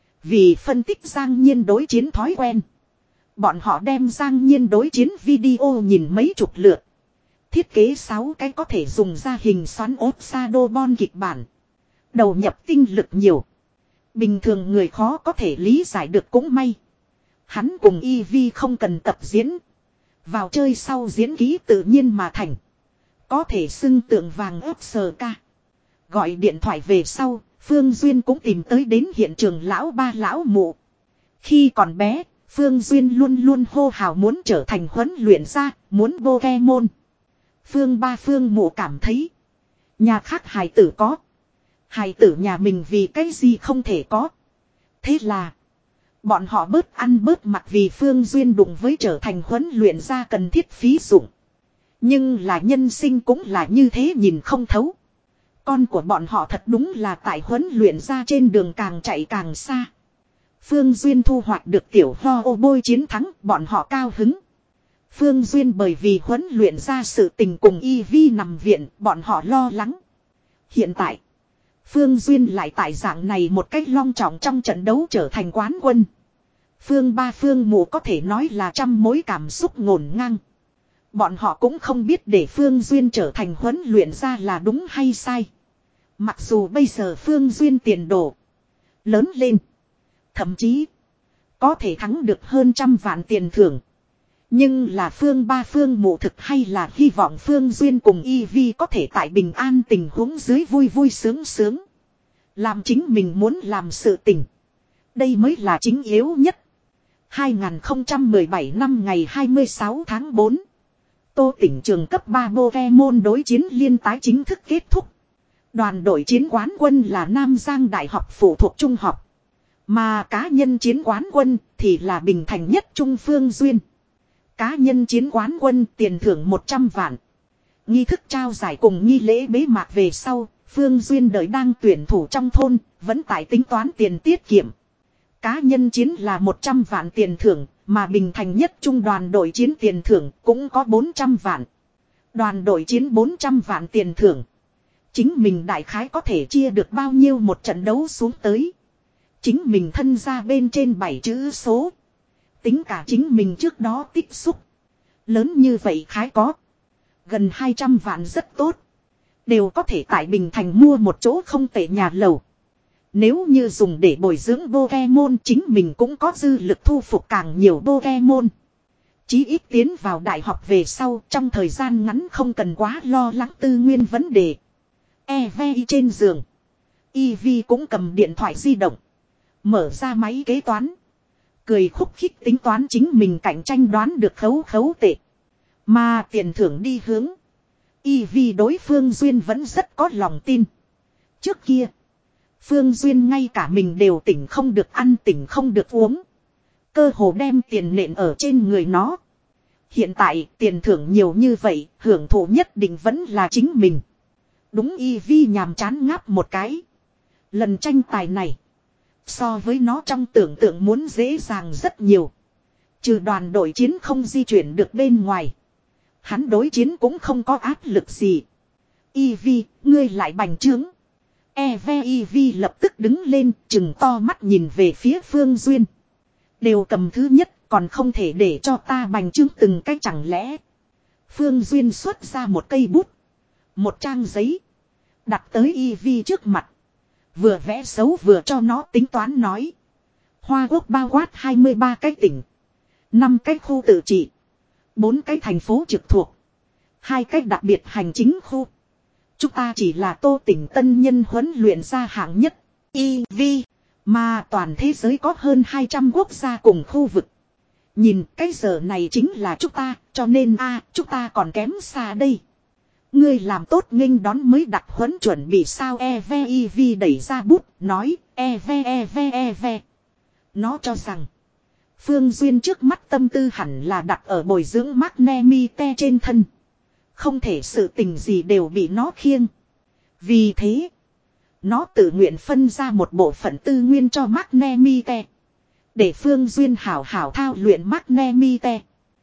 Vì phân tích Giang Nhiên đối chiến thói quen. Bọn họ đem Giang Nhiên đối chiến video nhìn mấy chục lượt. Thiết kế sáu cái có thể dùng ra hình xoắn ốp Shadowball kịch bản. Đầu nhập tinh lực nhiều. Bình thường người khó có thể lý giải được cũng may. Hắn cùng Eevee không cần tập diễn. Vào chơi sau diễn ký tự nhiên mà thành. Có thể xưng tượng vàng ớp sờ ca. Gọi điện thoại về sau, Phương Duyên cũng tìm tới đến hiện trường lão ba lão mụ. Khi còn bé, Phương Duyên luôn luôn hô hào muốn trở thành huấn luyện gia, muốn Pokemon. Phương ba Phương mụ cảm thấy. Nhà khác hài tử có. Hài tử nhà mình vì cái gì không thể có. Thế là. Bọn họ bớt ăn bớt mặc vì Phương Duyên đụng với trở thành huấn luyện gia cần thiết phí dụng. Nhưng là nhân sinh cũng là như thế nhìn không thấu. Con của bọn họ thật đúng là tại huấn luyện gia trên đường càng chạy càng xa. Phương Duyên thu hoạch được tiểu ho ô bôi chiến thắng bọn họ cao hứng. Phương Duyên bởi vì huấn luyện ra sự tình cùng Eevee nằm viện bọn họ lo lắng. Hiện tại. Phương Duyên lại tại dạng này một cách long trọng trong trận đấu trở thành quán quân. Phương ba Phương mụ có thể nói là trăm mối cảm xúc ngổn ngang. Bọn họ cũng không biết để Phương Duyên trở thành huấn luyện ra là đúng hay sai. Mặc dù bây giờ Phương Duyên tiền đồ lớn lên. Thậm chí có thể thắng được hơn trăm vạn tiền thưởng. Nhưng là Phương ba Phương mụ thực hay là hy vọng Phương Duyên cùng Eevee có thể tại bình an tình huống dưới vui vui sướng sướng. Làm chính mình muốn làm sự tình. Đây mới là chính yếu nhất. hai nghìn không trăm mười bảy năm ngày hai mươi sáu tháng tư. Tô Tỉnh trường cấp ba Pokemon đối chiến liên tái chính thức kết thúc. Đoàn đội chiến quán quân là Nam Giang Đại học phụ thuộc trung học. Mà cá nhân chiến quán quân thì là Bình Thành nhất trung Phương Duyên. Cá nhân chiến quán quân tiền thưởng một trăm vạn. Nghi thức trao giải cùng nghi lễ bế mạc về sau, Phương Duyên đợi đang tuyển thủ trong thôn, vẫn tại tính toán tiền tiết kiệm. Cá nhân chiến là một trăm vạn tiền thưởng, mà Bình Thành nhất trung đoàn đội chiến tiền thưởng cũng có bốn trăm vạn. Đoàn đội chiến bốn trăm vạn tiền thưởng. Chính mình đại khái có thể chia được bao nhiêu một trận đấu xuống tới. Chính mình thân ra bên trên bảy chữ số. Tính cả chính mình trước đó tích xúc. Lớn như vậy khái có. Gần hai trăm vạn rất tốt. Đều có thể tại Bình Thành mua một chỗ không tệ nhà lầu. Nếu như dùng để bồi dưỡng Pokemon, chính mình cũng có dư lực thu phục càng nhiều Pokemon. Chí ít tiến vào đại học về sau, trong thời gian ngắn không cần quá lo lắng tư nguyên vấn đề. e vê i trên giường. Eevee cũng cầm điện thoại di động. Mở ra máy kế toán. Cười khúc khích tính toán chính mình cạnh tranh đoán được khấu khấu tệ. Mà tiền thưởng đi hướng. Eevee đối Phương Duyên vẫn rất có lòng tin. Trước kia. Phương Duyên ngay cả mình đều tỉnh không được ăn tỉnh không được uống. Cơ hồ đem tiền nện ở trên người nó. Hiện tại tiền thưởng nhiều như vậy, hưởng thụ nhất định vẫn là chính mình. Đúng, Eevee nhàm chán ngáp một cái. Lần tranh tài này, so với nó trong tưởng tượng muốn dễ dàng rất nhiều. Trừ đoàn đội chiến không di chuyển được bên ngoài. Hắn đối chiến cũng không có áp lực gì. Eevee, ngươi lại bành trướng. e vê Eevee lập tức đứng lên, trừng to mắt nhìn về phía Phương Duyên. Đều cầm thứ nhất, còn không thể để cho ta bành trướng từng cách chẳng lẽ. Phương Duyên xuất ra một cây bút. Một trang giấy. Đặt tới Eevee trước mặt. Vừa vẽ xấu vừa cho nó tính toán nói. Hoa Quốc bao quát hai mươi ba cái tỉnh. năm cái khu tự trị. bốn cái thành phố trực thuộc. hai cái đặc biệt hành chính khu. Chúng ta chỉ là Tô tỉnh tân nhân huấn luyện ra hạng nhất. Eevee. Mà toàn thế giới có hơn hai trăm quốc gia cùng khu vực. Nhìn cái giờ này chính là chúng ta, cho nên a à, chúng ta còn kém xa đây. Ngươi làm tốt nghênh đón mới đặc huấn chuẩn bị sao. e vê Eevee đẩy ra bút, nói e vê e vê e vê. Nó cho rằng Phương Duyên trước mắt tâm tư hẳn là đặt ở bồi dưỡng Magnemite trên thân. Không thể sự tình gì đều bị nó khiêng. Vì thế, nó tự nguyện phân ra một bộ phận tư nguyên cho Magnemite. Để Phương Duyên hảo hảo thao luyện Magnemite.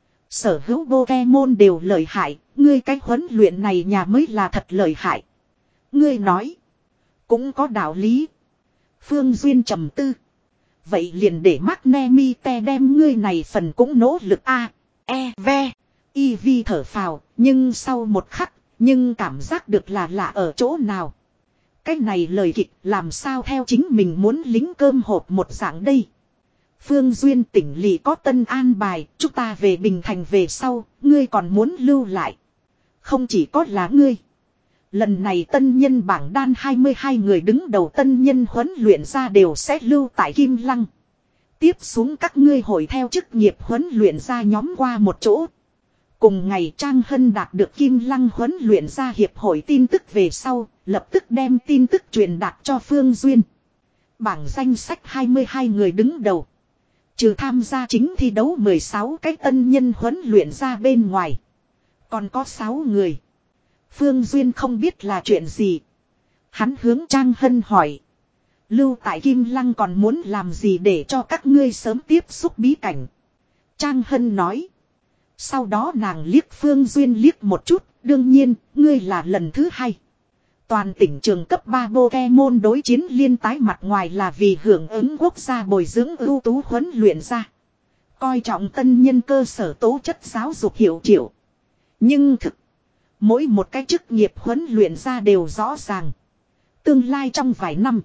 Sở hữu Pokemon đều lợi hại. Ngươi cách huấn luyện này nhà mới là thật lợi hại. Ngươi nói. Cũng có đạo lý. Phương Duyên trầm tư. Vậy liền để Magnemite đem ngươi này phần cũng nỗ lực a. E V. Eevee thở phào. Nhưng sau một khắc. Nhưng cảm giác được là lạ ở chỗ nào. Cái này lời kịch làm sao theo chính mình muốn lính cơm hộp một dạng đây. Phương Duyên tỉnh lỵ có tân an bài. Chúng ta về Bình Thành về sau. Ngươi còn muốn lưu lại. Không chỉ có là ngươi. Lần này tân nhân bảng đan hai mươi hai người đứng đầu tân nhân huấn luyện ra đều sẽ lưu tại Kim Lăng. Tiếp xuống các ngươi hội theo chức nghiệp huấn luyện ra nhóm qua một chỗ. Cùng ngày Trang Hân đạt được Kim Lăng huấn luyện ra hiệp hội tin tức về sau, lập tức đem tin tức truyền đạt cho Phương Duyên. Bảng danh sách hai mươi hai người đứng đầu. Trừ tham gia chính thi đấu mười sáu cái tân nhân huấn luyện ra bên ngoài. Còn có sáu người. Phương Duyên không biết là chuyện gì. Hắn hướng Trang Hân hỏi. Lưu tại Kim Lăng còn muốn làm gì để cho các ngươi sớm tiếp xúc bí cảnh. Trang Hân nói. Sau đó nàng liếc Phương Duyên liếc một chút. Đương nhiên, ngươi là lần thứ hai. Toàn tỉnh trường cấp ba Pokemon đối chiến liên tái mặt ngoài là vì hưởng ứng quốc gia bồi dưỡng ưu tú huấn luyện ra. Coi trọng tân nhân cơ sở tố chất giáo dục hiệu triệu. Nhưng thực, mỗi một cái chức nghiệp huấn luyện ra đều rõ ràng. Tương lai trong vài năm,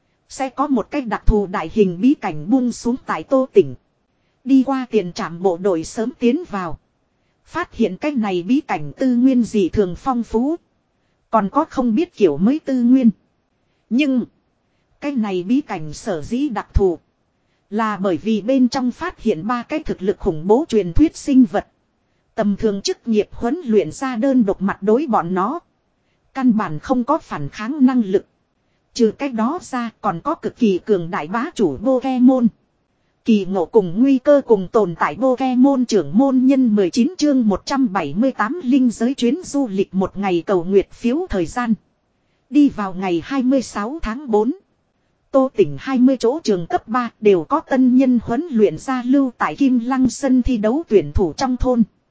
sẽ có một cái đặc thù đại hình bí cảnh buông xuống tại Tô tỉnh. Đi qua tiền trạm bộ đội sớm tiến vào. Phát hiện cái này bí cảnh tư nguyên dị thường phong phú. Còn có không biết kiểu mới tư nguyên. Nhưng, cái này bí cảnh sở dĩ đặc thù. Là bởi vì bên trong phát hiện ba cái thực lực khủng bố truyền thuyết sinh vật. Tầm thường chức nghiệp huấn luyện ra đơn độc mặt đối bọn nó. Căn bản không có phản kháng năng lực. Trừ cách đó ra còn có cực kỳ cường đại bá chủ Pokemon. Kỳ ngộ cùng nguy cơ cùng tồn tại Pokemon trưởng môn nhân mười chín chương một trăm bảy mươi tám linh giới chuyến du lịch một ngày cầu nguyệt phiếu thời gian. Đi vào ngày hai mươi sáu tháng tư. Tô tỉnh hai mươi chỗ trường cấp ba đều có tân nhân huấn luyện ra lưu tại Kim Lăng sân thi đấu tuyển thủ trong thôn.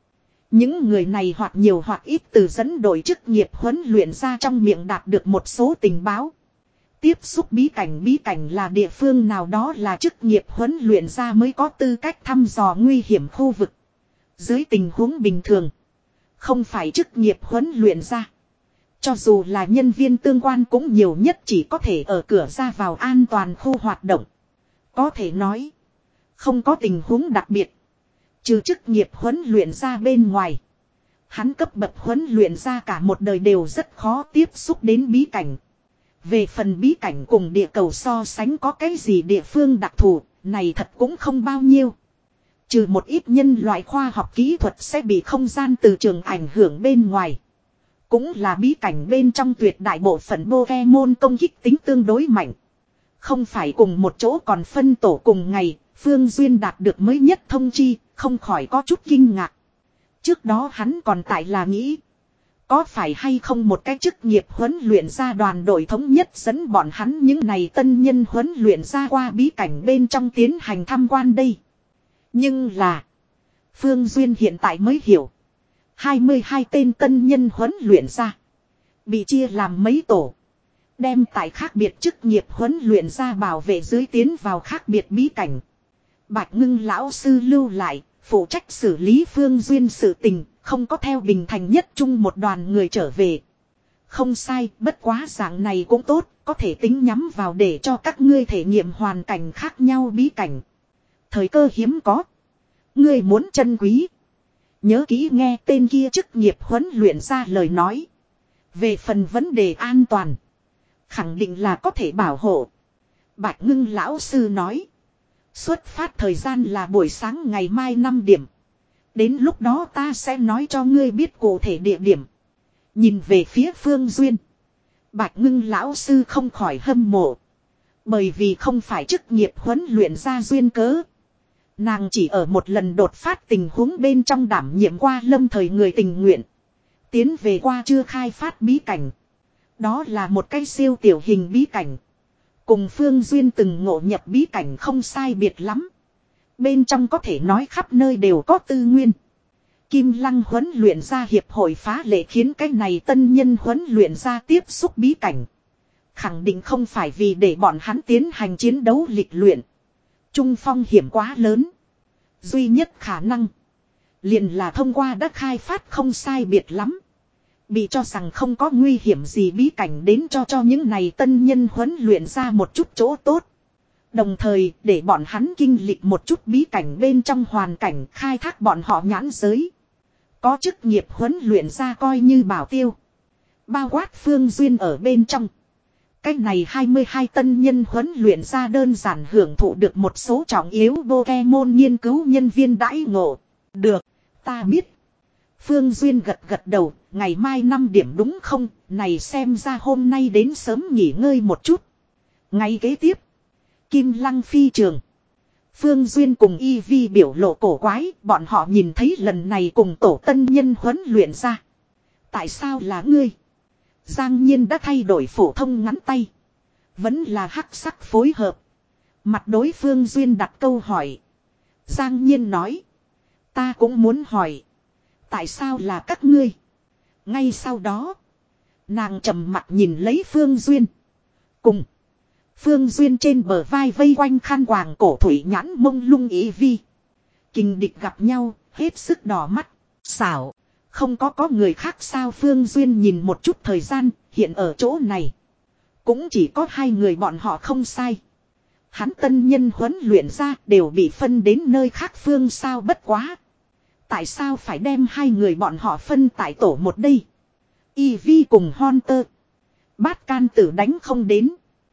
Những người này hoặc nhiều hoặc ít từ dẫn đội chức nghiệp huấn luyện ra trong miệng đạt được một số tình báo. Tiếp xúc bí cảnh bí cảnh là địa phương nào đó là chức nghiệp huấn luyện ra mới có tư cách thăm dò nguy hiểm khu vực. Dưới tình huống bình thường, không phải chức nghiệp huấn luyện ra. Cho dù là nhân viên tương quan cũng nhiều nhất chỉ có thể ở cửa ra vào an toàn khu hoạt động. Có thể nói, không có tình huống đặc biệt. Trừ chức nghiệp huấn luyện ra bên ngoài. Hắn cấp bậc huấn luyện ra cả một đời đều rất khó tiếp xúc đến bí cảnh. Về phần bí cảnh cùng địa cầu so sánh có cái gì địa phương đặc thù, này thật cũng không bao nhiêu. Trừ một ít nhân loại khoa học kỹ thuật sẽ bị không gian từ trường ảnh hưởng bên ngoài. Cũng là bí cảnh bên trong tuyệt đại bộ phận Pokemon công kích tính tương đối mạnh. Không phải cùng một chỗ còn phân tổ cùng ngày, Phương Duyên đạt được mới nhất thông chi, không khỏi có chút kinh ngạc. Trước đó hắn còn tại là nghĩ, có phải hay không một cái chức nghiệp huấn luyện ra đoàn đội thống nhất dẫn bọn hắn những này tân nhân huấn luyện ra qua bí cảnh bên trong tiến hành tham quan đây. Nhưng là, Phương Duyên hiện tại mới hiểu. hai mươi hai tên tân nhân huấn luyện ra. Bị chia làm mấy tổ. Đem tại khác biệt chức nghiệp huấn luyện ra bảo vệ dưới tiến vào khác biệt bí cảnh. Bạch Ngưng lão sư lưu lại, phụ trách xử lý Phương Duyên sự tình, không có theo Bình Thành nhất chung một đoàn người trở về. Không sai, bất quá dạng này cũng tốt, có thể tính nhắm vào để cho các ngươi thể nghiệm hoàn cảnh khác nhau bí cảnh. Thời cơ hiếm có. Ngươi muốn trân quý. Nhớ kỹ nghe tên kia chức nghiệp huấn luyện ra lời nói. Về phần vấn đề an toàn, khẳng định là có thể bảo hộ. Bạch Ngưng lão sư nói. Xuất phát thời gian là buổi sáng ngày mai năm điểm. Đến lúc đó ta sẽ nói cho ngươi biết cụ thể địa điểm. Nhìn về phía Phương Duyên, Bạch Ngưng lão sư không khỏi hâm mộ. Bởi vì không phải chức nghiệp huấn luyện ra duyên cớ. Nàng chỉ ở một lần đột phát tình huống bên trong đảm nhiệm qua lâm thời người tình nguyện. Tiến về qua chưa khai phát bí cảnh. Đó là một cái siêu tiểu hình bí cảnh. Cùng Phương Duyên từng ngộ nhập bí cảnh không sai biệt lắm. Bên trong có thể nói khắp nơi đều có tư nguyên. Kim Lăng huấn luyện ra hiệp hội phá lệ khiến cái này tân nhân huấn luyện ra tiếp xúc bí cảnh. Khẳng định không phải vì để bọn hắn tiến hành chiến đấu lịch luyện. Trung phong hiểm quá lớn. Duy nhất khả năng liền là thông qua đã khai phát không sai biệt lắm. Bị cho rằng không có nguy hiểm gì bí cảnh đến cho cho những này tân nhân huấn luyện ra một chút chỗ tốt. Đồng thời để bọn hắn kinh lịch một chút bí cảnh bên trong hoàn cảnh khai thác bọn họ nhãn giới. Có chức nghiệp huấn luyện ra coi như bảo tiêu. Bao quát Phương Duyên ở bên trong. Cái này hai mươi hai tân nhân huấn luyện ra đơn giản hưởng thụ được một số trọng yếu Pokemon nghiên cứu nhân viên đãi ngộ. Được, ta biết. Phương Duyên gật gật đầu, ngày mai năm điểm đúng không, này xem ra hôm nay đến sớm nghỉ ngơi một chút. Ngày kế tiếp, Kim Lăng phi trường. Phương Duyên cùng Y Vi biểu lộ cổ quái, bọn họ nhìn thấy lần này cùng tổ tân nhân huấn luyện ra. Tại sao là ngươi? Giang Nhiên đã thay đổi phổ thông ngắn tay. Vẫn là hắc sắc phối hợp. Mặt đối Phương Duyên đặt câu hỏi. Giang Nhiên nói. Ta cũng muốn hỏi. Tại sao là các ngươi? Ngay sau đó, nàng trầm mặt nhìn lấy Phương Duyên. Cùng Phương Duyên trên bờ vai vây quanh khăn quàng cổ thủy nhãn mông lung ý vi. Kình địch gặp nhau, hết sức đỏ mắt. Xảo, không có có người khác sao? Phương Duyên nhìn một chút thời gian, hiện ở chỗ này. Cũng chỉ có hai người bọn họ không sai. Hắn tân nhân huấn luyện ra đều bị phân đến nơi khác phương sao bất quá. Tại sao phải đem hai người bọn họ phân tại tổ một đây? Y Vi cùng Hunter. Bát can tử đánh không đến.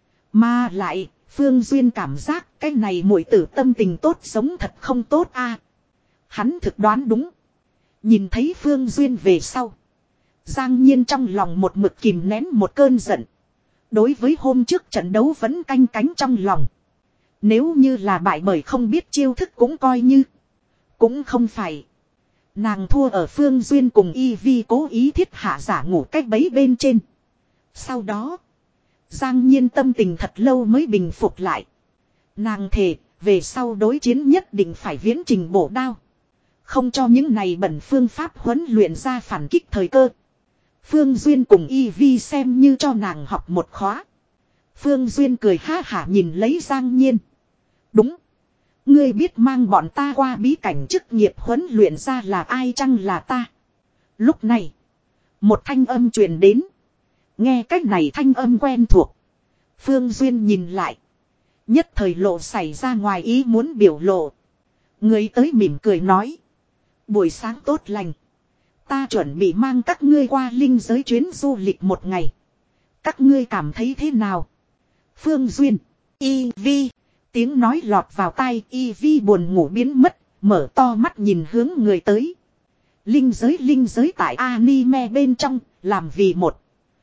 Mà lại, Phương Duyên cảm giác cái này muội tử tâm tình tốt sống thật không tốt a. Hắn thực đoán đúng. Nhìn thấy Phương Duyên về sau. Giang Nhiên trong lòng một mực kìm nén một cơn giận. Đối với hôm trước trận đấu vẫn canh cánh trong lòng. Nếu như là bại bởi không biết chiêu thức cũng coi như. Cũng không phải. Nàng thua ở Phương Duyên cùng Y Vi cố ý thiết hạ giả ngủ cách bấy bên trên. Sau đó, Giang Nhiên tâm tình thật lâu mới bình phục lại. Nàng thề, về sau đối chiến nhất định phải viễn trình bổ đao. Không cho những này bẩn phương pháp huấn luyện ra phản kích thời cơ. Phương Duyên cùng Y Vi xem như cho nàng học một khóa. Phương Duyên cười ha hả nhìn lấy Giang Nhiên. Đúng. Ngươi biết mang bọn ta qua bí cảnh chức nghiệp huấn luyện ra là ai chăng là ta. Lúc này. Một thanh âm truyền đến. Nghe cách này thanh âm quen thuộc. Phương Duyên nhìn lại. Nhất thời lộ xảy ra ngoài ý muốn biểu lộ. Người tới mỉm cười nói. Buổi sáng tốt lành. Ta chuẩn bị mang các ngươi qua linh giới chuyến du lịch một ngày. Các ngươi cảm thấy thế nào? Phương Duyên. Y Vi. Tiếng nói lọt vào tai. Y Vi buồn ngủ biến mất. Mở to mắt nhìn hướng người tới. Linh giới linh giới tại anime bên trong. Làm vì một.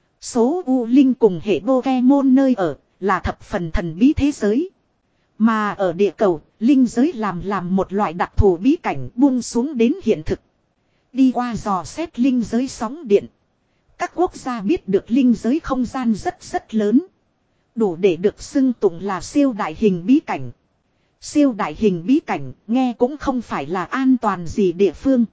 Số U Linh cùng hệ Pokemon nơi ở. Là thập phần thần bí thế giới. Mà ở địa cầu. Linh giới làm làm một loại đặc thù bí cảnh buông xuống đến hiện thực. Đi qua dò xét linh giới sóng điện. Các quốc gia biết được linh giới không gian rất rất lớn. Đủ để được xưng tụng là siêu đại hình bí cảnh. Siêu đại hình bí cảnh nghe cũng không phải là an toàn gì địa phương.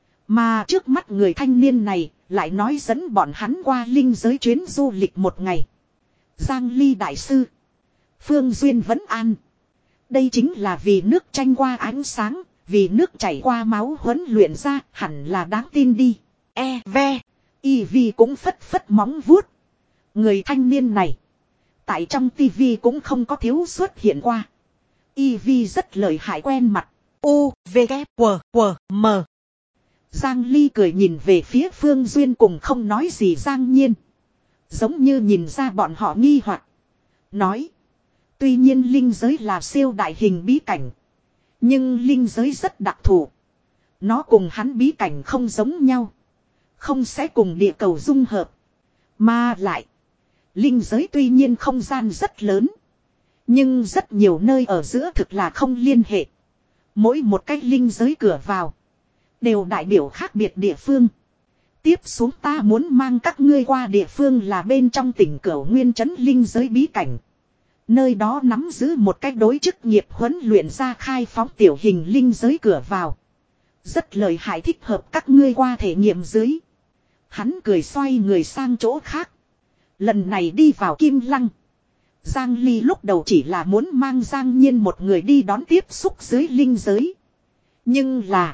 Mà trước mắt người thanh niên này lại nói dẫn bọn hắn qua linh giới chuyến du lịch một ngày. Giang Ly đại sư. Phương Duyên vẫn an. Đây chính là vì nước tranh qua ánh sáng. Vì nước chảy qua máu huấn luyện ra hẳn là đáng tin đi. E ve. Y Vi cũng phất phất móng vuốt. Người thanh niên này. Tại trong tivi cũng không có thiếu xuất hiện qua. Y Vi rất lợi hại quen mặt. U, V, K, W, W, M. Giang Ly cười nhìn về phía Phương Duyên cùng không nói gì Giang Nhiên. Giống như nhìn ra bọn họ nghi hoặc. Nói. Tuy nhiên linh giới là siêu đại hình bí cảnh. Nhưng linh giới rất đặc thù. Nó cùng hắn bí cảnh không giống nhau. Không sẽ cùng địa cầu dung hợp. Mà lại. Linh giới tuy nhiên không gian rất lớn. Nhưng rất nhiều nơi ở giữa thực là không liên hệ. Mỗi một cái linh giới cửa vào. Đều đại biểu khác biệt địa phương. Tiếp xuống ta muốn mang các ngươi qua địa phương là bên trong tỉnh Cửu Nguyên trấn linh giới bí cảnh. Nơi đó nắm giữ một cách đối chức nghiệp huấn luyện ra khai phóng tiểu hình linh giới cửa vào. Rất lợi hại thích hợp các ngươi qua thể nghiệm dưới. Hắn cười xoay người sang chỗ khác. Lần này đi vào Kim Lăng. Giang Ly lúc đầu chỉ là muốn mang Giang Nhiên một người đi đón tiếp xúc dưới linh giới. Nhưng là.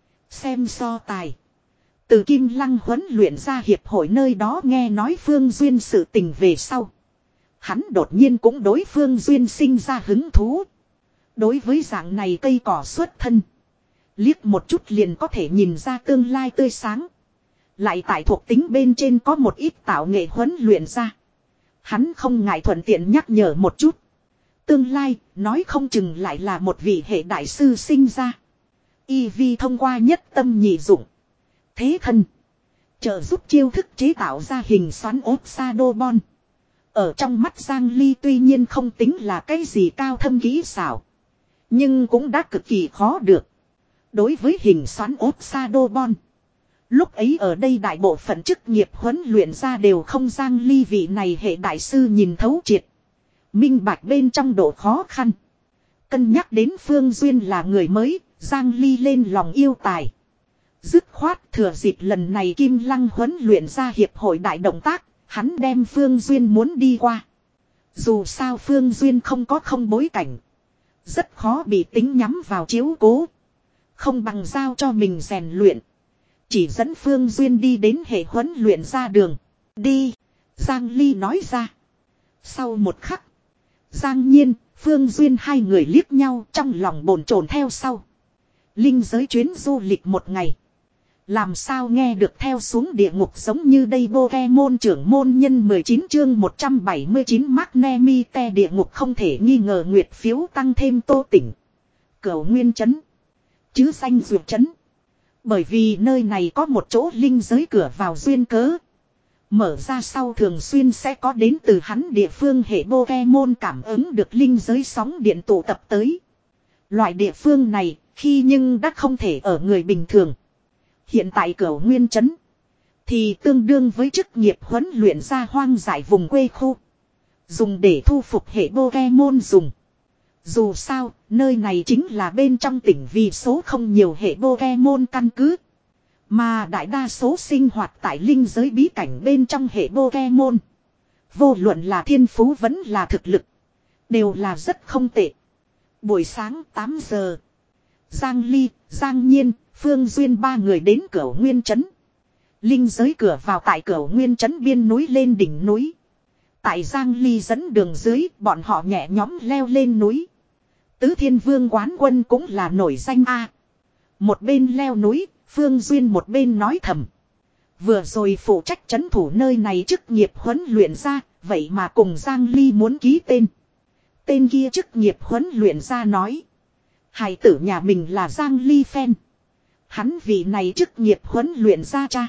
Xem so tài. Từ Kim Lăng huấn luyện ra hiệp hội nơi đó nghe nói Phương Duyên sự tình về sau. Hắn đột nhiên cũng đối Phương Duyên sinh ra hứng thú. Đối với dạng này cây cỏ xuất thân. Liếc một chút liền có thể nhìn ra tương lai tươi sáng. Lại tại thuộc tính bên trên có một ít tạo nghệ huấn luyện ra. Hắn không ngại thuận tiện nhắc nhở một chút. Tương lai, nói không chừng lại là một vị hệ đại sư sinh ra. Y Vi thông qua nhất tâm nhị dụng. Thế thân. Trợ giúp chiêu thức chế tạo ra hình xoắn ốp Shadowbone. Ở trong mắt Giang Ly tuy nhiên không tính là cái gì cao thâm kỹ xảo. Nhưng cũng đã cực kỳ khó được. Đối với hình xoắn ốp Shadowbone. Lúc ấy ở đây đại bộ phận chức nghiệp huấn luyện ra đều không Giang Ly vị này hệ đại sư nhìn thấu triệt. Minh bạch bên trong độ khó khăn. Cân nhắc đến Phương Duyên là người mới, Giang Ly lên lòng yêu tài. Dứt khoát thừa dịp lần này Kim Lăng huấn luyện ra hiệp hội đại động tác, hắn đem Phương Duyên muốn đi qua. Dù sao Phương Duyên không có không bối cảnh. Rất khó bị tính nhắm vào chiếu cố. Không bằng giao cho mình rèn luyện. Chỉ dẫn Phương Duyên đi đến hệ huấn luyện ra đường. Đi. Giang Ly nói ra. Sau một khắc. Giang Nhiên, Phương Duyên hai người liếc nhau trong lòng bồn chồn theo sau. Linh giới chuyến du lịch một ngày. Làm sao nghe được theo xuống địa ngục giống như đây Pokemon trưởng môn nhân mười chín chương một trăm bảy mươi chín Magnemite địa ngục không thể nghi ngờ nguyệt phiếu tăng thêm Tô Tỉnh. Cửu Nguyên trấn. Chứ danh dược trấn. Bởi vì nơi này có một chỗ linh giới cửa vào duyên cớ. Mở ra sau thường xuyên sẽ có đến từ hắn địa phương hệ Pokemon cảm ứng được linh giới sóng điện tụ tập tới. Loại địa phương này khi nhưng đã không thể ở người bình thường. Hiện tại Cửu Nguyên trấn thì tương đương với chức nghiệp huấn luyện ra hoang dại vùng quê khu. Dùng để thu phục hệ Pokemon dùng. Dù sao, nơi này chính là bên trong tỉnh vì số không nhiều hệ Pokemon căn cứ. Mà đại đa số sinh hoạt tại linh giới bí cảnh bên trong hệ Pokemon. Vô luận là thiên phú vẫn là thực lực. Đều là rất không tệ. Buổi sáng tám giờ. Giang Ly, Giang Nhiên, Phương Duyên ba người đến cửa Nguyên Trấn. Linh giới cửa vào tại cửa Nguyên Trấn biên núi lên đỉnh núi. Tại Giang Ly dẫn đường dưới, bọn họ nhẹ nhõm leo lên núi. Tứ Thiên Vương quán quân cũng là nổi danh A. Một bên leo núi, Phương Duyên một bên nói thầm. Vừa rồi phụ trách trấn thủ nơi này chức nghiệp huấn luyện ra, vậy mà cùng Giang Ly muốn ký tên. Tên kia chức nghiệp huấn luyện ra nói. Hài tử nhà mình là Giang Ly fan. Hắn vì này chức nghiệp huấn luyện ra cha.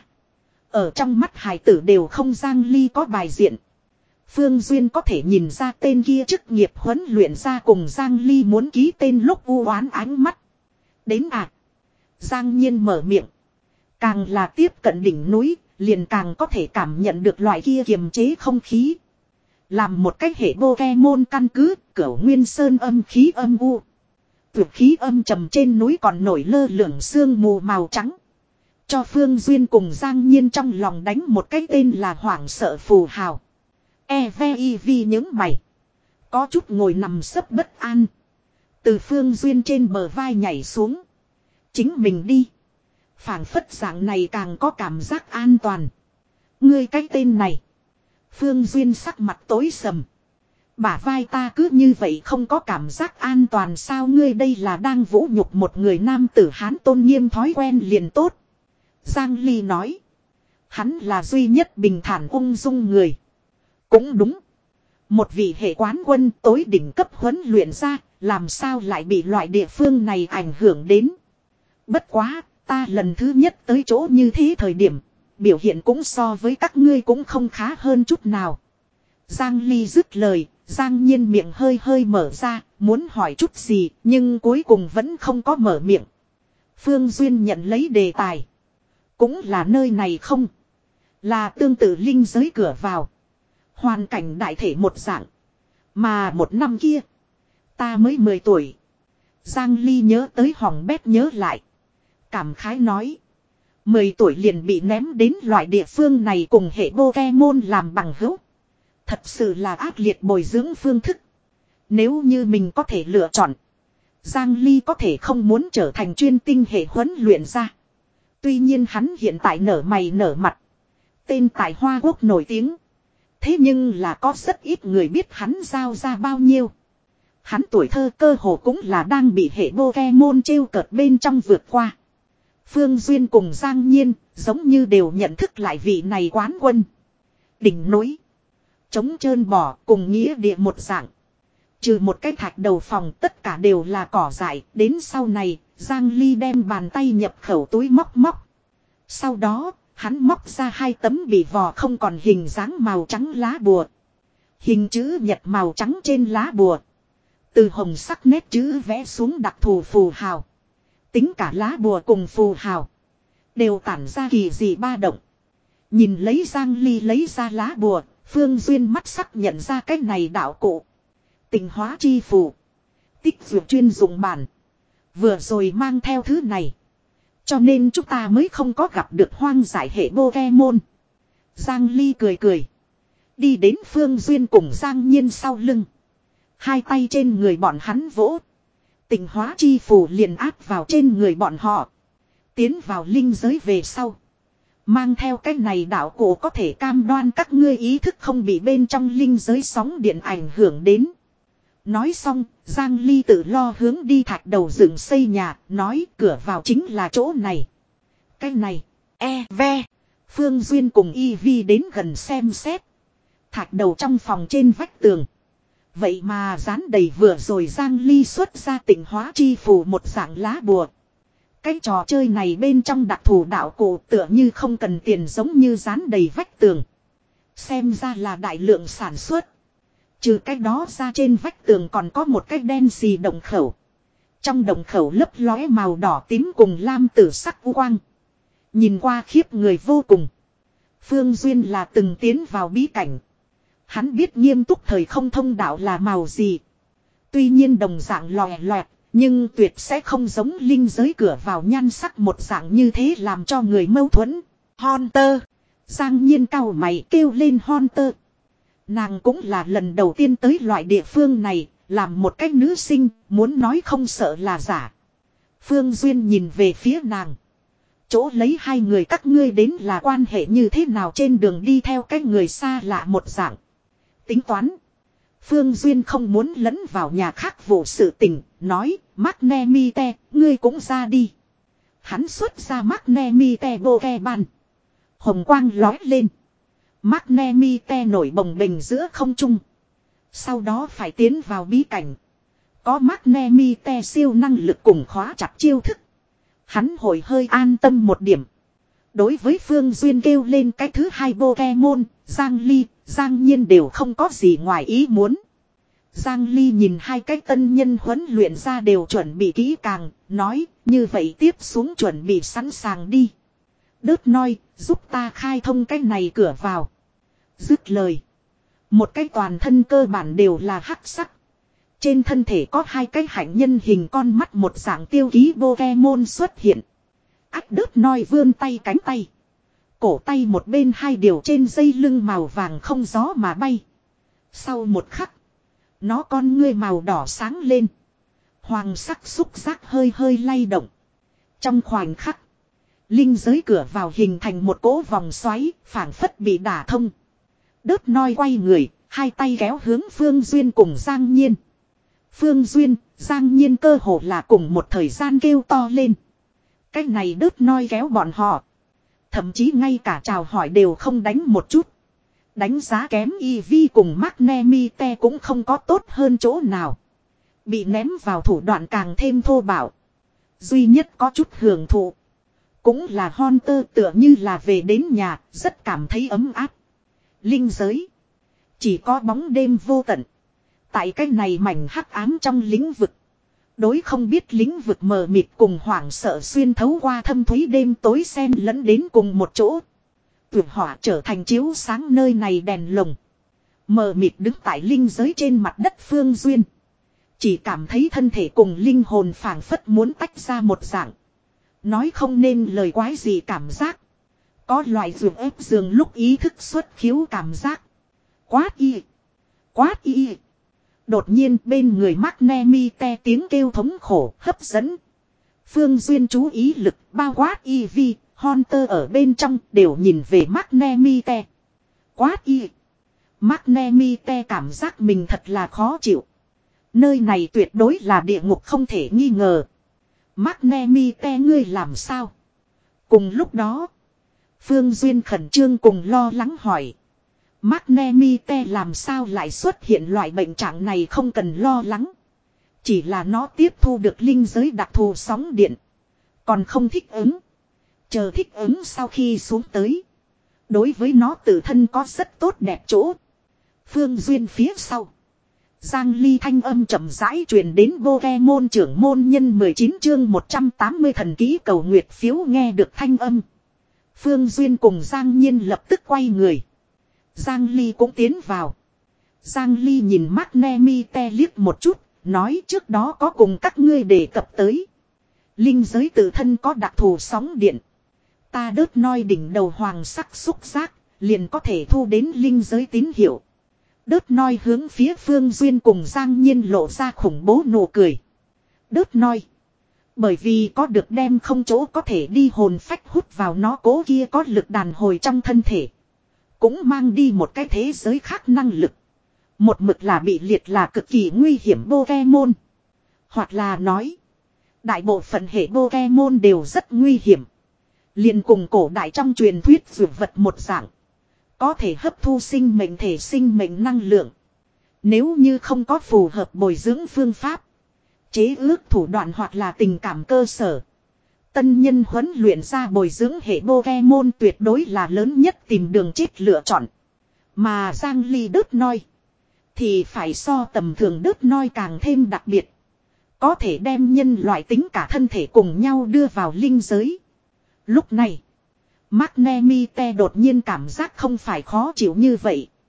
Ở trong mắt hài tử đều không Giang Ly có bài diện. Phương Duyên có thể nhìn ra tên kia chức nghiệp huấn luyện ra cùng Giang Ly muốn ký tên lúc u oán ánh mắt. Đến à. Giang Nhiên mở miệng. Càng là tiếp cận đỉnh núi, liền càng có thể cảm nhận được loại kia kiềm chế không khí. Làm một cách hệ Pokemon căn cứ, cửu Nguyên Sơn âm khí âm u. Tuyệt khí âm trầm trên núi còn nổi lơ lửng sương mù màu trắng. Cho Phương Duyên cùng Giang Nhiên trong lòng đánh một cái tên là hoảng sợ phù hào. E V I V những mày. Có chút ngồi nằm sấp bất an. Từ Phương Duyên trên bờ vai nhảy xuống. Chính mình đi. Phảng phất dạng này càng có cảm giác an toàn. Ngươi cái tên này. Phương Duyên sắc mặt tối sầm. Bả vai ta cứ như vậy không có cảm giác an toàn sao ngươi đây là đang vũ nhục một người nam tử Hán tôn nghiêm thói quen liền tốt. Giang Ly nói. Hắn là duy nhất bình thản ung dung người. Cũng đúng. Một vị hệ quán quân tối đỉnh cấp huấn luyện ra, làm sao lại bị loại địa phương này ảnh hưởng đến. Bất quá, ta lần thứ nhất tới chỗ như thế thời điểm, biểu hiện cũng so với các ngươi cũng không khá hơn chút nào. Giang Ly dứt lời, Giang Nhiên miệng hơi hơi mở ra, muốn hỏi chút gì, nhưng cuối cùng vẫn không có mở miệng. Phương Duyên nhận lấy đề tài. Cũng là nơi này không? Là tương tự linh giới cửa vào. Hoàn cảnh đại thể một dạng. Mà một năm kia, ta mới mười tuổi. Giang Ly nhớ tới hỏng bét nhớ lại. Cảm khái nói. mười tuổi liền bị ném đến loại địa phương này cùng hệ Pokemon làm bằng hữu. Thật sự là ác liệt bồi dưỡng phương thức. Nếu như mình có thể lựa chọn. Giang Ly có thể không muốn trở thành chuyên tinh hệ huấn luyện ra. Tuy nhiên hắn hiện tại nở mày nở mặt. Tên tại Hoa Quốc nổi tiếng. Thế nhưng là có rất ít người biết hắn giao ra bao nhiêu. Hắn tuổi thơ cơ hồ cũng là đang bị hệ Pokemon trêu cợt bên trong vượt qua. Phương Duyên cùng Giang Nhiên giống như đều nhận thức lại vị này quán quân. Đỉnh núi. Trống trơn bò cùng nghĩa địa một dạng. Trừ một cái thạch đầu phòng tất cả đều là cỏ dại. Đến sau này Giang Ly đem bàn tay nhập khẩu túi móc móc. Sau đó hắn móc ra hai tấm bị vò không còn hình dáng màu trắng lá bùa. Hình chữ nhật màu trắng trên lá bùa. Từ hồng sắc nét chữ vẽ xuống đặc thù phù hào. Tính cả lá bùa cùng phù hào. Đều tản ra kỳ dị ba động. Nhìn lấy Giang Ly lấy ra lá bùa. Phương Duyên mắt sắc nhận ra cái này đạo cụ. Tình hóa chi phù. Tích dược chuyên dụng bản. Vừa rồi mang theo thứ này. Cho nên chúng ta mới không có gặp được hoang dại hệ Pokemon. Giang Ly cười cười. Đi đến Phương Duyên cùng Giang Nhiên sau lưng. Hai tay trên người bọn hắn vỗ. Tình hóa chi phù liền áp vào trên người bọn họ. Tiến vào linh giới về sau. Mang theo cái này đạo cổ có thể cam đoan các ngươi ý thức không bị bên trong linh giới sóng điện ảnh hưởng đến. Nói xong, Giang Ly tự lo hướng đi thạch đầu dựng xây nhà, nói cửa vào chính là chỗ này. Cái này, e, ve, Phương Duyên cùng Y Vi đến gần xem xét. Thạch đầu trong phòng trên vách tường. Vậy mà dán đầy vừa rồi Giang Ly xuất ra tình hóa chi phù một dạng lá bùa. Cái trò chơi này bên trong đặc thù đạo cụ tựa như không cần tiền giống như dán đầy vách tường. Xem ra là đại lượng sản xuất. Trừ cái đó ra trên vách tường còn có một cái đen xì đồng khẩu. Trong đồng khẩu lấp lóe màu đỏ tím cùng lam tử sắc u quang. Nhìn qua khiếp người vô cùng. Phương Duyên là từng tiến vào bí cảnh. Hắn biết nghiêm túc thời không thông đạo là màu gì. Tuy nhiên đồng dạng lòe loẹt, nhưng tuyệt sẽ không giống linh giới cửa vào nhan sắc một dạng như thế làm cho người mâu thuẫn. Hunter. Giang Nhiên cau mày kêu lên Hunter. Nàng cũng là lần đầu tiên tới loại địa phương này, làm một cách nữ sinh, muốn nói không sợ là giả. Phương Duyên nhìn về phía nàng. Chỗ lấy hai người các ngươi đến là quan hệ như thế nào trên đường đi theo cái người xa lạ một dạng. Tính toán. Phương Duyên không muốn lẫn vào nhà khác vụ sự tình, nói, Magnemite, ngươi cũng ra đi. Hắn xuất ra Magnemite bô ke ban. Hồng quang lói lên. Magnemite nổi bồng bềnh giữa không trung. Sau đó phải tiến vào bí cảnh. Có Magnemite siêu năng lực cùng khóa chặt chiêu thức. Hắn hồi hơi an tâm một điểm. Đối với Phương Duyên kêu lên cái thứ hai Pokemon, Giang Ly, Giang Nhiên đều không có gì ngoài ý muốn. Giang Ly nhìn hai cái tân nhân huấn luyện ra đều chuẩn bị kỹ càng, nói, như vậy tiếp xuống chuẩn bị sẵn sàng đi. Đớt nói, giúp ta khai thông cái này cửa vào. Dứt lời. Một cái toàn thân cơ bản đều là hắc sắc. Trên thân thể có hai cái hạnh nhân hình con mắt một dạng tiêu ký Pokemon xuất hiện. Ách đớt nói vươn tay cánh tay. Cổ tay một bên hai điều trên dây lưng màu vàng không gió mà bay. Sau một khắc. Nó con ngươi màu đỏ sáng lên. Hoàng sắc xúc giác hơi hơi lay động. Trong khoảnh khắc. Linh giới cửa vào hình thành một cỗ vòng xoáy. Phảng phất bị đả thông. Đớt nói quay người. Hai tay kéo hướng Phương Duyên cùng Giang Nhiên. Phương Duyên, Giang Nhiên cơ hồ là cùng một thời gian kêu to lên. Cái này đớt nói kéo bọn họ. Thậm chí ngay cả chào hỏi đều không đánh một chút. Đánh giá kém Eevee cùng Magnemite cũng không có tốt hơn chỗ nào. Bị ném vào thủ đoạn càng thêm thô bạo. Duy nhất có chút hưởng thụ. Cũng là Hunter tựa như là về đến nhà, rất cảm thấy ấm áp. Linh giới. Chỉ có bóng đêm vô tận. Tại cái này mảnh hắc ám trong lĩnh vực. Đối không biết lĩnh vực mờ mịt cùng hoảng sợ xuyên thấu qua thâm thúy đêm tối xen lẫn đến cùng một chỗ. Tuyệt hỏa trở thành chiếu sáng nơi này đèn lồng. Mờ mịt đứng tại linh giới trên mặt đất Phương Duyên. Chỉ cảm thấy thân thể cùng linh hồn phảng phất muốn tách ra một dạng. Nói không nên lời quái gì cảm giác. Có loại ruột ép giường lúc ý thức xuất khiếu cảm giác. Quát y. Quát y. Đột nhiên bên người Magnemite tiếng kêu thống khổ hấp dẫn. Phương Duyên chú ý lực bao quát Eevee, Hunter ở bên trong đều nhìn về Magnemite. Quát y. Magnemite cảm giác mình thật là khó chịu. Nơi này tuyệt đối là địa ngục không thể nghi ngờ. Magnemite ngươi làm sao? Cùng lúc đó, Phương Duyên khẩn trương cùng lo lắng hỏi. Magnemite làm sao lại xuất hiện loại bệnh trạng này không cần lo lắng. Chỉ là nó tiếp thu được linh giới đặc thù sóng điện. Còn không thích ứng. Chờ thích ứng sau khi xuống tới. Đối với nó tự thân có rất tốt đẹp chỗ. Phương Duyên phía sau. Giang Ly thanh âm chậm rãi truyền đến Pokemon trưởng môn nhân mười chín chương một trăm tám mươi thần ký cầu nguyệt phiếu nghe được thanh âm. Phương Duyên cùng Giang Nhiên lập tức quay người. Giang Ly cũng tiến vào. Giang Ly nhìn Magnemite liếc một chút, nói trước đó có cùng các ngươi đề cập tới. Linh giới tự thân có đặc thù sóng điện. Ta đớt nói đỉnh đầu hoàng sắc xúc giác, liền có thể thu đến linh giới tín hiệu. Đớt nói hướng phía Phương Duyên cùng Giang Nhiên lộ ra khủng bố nụ cười. Đớt nói. Bởi vì có được đem không chỗ có thể đi hồn phách hút vào nó cố kia có lực đàn hồi trong thân thể. Cũng mang đi một cái thế giới khác năng lực. Một mực là bị liệt là cực kỳ nguy hiểm Pokemon. Hoặc là nói. Đại bộ phận hệ Pokemon đều rất nguy hiểm. Liền cùng cổ đại trong truyền thuyết dược vật một dạng. Có thể hấp thu sinh mệnh thể sinh mệnh năng lượng. Nếu như không có phù hợp bồi dưỡng phương pháp. Chế ước thủ đoạn hoặc là tình cảm cơ sở. Tân nhân huấn luyện ra bồi dưỡng hệ Pokemon tuyệt đối là lớn nhất tìm đường chết lựa chọn. Mà Giang Ly đớt nói. Thì phải so tầm thường đớt nói càng thêm đặc biệt. Có thể đem nhân loại tính cả thân thể cùng nhau đưa vào linh giới. Lúc này. Magnemite đột nhiên cảm giác không phải khó chịu như vậy.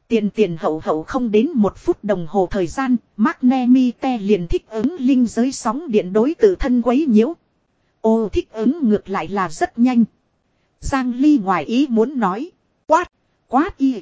Tiền tiền hậu hậu không đến một phút đồng hồ thời gian, Magnemite liền thích ứng linh giới sóng điện đối tự thân quấy nhiễu. Ô thích ứng ngược lại là rất nhanh. Giang Ly ngoài ý muốn nói. Quát, quát y.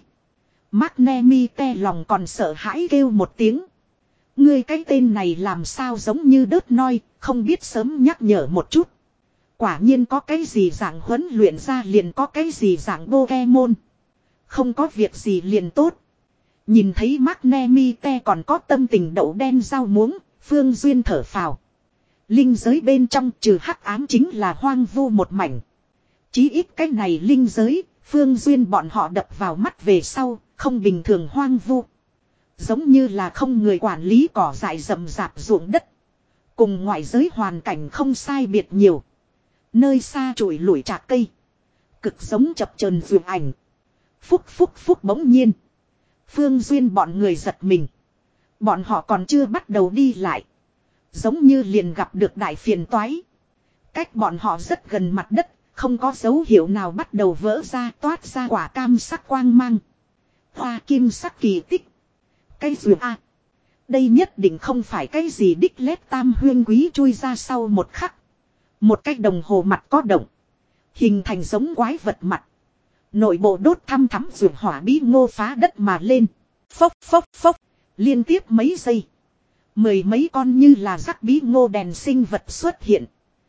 Magnemite lòng còn sợ hãi kêu một tiếng. Ngươi cái tên này làm sao giống như đớt noi, không biết sớm nhắc nhở một chút. Quả nhiên có cái gì dạng huấn luyện ra liền có cái gì dạng Pokemon. Không có việc gì liền tốt. Nhìn thấy Magnemite còn có tâm tình đậu đen rau muống, Phương Duyên thở phào. Linh giới bên trong trừ hắc ám chính là hoang vu một mảnh. Chí ít cái này linh giới, Phương Duyên bọn họ đập vào mắt về sau, không bình thường hoang vu. Giống như là không người quản lý cỏ dại rậm rạp ruộng đất. Cùng ngoại giới hoàn cảnh không sai biệt nhiều. Nơi xa trụi lủi trạc cây. Cực giống chập chờn vườn ảnh. Phúc phúc phúc bỗng nhiên. Phương Duyên bọn người giật mình. Bọn họ còn chưa bắt đầu đi lại. Giống như liền gặp được đại phiền toái. Cách bọn họ rất gần mặt đất. Không có dấu hiệu nào bắt đầu vỡ ra toát ra quả cam sắc quang mang. Hoa kim sắc kỳ tích. Cái gì a? Đây nhất định không phải cái gì đích lét tam huyên quý chui ra sau một khắc. Một cái đồng hồ mặt có động. Hình thành giống quái vật mặt. Nội bộ đốt thăm thắm ruột hỏa bí ngô phá đất mà lên. Phốc phốc phốc. Liên tiếp mấy giây. Mười mấy con như là rắc bí ngô đèn sinh vật xuất hiện.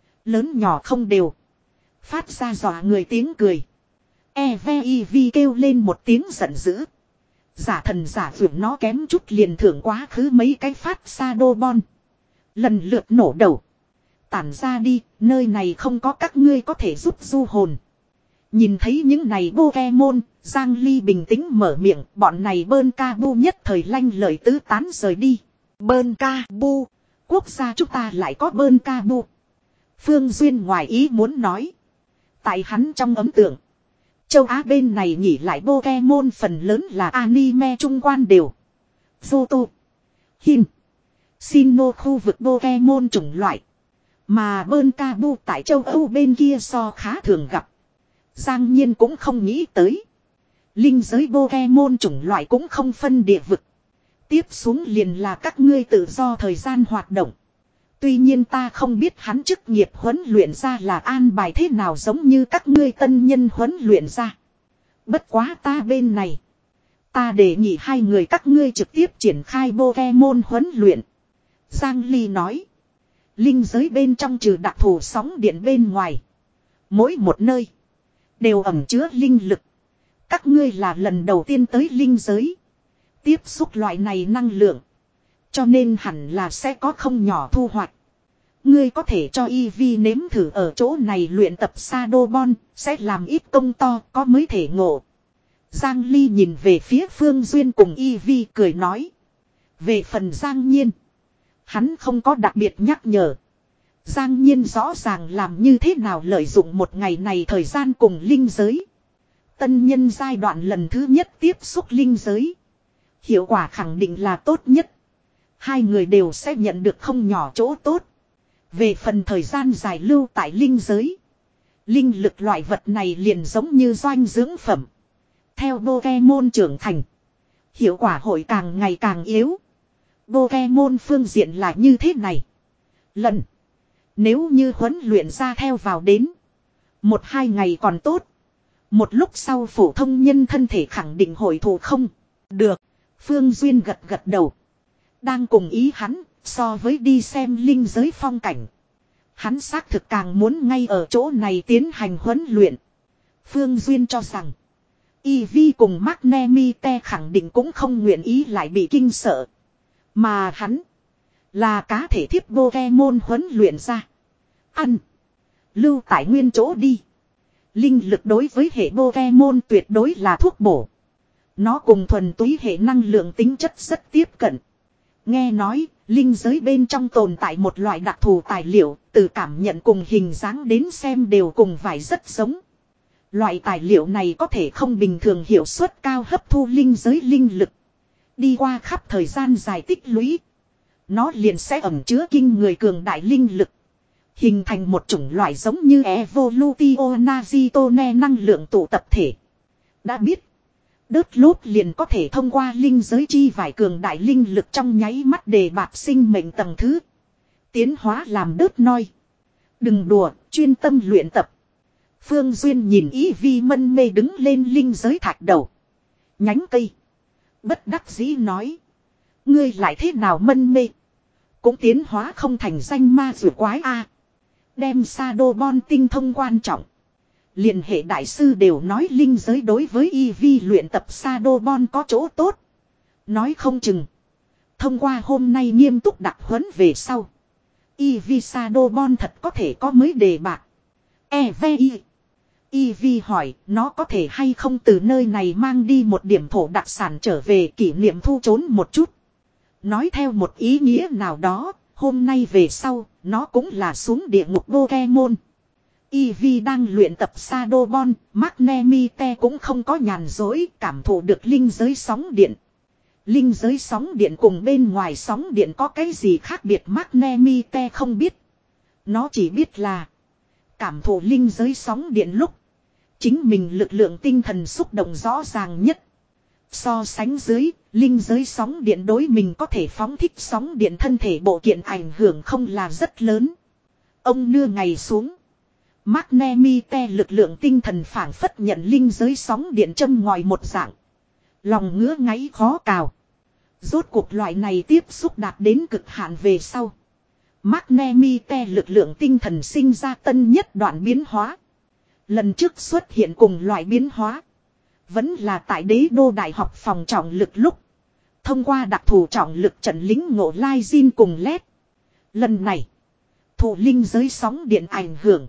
Lớn nhỏ không đều. Phát ra dọa người tiếng cười. E V I V kêu lên một tiếng giận dữ. Giả thần giả vượt nó kém chút liền thưởng quá khứ mấy cái phát xa đô bon. Lần lượt nổ đầu. Tản ra đi, nơi này không có các ngươi có thể giúp du hồn. Nhìn thấy những này Pokemon, Giang Ly bình tĩnh mở miệng, bọn này bơn ca bu nhất thời lanh lời tứ tán rời đi. Bơn ca bu, quốc gia chúng ta lại có bơn ca bu. Phương Duyên ngoài ý muốn nói. Tại hắn trong ấn tượng, châu Á bên này nhỉ lại Pokemon phần lớn là anime trung quan đều. Zoto, Hin, Sinnoh khu vực Pokemon chủng loại. Mà bơn ca bu tại châu Âu bên kia so khá thường gặp. Giang Nhiên cũng không nghĩ tới. Linh giới Pokemon chủng loại cũng không phân địa vực. Tiếp xuống liền là các ngươi tự do thời gian hoạt động. Tuy nhiên ta không biết hắn chức nghiệp huấn luyện ra là an bài thế nào giống như các ngươi tân nhân huấn luyện ra. Bất quá ta bên này. Ta đề nghị hai người các ngươi trực tiếp triển khai Pokemon huấn luyện. Giang Ly nói. Linh giới bên trong trừ đặc thù sóng điện bên ngoài. Mỗi một nơi. Đều ẩn chứa linh lực. Các ngươi là lần đầu tiên tới linh giới. Tiếp xúc loại này năng lượng. Cho nên hẳn là sẽ có không nhỏ thu hoạch. Ngươi có thể cho Eevee nếm thử ở chỗ này luyện tập Shadowball. Sẽ làm ít công to có mới thể ngộ. Giang Ly nhìn về phía Phương Duyên cùng Eevee cười nói. Về phần Giang Nhiên. Hắn không có đặc biệt nhắc nhở. Giang Nhiên rõ ràng làm như thế nào lợi dụng một ngày này thời gian cùng linh giới. Tân nhân giai đoạn lần thứ nhất tiếp xúc linh giới. Hiệu quả khẳng định là tốt nhất. Hai người đều sẽ nhận được không nhỏ chỗ tốt. Về phần thời gian dài lưu tại linh giới. Linh lực loại vật này liền giống như doanh dưỡng phẩm. Theo Pokemon trưởng thành. Hiệu quả hội càng ngày càng yếu. Pokemon phương diện là như thế này. Lần. Nếu như huấn luyện ra theo vào đến. Một hai ngày còn tốt. Một lúc sau phổ thông nhân thân thể khẳng định hội thủ không. Được. Phương Duyên gật gật đầu. Đang cùng ý hắn. So với đi xem linh giới phong cảnh. Hắn xác thực càng muốn ngay ở chỗ này tiến hành huấn luyện. Phương Duyên cho rằng. Eevee cùng Magnemite khẳng định cũng không nguyện ý lại bị kinh sợ. Mà hắn. Là cá thể thiếp Pokemon huấn luyện ra. Ăn. Lưu tại nguyên chỗ đi. Linh lực đối với hệ Pokemon tuyệt đối là thuốc bổ. Nó cùng thuần túy hệ năng lượng tính chất rất tiếp cận. Nghe nói, linh giới bên trong tồn tại một loại đặc thù tài liệu, từ cảm nhận cùng hình dáng đến xem đều cùng vải rất giống. Loại tài liệu này có thể không bình thường hiệu suất cao hấp thu linh giới linh lực. Đi qua khắp thời gian dài tích lũy. Nó liền sẽ ẩn chứa kinh người cường đại linh lực. Hình thành một chủng loại giống như Evolutio Nazitone năng lượng tụ tập thể. Đã biết. Đớt lốp liền có thể thông qua linh giới chi vải cường đại linh lực trong nháy mắt để bạt sinh mệnh tầng thứ. Tiến hóa làm đớt noi. Đừng đùa, chuyên tâm luyện tập. Phương Duyên nhìn ý vi mân mê đứng lên linh giới thạch đầu. Nhánh cây. Bất đắc dĩ nói. Ngươi lại thế nào mân mê. Cũng tiến hóa không thành danh ma rùa quái a. Đem Shadowbond tinh thông quan trọng. Liên hệ đại sư đều nói linh giới đối với y vi luyện tập Shadowbond có chỗ tốt. Nói không chừng. Thông qua hôm nay nghiêm túc đặc huấn về sau. Y vi Shadowbond thật có thể có mới đề bạc. E V I. Y vi hỏi nó có thể hay không từ nơi này mang đi một điểm thổ đặc sản trở về kỷ niệm thu trốn một chút. Nói theo một ý nghĩa nào đó, hôm nay về sau, nó cũng là xuống địa ngục Pokemon. Eevee đang luyện tập Shadowbond, Magnemite cũng không có nhàn dối, cảm thụ được linh giới sóng điện. Linh giới sóng điện cùng bên ngoài sóng điện có cái gì khác biệt Magnemite không biết. Nó chỉ biết là cảm thụ linh giới sóng điện lúc chính mình lực lượng tinh thần xúc động rõ ràng nhất. So sánh dưới, linh giới sóng điện đối mình có thể phóng thích sóng điện thân thể bộ kiện ảnh hưởng không là rất lớn. Ông nưa ngày xuống. Magnemite lực lượng tinh thần phản phất nhận linh giới sóng điện châm ngòi một dạng. Lòng ngứa ngáy khó cào. Rốt cuộc loại này tiếp xúc đạt đến cực hạn về sau. Magnemite lực lượng tinh thần sinh ra tân nhất đoạn biến hóa. Lần trước xuất hiện cùng loại biến hóa. Vẫn là tại đế đô đại học phòng trọng lực lúc. Thông qua đặc thù trọng lực trận lính ngộ lai Jin cùng led. Lần này. Thủ linh giới sóng điện ảnh hưởng.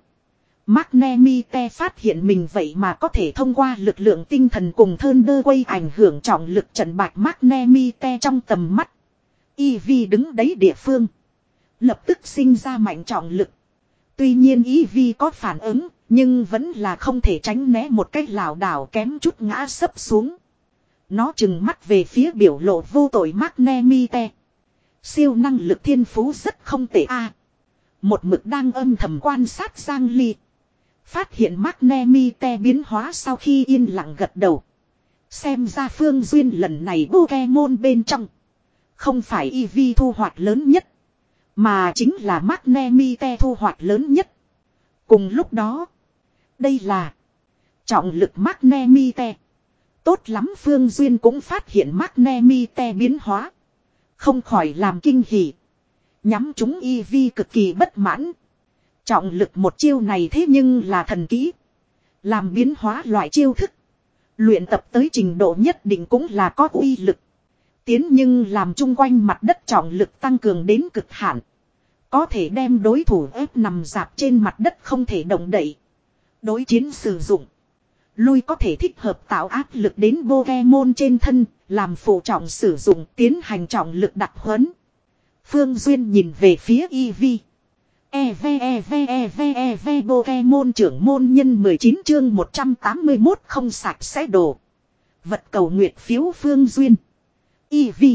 Magnemite phát hiện mình vậy mà có thể thông qua lực lượng tinh thần cùng Thunderwave ảnh hưởng trọng lực trận bạch Magnemite trong tầm mắt. Eevee đứng đấy địa phương. Lập tức sinh ra mạnh trọng lực. Tuy nhiên Eevee có phản ứng, nhưng vẫn là không thể tránh né một cách lảo đảo kém chút ngã sấp xuống. Nó trừng mắt về phía biểu lộ vô tội Magnemite. Siêu năng lực thiên phú rất không tệ a. Một mực đang âm thầm quan sát Giang Ly. Phát hiện Magnemite biến hóa sau khi yên lặng gật đầu. Xem ra Phương Duyên lần này Pokemon bên trong. Không phải Eevee thu hoạch lớn nhất. Mà chính là Magnemite thu hoạch lớn nhất. Cùng lúc đó. Đây là trọng lực Magnemite. Tốt lắm Phương Duyên cũng phát hiện Magnemite biến hóa. Không khỏi làm kinh hỉ. Nhắm chúng Eevee cực kỳ bất mãn. Trọng lực một chiêu này thế nhưng là thần kỹ. Làm biến hóa loại chiêu thức. Luyện tập tới trình độ nhất định cũng là có uy lực. Tiến nhưng làm chung quanh mặt đất trọng lực tăng cường đến cực hạn. Có thể đem đối thủ ép nằm dạp trên mặt đất không thể động đậy. Đối chiến sử dụng. Lui có thể thích hợp tạo áp lực đến Pokemon trên thân. Làm phụ trọng sử dụng tiến hành trọng lực đặc huấn. Phương Duyên nhìn về phía Eevee. E V E V E V E V Pokemon trưởng môn nhân mười chín chương một trăm tám mươi mốt không sạch sẽ đồ. Vật cầu nguyệt phiếu Phương Duyên. Eevee.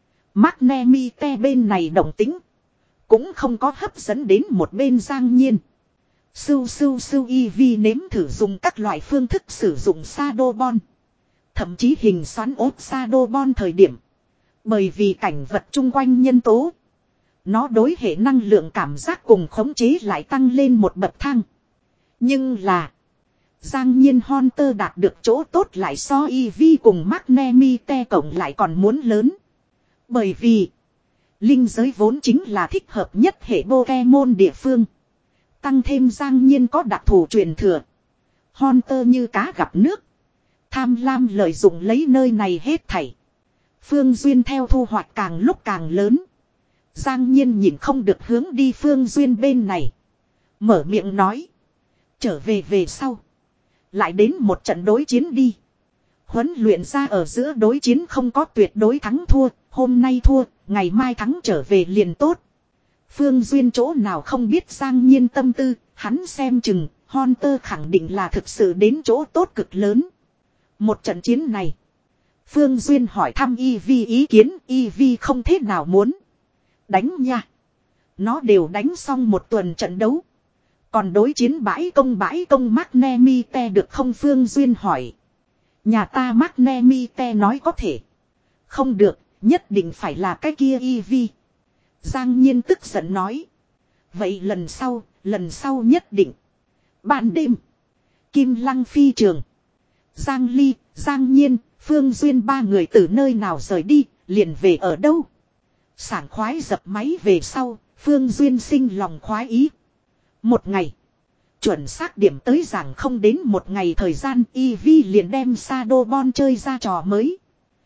Magnemite bên này động tính. Cũng không có hấp dẫn đến một bên Giang Nhiên. Sưu sưu sưu Eevee nếm thử dùng các loại phương thức sử dụng Shadowbond. Thậm chí hình xoắn ốp Shadowbond thời điểm. Bởi vì cảnh vật chung quanh nhân tố. Nó đối hệ năng lượng cảm giác cùng khống chế lại tăng lên một bậc thang. Nhưng là. Giang Nhiên Hunter đạt được chỗ tốt lại so Eevee cùng Magnemite cộng lại còn muốn lớn. Bởi vì. Linh giới vốn chính là thích hợp nhất hệ Pokemon địa phương. Tăng thêm Giang Nhiên có đặc thù truyền thừa. Hunter như cá gặp nước. Tham lam lợi dụng lấy nơi này hết thảy. Phương Duyên theo thu hoạch càng lúc càng lớn. Giang Nhiên nhìn không được hướng đi Phương Duyên bên này. Mở miệng nói. Trở về về sau. Lại đến một trận đối chiến đi. Huấn luyện ra ở giữa đối chiến không có tuyệt đối thắng thua. Hôm nay thua, ngày mai thắng trở về liền tốt. Phương Duyên chỗ nào không biết Giang Nhiên tâm tư. Hắn xem chừng, Hunter khẳng định là thực sự đến chỗ tốt cực lớn. Một trận chiến này. Phương Duyên hỏi thăm Eevee ý kiến. Eevee không thế nào muốn. Đánh nha. Nó đều đánh xong một tuần trận đấu. Còn đối chiến bãi công bãi công Magnemite được không Phương Duyên hỏi. Nhà ta Magnemite nói có thể. Không được, nhất định phải là cái kia y vi. Giang Nhiên tức giận nói. Vậy lần sau, lần sau nhất định. Ban đêm. Kim Lăng phi trường. Giang Ly, Giang Nhiên, Phương Duyên ba người từ nơi nào rời đi, liền về ở đâu. Sảng khoái dập máy về sau, Phương Duyên sinh lòng khoái ý. Một ngày. Chuẩn xác điểm tới rằng không đến một ngày thời gian e vê liền đem Shadowbond chơi ra trò mới.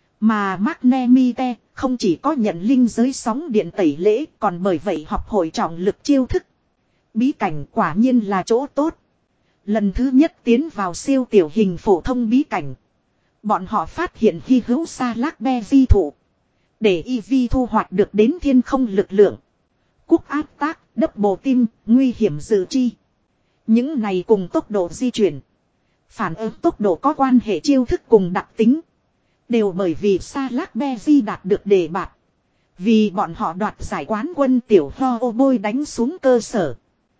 Mà Magnemite không chỉ có nhận linh giới sóng điện tẩy lễ còn bởi vậy học hội trọng lực chiêu thức. Bí cảnh quả nhiên là chỗ tốt. Lần thứ nhất tiến vào siêu tiểu hình phổ thông bí cảnh. Bọn họ phát hiện hy hữu sa lác be di thụ. Để e vê thu hoạch được đến thiên không lực lượng. Cúc áp tác, đấp bồ tim, nguy hiểm dự chi. Những này cùng tốc độ di chuyển. Phản ứng tốc độ có quan hệ chiêu thức cùng đặc tính. Đều bởi vì sa lác be di đạt được đề bạt. Vì bọn họ đoạt giải quán quân tiểu ho ô bôi đánh xuống cơ sở.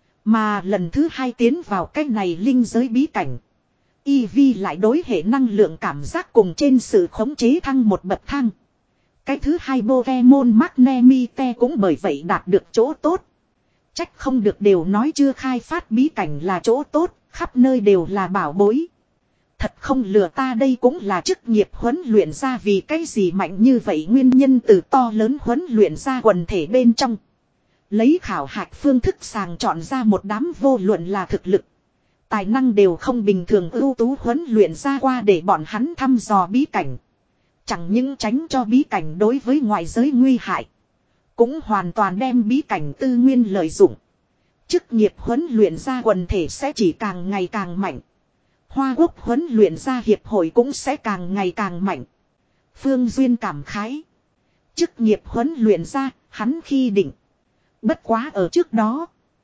Mà lần thứ hai tiến vào cách này linh giới bí cảnh. e vê lại đối hệ năng lượng cảm giác cùng trên sự khống chế thăng một bậc thang. Cái thứ hai Pokemon Magnemite cũng bởi vậy đạt được chỗ tốt. Trách không được đều nói chưa khai phát bí cảnh là chỗ tốt, khắp nơi đều là bảo bối. Thật không lừa ta đây cũng là chức nghiệp huấn luyện ra vì cái gì mạnh như vậy nguyên nhân từ to lớn huấn luyện ra quần thể bên trong. Lấy khảo hạch phương thức sàng chọn ra một đám vô luận là thực lực. Tài năng đều không bình thường ưu tú huấn luyện ra qua để bọn hắn thăm dò bí cảnh. Chẳng những tránh cho bí cảnh đối với ngoại giới nguy hại. Cũng hoàn toàn đem bí cảnh tư nguyên lợi dụng. Chức nghiệp huấn luyện ra quần thể sẽ chỉ càng ngày càng mạnh. Hoa Quốc huấn luyện ra hiệp hội cũng sẽ càng ngày càng mạnh. Phương Duyên cảm khái. Chức nghiệp huấn luyện ra, hắn khi định. Bất quá ở trước đó.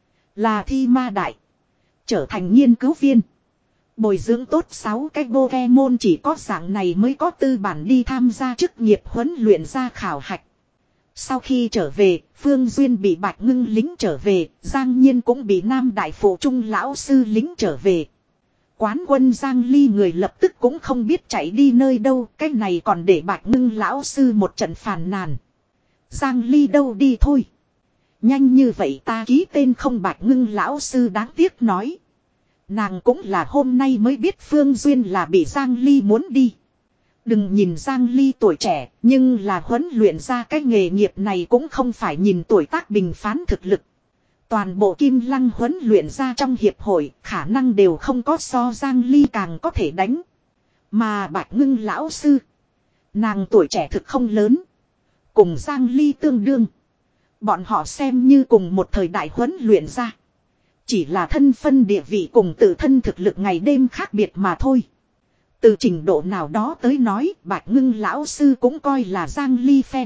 Là thi ma đại. Trở thành nghiên cứu viên. Bồi dưỡng tốt sáu cái Pokemon chỉ có dạng này mới có tư bản đi tham gia chức nghiệp huấn luyện ra khảo hạch. Sau khi trở về, Phương Duyên bị Bạch Ngưng lính trở về, Giang Nhiên cũng bị Nam Đại Phụ Trung lão sư lính trở về. Quán quân Giang Ly người lập tức cũng không biết chạy đi nơi đâu, cái này còn để Bạch Ngưng lão sư một trận phàn nàn. Giang Ly đâu đi thôi. Nhanh như vậy ta ký tên không Bạch Ngưng lão sư đáng tiếc nói. Nàng cũng là hôm nay mới biết Phương Duyên là bị Giang Ly muốn đi. Đừng nhìn Giang Ly tuổi trẻ, nhưng là huấn luyện ra cái nghề nghiệp này cũng không phải nhìn tuổi tác bình phán thực lực. Toàn bộ Kim Lăng huấn luyện ra trong hiệp hội, khả năng đều không có so Giang Ly càng có thể đánh. Mà Bạch Ngưng lão sư, nàng tuổi trẻ thực không lớn, cùng Giang Ly tương đương. Bọn họ xem như cùng một thời đại huấn luyện ra. Chỉ là thân phân địa vị cùng tự thân thực lực ngày đêm khác biệt mà thôi. Từ trình độ nào đó tới nói, Bạch Ngưng lão sư cũng coi là Giang Ly fan.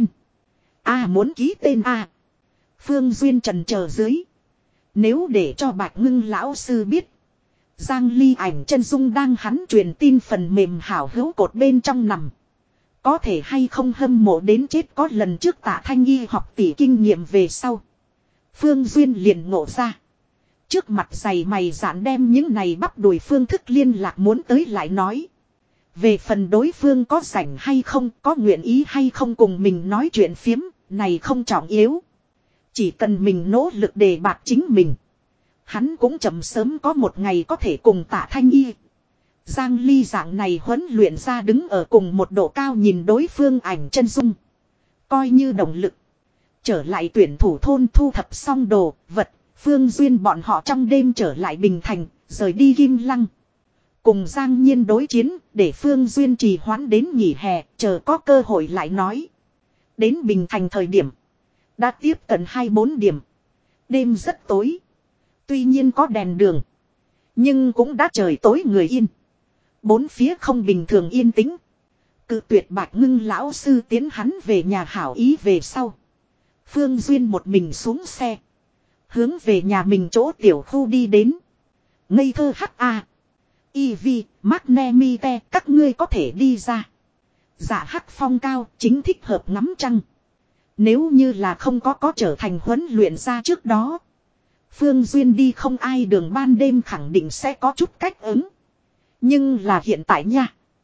A muốn ký tên A. Phương Duyên trần chờ dưới. Nếu để cho Bạch Ngưng lão sư biết. Giang Ly ảnh chân dung đang hắn truyền tin phần mềm hảo hữu cột bên trong nằm. Có thể hay không hâm mộ đến chết có lần trước Tạ Thanh Y học tỷ kinh nghiệm về sau. Phương Duyên liền ngộ ra. Trước mặt dày mày dạn đem những này bắp đùi phương thức liên lạc muốn tới lại nói. Về phần đối phương có rảnh hay không, có nguyện ý hay không cùng mình nói chuyện phiếm, này không trọng yếu. Chỉ cần mình nỗ lực đề bạt chính mình. Hắn cũng chậm sớm có một ngày có thể cùng Tạ Thanh Y. Giang Ly dạng này huấn luyện ra đứng ở cùng một độ cao nhìn đối phương ảnh chân dung. Coi như động lực. Trở lại tuyển thủ thôn thu thập xong đồ, vật, Phương Duyên bọn họ trong đêm trở lại Bình Thành, rời đi Kim Lăng. Cùng Giang Nhiên đối chiến, để Phương Duyên trì hoãn đến nghỉ hè, chờ có cơ hội lại nói. Đến Bình Thành thời điểm. Đã tiếp cận hai mươi bốn điểm. Đêm rất tối. Tuy nhiên có đèn đường. Nhưng cũng đã trời tối người yên. Bốn phía không bình thường yên tĩnh. Cự tuyệt Bạch Ngưng lão sư tiến hắn về nhà hảo ý về sau. Phương Duyên một mình xuống xe. Hướng về nhà mình chỗ tiểu khu đi đến. Ngây thơ hắc a. Y vi, Magnemite, các ngươi có thể đi ra. Dạ hắc phong cao, chính thích hợp ngắm trăng. Nếu như là không có có trở thành huấn luyện ra trước đó. Phương Duyên đi không ai đường ban đêm khẳng định sẽ có chút cách ứng. Nhưng là hiện tại nha.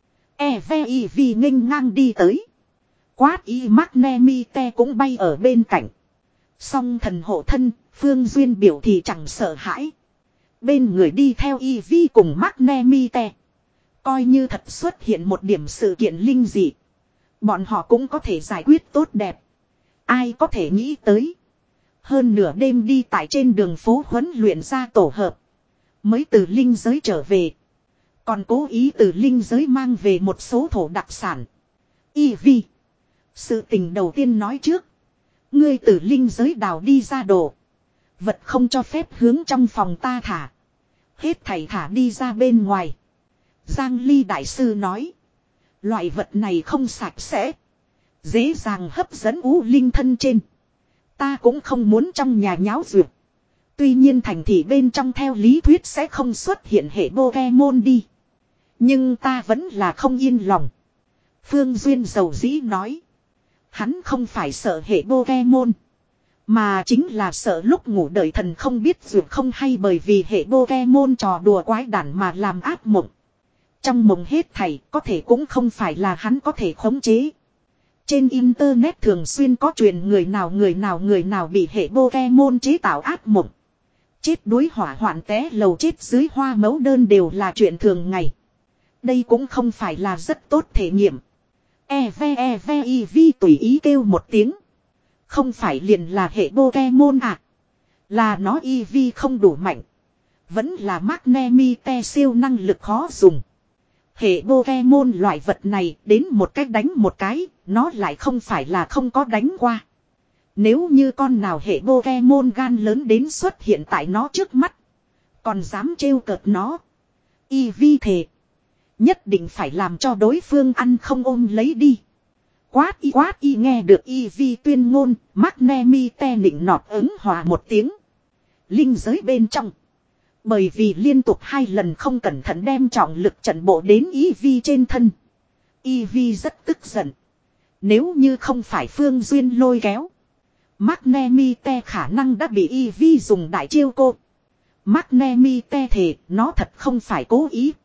Evi nghênh ngang đi tới. Quát y Magnemite cũng bay ở bên cạnh. Song thần hộ thân, Phương Duyên biểu thì chẳng sợ hãi. Bên người đi theo Evi cùng Magnemite. Coi như thật xuất hiện một điểm sự kiện linh dị. Bọn họ cũng có thể giải quyết tốt đẹp. Ai có thể nghĩ tới. Hơn nửa đêm đi tại trên đường phố huấn luyện ra tổ hợp. Mới từ linh giới trở về. Còn cố ý từ linh giới mang về một số thổ đặc sản. Evi. Sự tình đầu tiên nói trước. Ngươi từ linh giới đào đi ra đồ. Vật không cho phép hướng trong phòng ta thả. Hết thảy thả đi ra bên ngoài. Giang Ly đại sư nói. Loại vật này không sạch sẽ. Dễ dàng hấp dẫn u linh thân trên. Ta cũng không muốn trong nhà nháo duyệt. Tuy nhiên thành thị bên trong theo lý thuyết sẽ không xuất hiện hệ Pokemon đi. Nhưng ta vẫn là không yên lòng. Phương Duyên dầu dĩ nói. Hắn không phải sợ hệ Pokemon. Mà chính là sợ lúc ngủ đợi thần không biết duyệt không hay bởi vì hệ Pokemon trò đùa quái đản mà làm ác mộng. Trong mộng hết thảy có thể cũng không phải là hắn có thể khống chế. Trên internet thường xuyên có truyền người nào người nào người nào bị hệ Pokemon chế tạo ác mộng. Chết đuối hỏa hoạn té lầu chết dưới hoa mẫu đơn đều là chuyện thường ngày. Đây cũng không phải là rất tốt thể nghiệm. Eve eve evi tùy ý kêu một tiếng. Không phải liền là hệ Pokemon à. Là nó evi không đủ mạnh. Vẫn là Magnemite siêu năng lực khó dùng. Hệ Pokemon loại vật này đến một cách đánh một cái, nó lại không phải là không có đánh qua. Nếu như con nào hệ Pokemon gan lớn đến xuất hiện tại nó trước mắt. Còn dám trêu cợt nó. Eevee thề. Nhất định phải làm cho đối phương ăn không ôm lấy đi. Quát y quát y nghe được Eevee tuyên ngôn, Magnemite nịnh nọt ứng hòa một tiếng. Linh giới bên trong. Bởi vì liên tục hai lần không cẩn thận đem trọng lực trận bộ đến Eevee trên thân. Eevee rất tức giận. Nếu như không phải Phương Duyên lôi kéo. Magnemite khả năng đã bị Eevee dùng đại chiêu cô. Magnemite thề nó thật không phải cố ý.